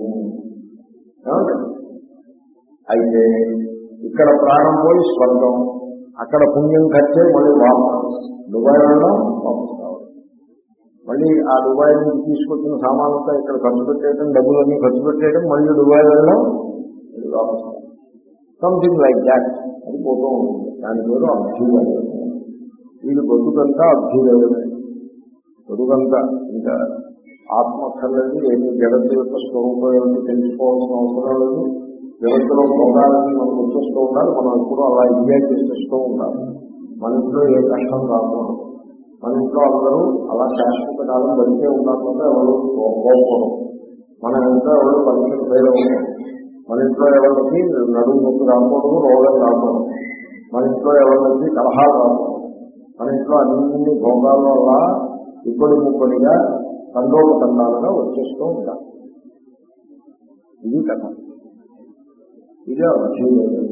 అయితే ఇక్కడ ప్రాణం పోయి స్వర్గం, అక్కడ పుణ్యం ఖర్చే మళ్ళీ వాపస్ దుబాయ్ వెళ్ళడం, వాపస్ కావాలి. మళ్ళీ ఆ దుబాయ్ నుంచి తీసుకొచ్చిన సామానంతా ఇక్కడ ఖర్చు పెట్టేయడం, డబ్బులన్నీ ఖర్చు పెట్టేయడం, మళ్ళీ దుబాయ్ వెళ్ళడం, వాపస్ కావాలి. సంథింగ్ లైక్ దాట్ అది పోతూ ఉంటుంది. దాని పేరు అభ్యుదయం. వీళ్ళు బతుకంతా అభ్యుదయమే. బతుకంతా ఇంకా ఆత్మకర్లేదు, ఏమి జగత్తు యొక్క స్వరూపం ఏమిటి తెలుసుకోవాల్సిన అవసరం లేదు. జగత్తులో భోగాలని మనం వచ్చేస్తూ ఉండాలి. మనం ఎప్పుడూ అలా ఎంజాయ్ చేసేస్తూ ఉండాలి. మన ఇంట్లో ఏ కష్టం రాకూడదు. మన ఇంట్లో అందరూ అలా శాశ్వత కాలం బతికే ఉండాలంటే ఎవరు పోకూడదు. మన ఇంట్లో ఎవరు పరీక్షలు ఫెయిల్ అవ్వకూడదు. మన ఇంట్లో ఎవరికి నడుము నొప్పి రాకూడదు, రోగం రాకూడదు. మన ఇంట్లో ఎవరికి కలహాలు రాకూడదు. మన ఇంట్లో అన్ని భోగాలు అలా ఇప్పటి ముప్పటిగా తండోపతండాలుగా వచ్చేస్తూ ఉంటారు. ఇది కథ. ఇది అభ్యుదయం.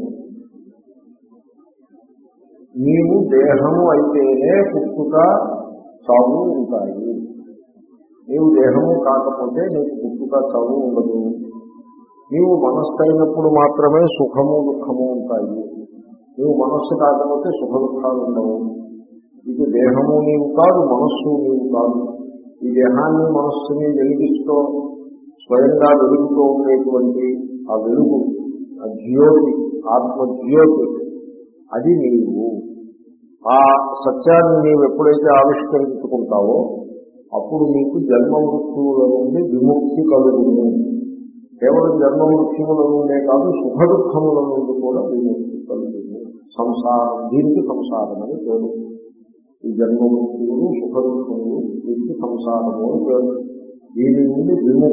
నీవు దేహము అయితేనే పుట్టుక చావు ఉంటాయి. నీవు దేహము కాకపోతే నీకు పుట్టుక చావు ఉండదు. నీవు మనస్సు అయినప్పుడు మాత్రమే సుఖము దుఃఖము ఉంటాయి. నీవు మనస్సు కాకపోతే సుఖ దుఃఖాలు ఉండవు. ఇది దేహము నీవు కాదు, మనస్సు నీవు కాదు. ఈ దేహాన్ని మనస్సుని వెలిగిస్తూ స్వయంగా వెలుగుతూ ఉండేటువంటి ఆ వెలుగు, ఆ జ్యోతి, ఆత్మజ్యోతి, అది నీవు. ఆ సత్యాన్ని నీవు ఎప్పుడైతే ఆవిష్కరించుకుంటావో అప్పుడు నీకు జన్మ మృత్యువుల నుండి విముక్తి కలుగును. కేవలం జన్మ మృత్యువుల నుండే కాదు, సుఖ దుఃఖముల నుండి కూడా విముక్తి కలుగును. సంసారం, దీనికి సంసారం అని పేరు. ఈ జన్మ మృత్యువులు, సుఖ దుఃఖములు, దీనికి సంసారము అని పేరు. దీని నుండి విముక్తి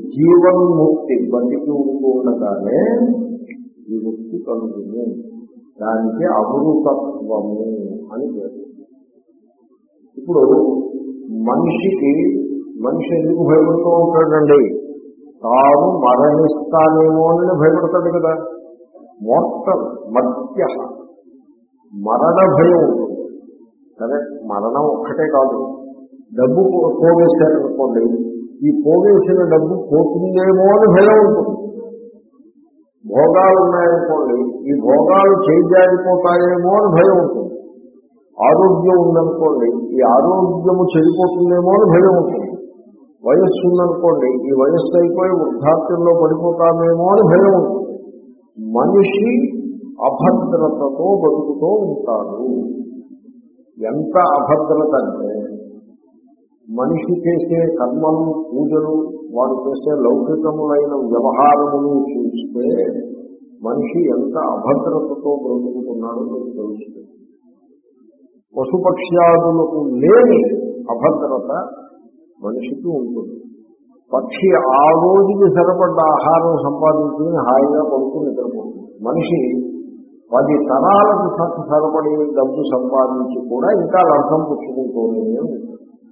జీవన్ముక్తి బతికి ఉండగానే విముక్తి కలుగుతుంది. దానికి అమృతత్వము అని పేరు. ఇప్పుడు మనిషికి మనిషి ఎందుకు భయపడుతూ ఉంటాడండి? తాను మరణిస్తానేమో అని భయపడతాడు కదా. మోర్టల్ మధ్య మరణ భయం ఉంటుంది. సరే, మరణం ఒక్కటే కాదు, డబ్బు పోగేశారనుకోండి, ఈ పోగేసిన డబ్బు పోతుందేమో అని భయం ఉంటుంది. భోగాలు ఉన్నాయనుకోండి, ఈ భోగాలు చేజారిపోతాయేమో అని భయం ఉంటుంది. ఆరోగ్యం ఉందనుకోండి, ఈ ఆరోగ్యము చెడిపోతుందేమో అని భయం ఉంటుంది. వయస్సు ఉందనుకోండి, ఈ వయస్సు అయిపోయి వృద్ధాప్యంలో పడిపోతామేమో అని భయం ఉంటుంది. మనిషి అభద్రతతో బతుకుతూ ఉంటాడు. ఎంత అభద్రత అంటే మనిషి చేసే కర్మలు, పూజలు, వాడు చేసే లౌకికములైన వ్యవహారములు చూస్తే మనిషి ఎంత అభద్రతతో బ్రతుకుతున్నాడో మీకు తెలుస్తుంది. పశుపక్ష్యాదులకు లేని అభద్రత మనిషికి ఉంటుంది. పక్షి ఆ రోజుకి సరిపడ్డ ఆహారం సంపాదించుకుని హాయిగా పడుకుని నిద్రపోతుంది. మనిషి పది తరాలకు సరిపడి డబ్బు సంపాదించి కూడా ఇంకా లంచం పుచ్చుకుంటూనే ఉంటుంది.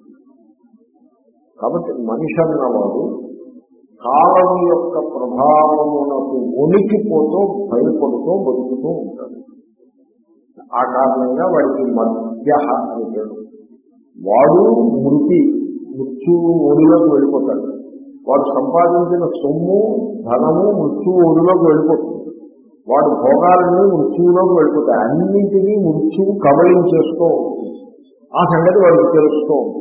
కాబట్టి మనిషి అన్నవాడు కాలం యొక్క ప్రభావమునకు ఉనికిపోతూ భయపడుతూ బతుకుతూ ఉంటాడు. ఆ కారణంగా వాడికి మధ్య అని పేరు. వాడు మృతి మృత్యువు ఒడిలోకి వెళ్ళిపోతాడు. వాడు సంపాదించిన సొమ్ము, ధనము మృత్యువు ఒడిలోకి వెళ్ళిపోతుంది. వాడు భోగాలన్నీ మృత్యువులోకి వెళ్ళిపోతాయి. అన్నింటినీ మృత్యువు కబళించేస్తూ ఉంటుంది. ఆ సంగతి వాడికి తెలుస్తూ ఉంటుంది.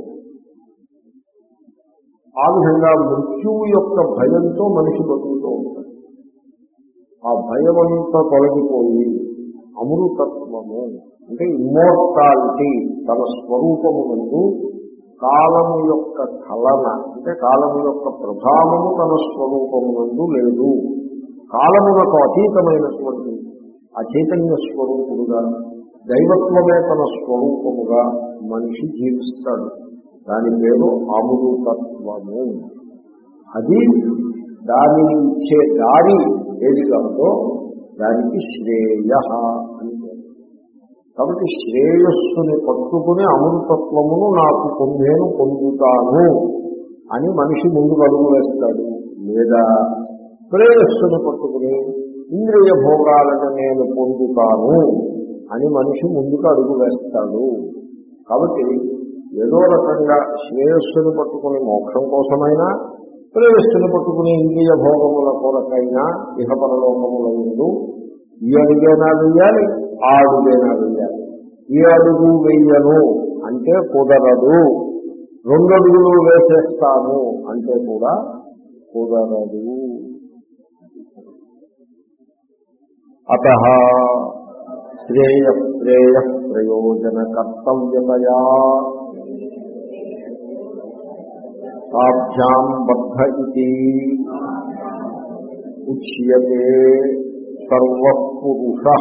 ఆ విధంగా మృత్యువు యొక్క భయంతో మనిషి బతుకుతూ ఉంటాడు. ఆ భయమంతా తొలగిపోయి అమృతత్వము అంటే ఇమ్మోర్టాలిటీ, తన స్వరూపము నందు కాలము యొక్క కలన అంటే కాలము యొక్క ప్రభావము తన స్వరూపము నందు లేదు. కాలమునకు అతీతమైనటువంటి ఆ చైతన్య స్వరూపుడుగా, దైవత్వమే తన స్వరూపముగా మనిషి జీవిస్తాడు. దాని పేరు అమృతత్వము. అది దానిని ఇచ్చే దారి ఏది కాదో దానికి శ్రేయ అని పేరు. కాబట్టి శ్రేయస్సుని పట్టుకుని అమృతత్వమును నాకు పొందేను పొందుతాను అని మనిషి ముందుకు అడుగు వేస్తాడు. లేదా ప్రేయస్సును పట్టుకుని ఇంద్రియ భోగాలను నేను పొందుతాను అని మనిషి ముందుకు అడుగు వేస్తాడు. కాబట్టి ఏదో రకంగా శ్రేయస్సును పట్టుకుని మోక్షం కోసమైనా, ప్రేయస్సును పట్టుకుని ఇంద్రియ భోగముల కొరకైనా ఇహపరలోకములందు ఈ అడుగైనా వెయ్యాలి, ఆ అడుగైనా వెయ్యాలి. ఈ అడుగు వెయ్యను అంటే కుదరదు, రెండు అడుగులు వేసేస్తాను అంటే కూడా కుదరదు. అతః శ్రేయ ప్రేయ ప్రయోజన కర్తవ్యతయా తాభ్యాం బద్ధ ఇతి ఉచ్యతే సర్వపురుషః.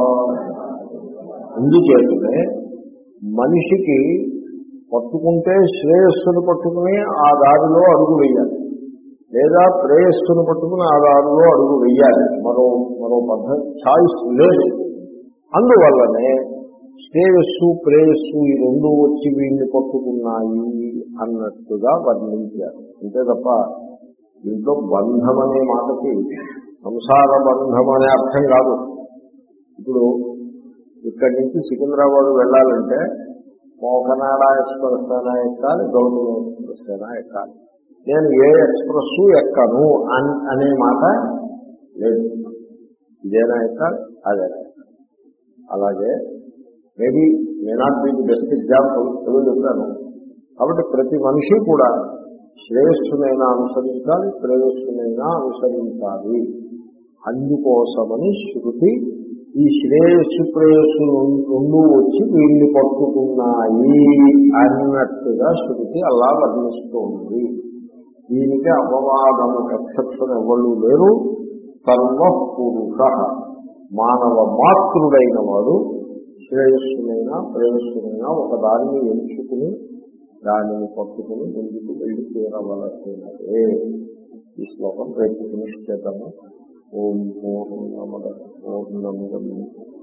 అందుచేతనే మనిషికి పట్టుకుంటే శ్రేయస్సును పట్టుకుని ఆ దారిలో అడుగు వేయాలి, లేదా ప్రేయస్సును పట్టుకుని ఆ దారిలో అడుగు వేయాలి. మరో మరో పద్ధతి ఛాయిస్ లేదు. అందువల్లనే శ్రేయస్సు ప్రేయస్సు ఈ రెండు వచ్చి వీడిని పట్టుకున్నాయి అన్నట్టుగా వర్ణించారు. అంతే తప్ప దీంట్లో బంధం అనే మాటకి సంసార బంధం అనే అర్థం కాదు. ఇప్పుడు ఇక్కడి నుంచి సికింద్రాబాద్ వెళ్ళాలంటే మోకనాడ ఎక్స్ప్రెస్ అయినా ఎక్కాలి, గౌతమ ఎక్స్ప్రెస్ అయినా ఎక్కాలి. నేను ఏ ఎక్స్ప్రెస్ ఎక్కను అనే మాట లేదు. ఇదేనా ఎక్కాలి, అదేనా ఎక్కాలి. అలాగే maybe may not be the best example ఏదో చెప్పాను. కాబట్టి ప్రతి మనిషి కూడా శ్రేయస్సునైనా అనుసరించాలి, ప్రేయస్సునైనా అనుసరించాలి. అందుకోసమని శృతి ఈ శ్రేయస్సు ప్రేయస్సు రెండు వచ్చి వీళ్ళని పట్టుకున్నాయి అన్నట్టుగా శృతి అలా వర్ణిస్తోంది. దీనికి అపవాదము ఎక్సెప్షన్ ఎవరు లేరు. సర్వ పురుష మానవ మాతృడైన వాడు శ్రేయస్సునైనా ప్రేయస్సునైనా ఒక దానిని ఎంచుకుని దానిని పట్టుకుని ముందుకు వెళ్ళి తీరవలసినదే. ఈ శ్లోకం రేపు ఫినిష్ చేద్దాము. ఓం పూర్ణమద పూర్ణమిదం